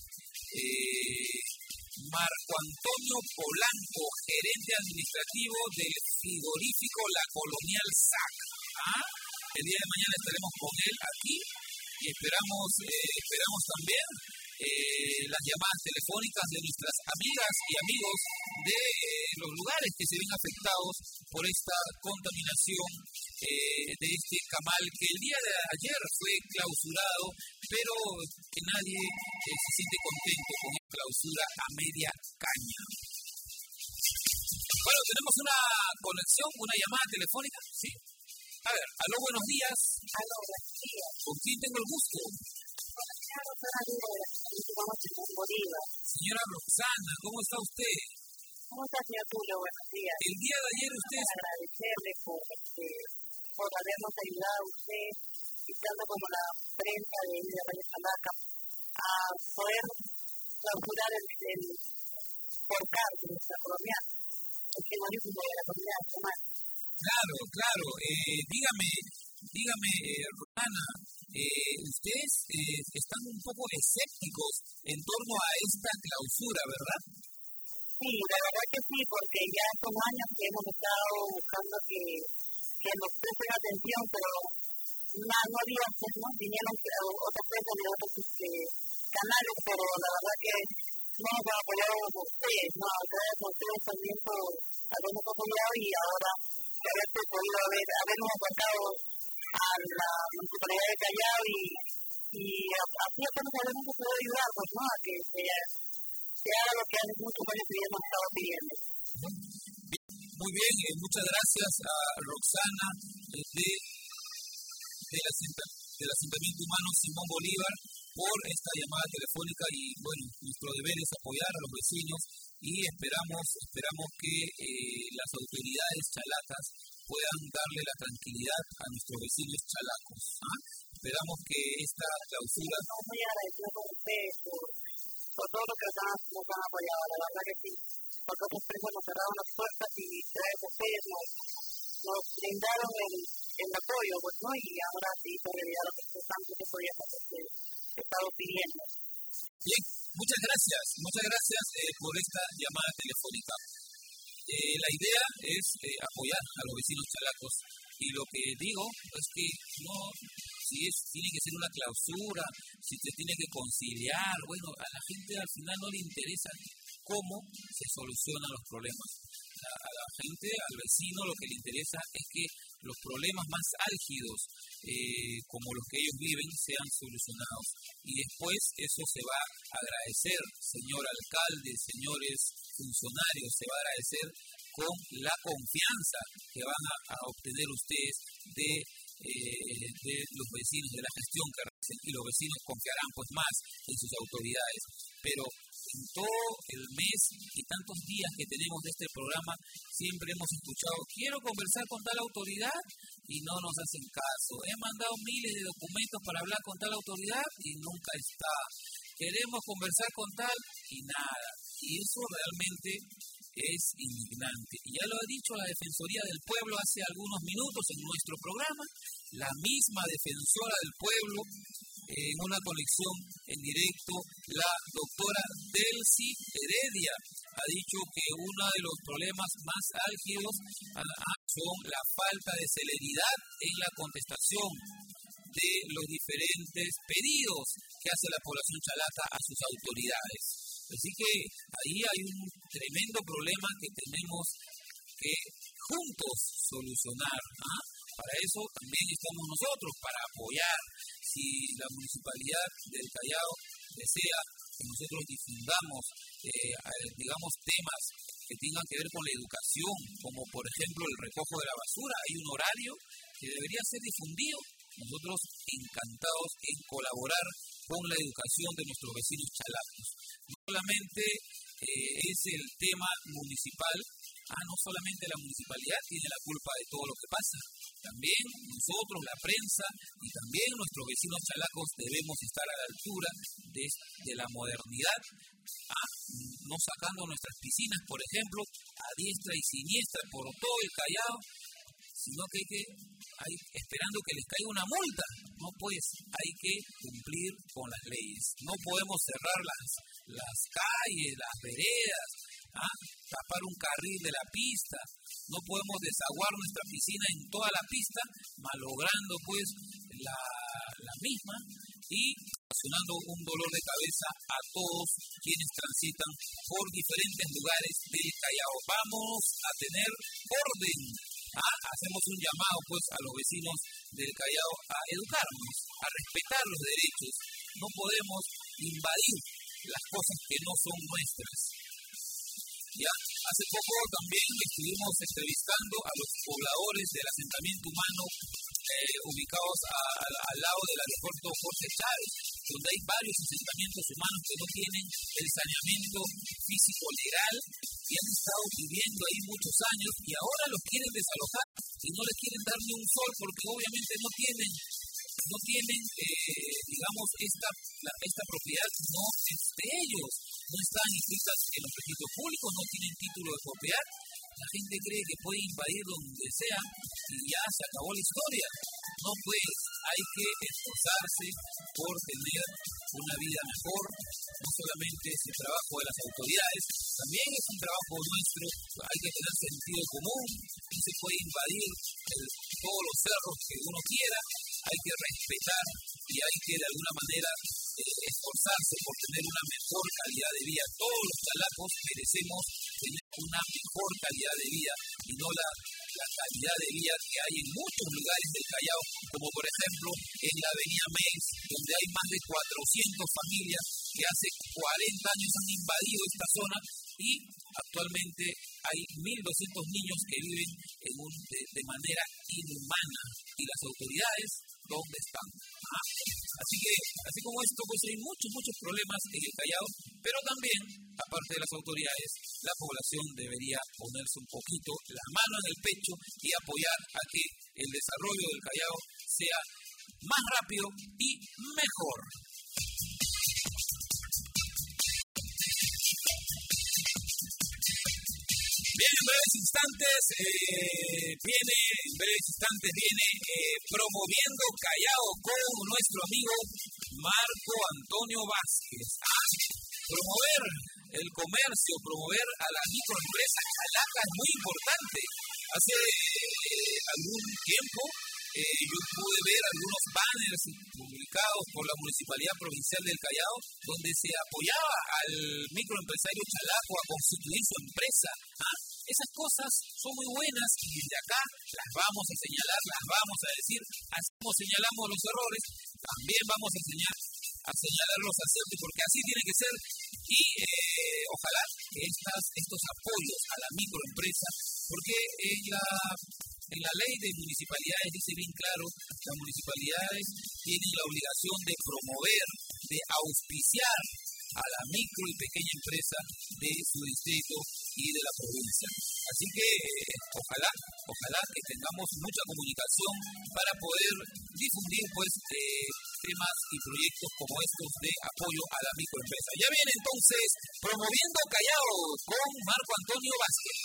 Marco Antonio Polanco, gerente administrativo del frigorífico La Colonial SAC. El día de mañana estaremos con él aquí y esperamos también las llamadas telefónicas de nuestras amigas y amigos de los lugares que se ven afectados por esta contaminación de este camal que el día de ayer fue clausurado, pero que nadie se siente contento con esta clausura a media caña. Bueno, tenemos una conexión, una llamada telefónica, ¿sí? A ver, aló, buenos días. Aló, buenos días. ¿Con quién tengo el gusto? Señora Roxana, ¿cómo está usted? ¿Cómo está, señor Julio? Buenos días. El día de ayer usted... Agradecerle por habernos ayudado a usted, citando como la prensa de Radio Chalaca, a poder clausurar el portal de nuestra colonial, el frigorífico de la comunidad nacional. Claro. Dígame, Roxana, ustedes están un poco escépticos en torno a esta clausura, ¿verdad? Sí, la verdad que sí, porque ya son años que hemos estado buscando que nos presten atención, pero no había, ¿no? Vinieron otros precios de otros canales, pero la verdad que no nos apoyaron ustedes, ¿no? Gracias a ustedes también por habernos apoyado y ahora haberse podido habernos aportado a la municipalidad de Callao y así habernos podido ayudarnos, ¿no? A que se haga lo que hace muchos años que ya hemos estado pidiendo. Muy bien, muchas gracias a Roxana del Asentamiento Humano Simón Bolívar por esta llamada telefónica y bueno, nuestro deber es apoyar a los vecinos y esperamos que las autoridades chalacas puedan darle la tranquilidad a nuestros vecinos chalacos. Esperamos que esta clausura... Estamos muy agradecidos con ustedes por todo lo que nos han apoyado, la verdad que sí, porque otras empresas nos cerraron las puertas y gracias a ustedes nos brindaron el apoyo, pues, ¿no? Y ahora sí se realidad lo que tanto se podía hacer, que estaba pidiendo. Bien, muchas gracias por esta llamada telefónica. La idea es apoyar a los vecinos chalacos y lo que digo es que no, tiene que ser una clausura, si se tiene que conciliar, bueno, a la gente al final no le interesa cómo se solucionan los problemas. A la gente, al vecino, lo que le interesa es que los problemas más álgidos, como los que ellos viven, sean solucionados. Y después eso se va a agradecer, señor alcalde, señores funcionarios, se va a agradecer con la confianza que van a obtener ustedes de los vecinos, de la gestión que hacen, y los vecinos confiarán pues más en sus autoridades. Pero en todo el mes y tantos días que tenemos de este programa, siempre hemos escuchado, quiero conversar con tal autoridad y no nos hacen caso. He mandado miles de documentos para hablar con tal autoridad y nunca está. Queremos conversar con tal y nada. Y eso realmente es indignante. Y ya lo ha dicho la Defensoría del Pueblo hace algunos minutos en nuestro programa, la misma Defensora del Pueblo, en una conexión en directo, la doctora Delcy Heredia ha dicho que uno de los problemas más álgidos son la falta de celeridad en la contestación de los diferentes pedidos que hace la población chalaca a sus autoridades. Así que ahí hay un tremendo problema que tenemos que juntos solucionar. Para eso también estamos nosotros, para apoyar. Si la Municipalidad del Callao desea que nosotros difundamos, digamos, temas que tengan que ver con la educación, como por ejemplo el recojo de la basura, hay un horario que debería ser difundido. Nosotros encantados en colaborar con la educación de nuestros vecinos chalacos. No solamente es el tema municipal, no solamente la municipalidad tiene la culpa de todo lo que pasa, también nosotros, la prensa y también nuestros vecinos chalacos debemos estar a la altura de la modernidad, no sacando nuestras piscinas, por ejemplo, a diestra y siniestra por todo el Callao, sino que hay esperando que les caiga una multa. No, pues hay que cumplir con las leyes. No podemos cerrar las calles, las veredas, tapar un carril de la pista. No podemos desaguar nuestra piscina en toda la pista, malogrando pues la misma y ocasionando un dolor de cabeza a todos quienes transitan por diferentes lugares del Callao. Vamos a tener orden. Hacemos un llamado pues a los vecinos del Callao a educarnos, a respetar los derechos. No podemos invadir las cosas que no son nuestras. Ya, hace poco también estuvimos entrevistando a los pobladores del asentamiento humano ubicados al lado del aeropuerto Jorge Chávez, donde hay varios asentamientos humanos que no tienen el saneamiento físico legal y han estado viviendo ahí muchos años y ahora los quieren desalojar y no les quieren dar ni un sol porque obviamente no tienen digamos, esta propiedad no es de ellos, no están inscritas en los registros públicos, no tienen título de propiedad. La gente cree que puede invadir donde sea y ya se acabó la historia. No, pues hay que esforzarse por tener una vida mejor. No solamente es el trabajo de las autoridades, también es un trabajo nuestro. Hay que tener sentido común, no se puede invadir todos los cerros que uno quiera. Hay que respetar y hay que de alguna manera esforzarse por tener una mejor calidad de vida. Todos los chalacos merecemos tener una mejor calidad de vida y no la calidad de vida que hay en muchos lugares del Callao, como por ejemplo en la avenida Meis, donde hay más de 400 familias que hace 40 años han invadido esta zona y actualmente hay 1.200 niños que viven de manera inhumana. ¿Y las autoridades dónde están? Así como esto, pues hay muchos problemas en el Callao, pero también, aparte de las autoridades, la población debería ponerse un poquito la mano en el pecho y apoyar a que el desarrollo del Callao sea más rápido y mejor. Bien, en breves instantes viene Promoviendo Callao con nuestro amigo Marco Antonio Vázquez. Promover el comercio, promover a la microempresa Chalaca es muy importante. Hace algún tiempo yo pude ver algunos banners publicados por la Municipalidad Provincial del Callao donde se apoyaba al microempresario chalaco a constituir su empresa. Esas cosas son muy buenas y desde acá las vamos a señalar, las vamos a decir, así como señalamos los errores, también vamos a señalar los aciertos, porque así tiene que ser. Y ojalá que estos apoyos a la microempresa, porque en la ley de municipalidades dice bien claro, las municipalidades tienen la obligación de promover, de auspiciar a la micro y pequeña empresa de su distrito y de la provincia. Así que ojalá que tengamos mucha comunicación para poder difundir temas y proyectos como estos de apoyo a la microempresa. Ya viene entonces Promoviendo Callao con Marco Antonio Vázquez.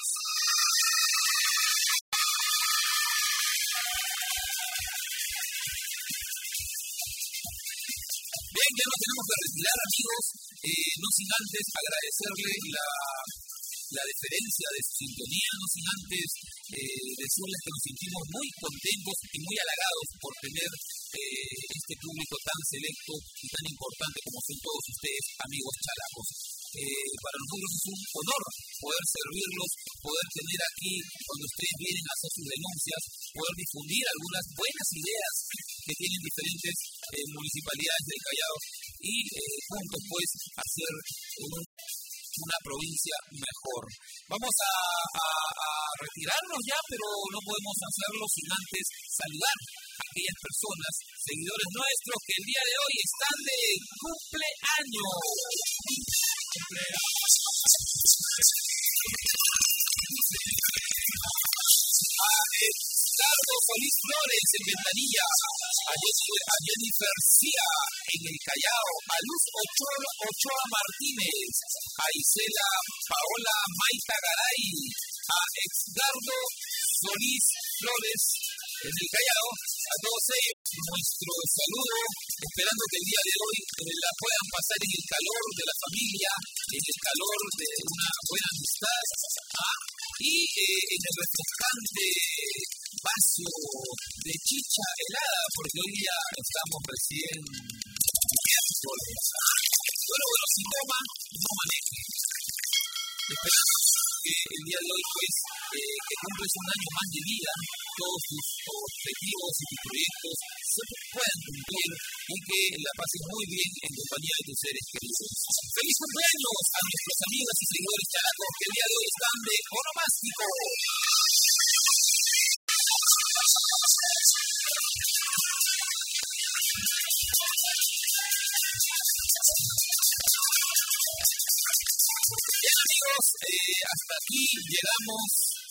Bien, ya nos tenemos que retirar, amigos, no sin antes agradecerle la deferencia de su sintonía, no sin antes decirles que nos sentimos muy contentos y muy halagados por tener este público tan selecto y tan importante como son todos ustedes, amigos chalacos. Para nosotros es un honor poder servirlos, poder tener aquí, cuando ustedes vienen a hacer sus denuncias, poder difundir algunas buenas ideas que tienen diferentes municipalidades del Callao y juntos pues hacer una provincia mejor. Vamos a retirarnos ya, pero no podemos hacerlo sin antes saludar a aquellas personas, seguidores nuestros que el día de hoy están de cumpleaños. A Carlos Solís Flores en Ventanilla, a Jennifer Cía en el Callao, a Luz Ochoa Martínez, a Isela Paola Maita Garay, a Edgardo Solís Flores en el Callao. A todos ellos nuestro saludo, esperando que el día de hoy la puedan pasar en el calor de la familia, en el calor de una buena amistad y en el refrescante vaso de chicha helada, porque hoy día estamos recién miércoles. Bueno, si toma, no maneje. Esperamos que el día de hoy pues que cumples un año más de vida, todos tus objetivos y tus proyectos se puedan cumplir y que la pases muy bien en compañía de tus seres queridos. ¡Feliz cumpleaños a nuestros amigos y seguidores chalacos que el día de hoy están de onomástico! Bien, amigos, hasta aquí llegamos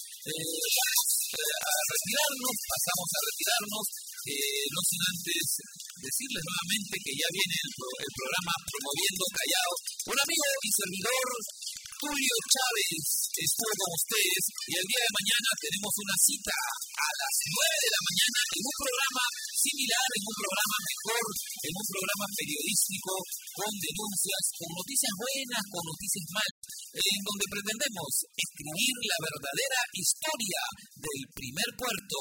a retirarnos, pasamos a retirarnos, no sin antes decirles nuevamente que ya viene el programa Promoviendo Callao. Un amigo y servidor, Tulio Chávez, estuvo con ustedes y el día de mañana tenemos una cita a las 9 de la mañana en un programa similar, en un programa mejor, en un programa periodístico con denuncias, con noticias buenas, con noticias malas, en donde pretendemos escribir la verdadera historia del primer puerto.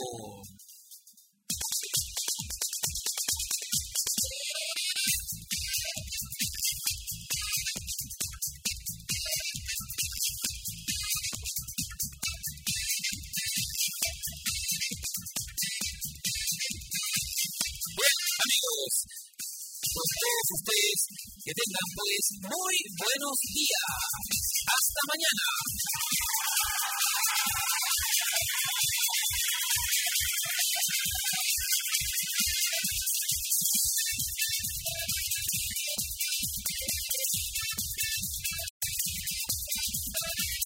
Pues todos ustedes que tengan pues muy buenos días. Hasta mañana.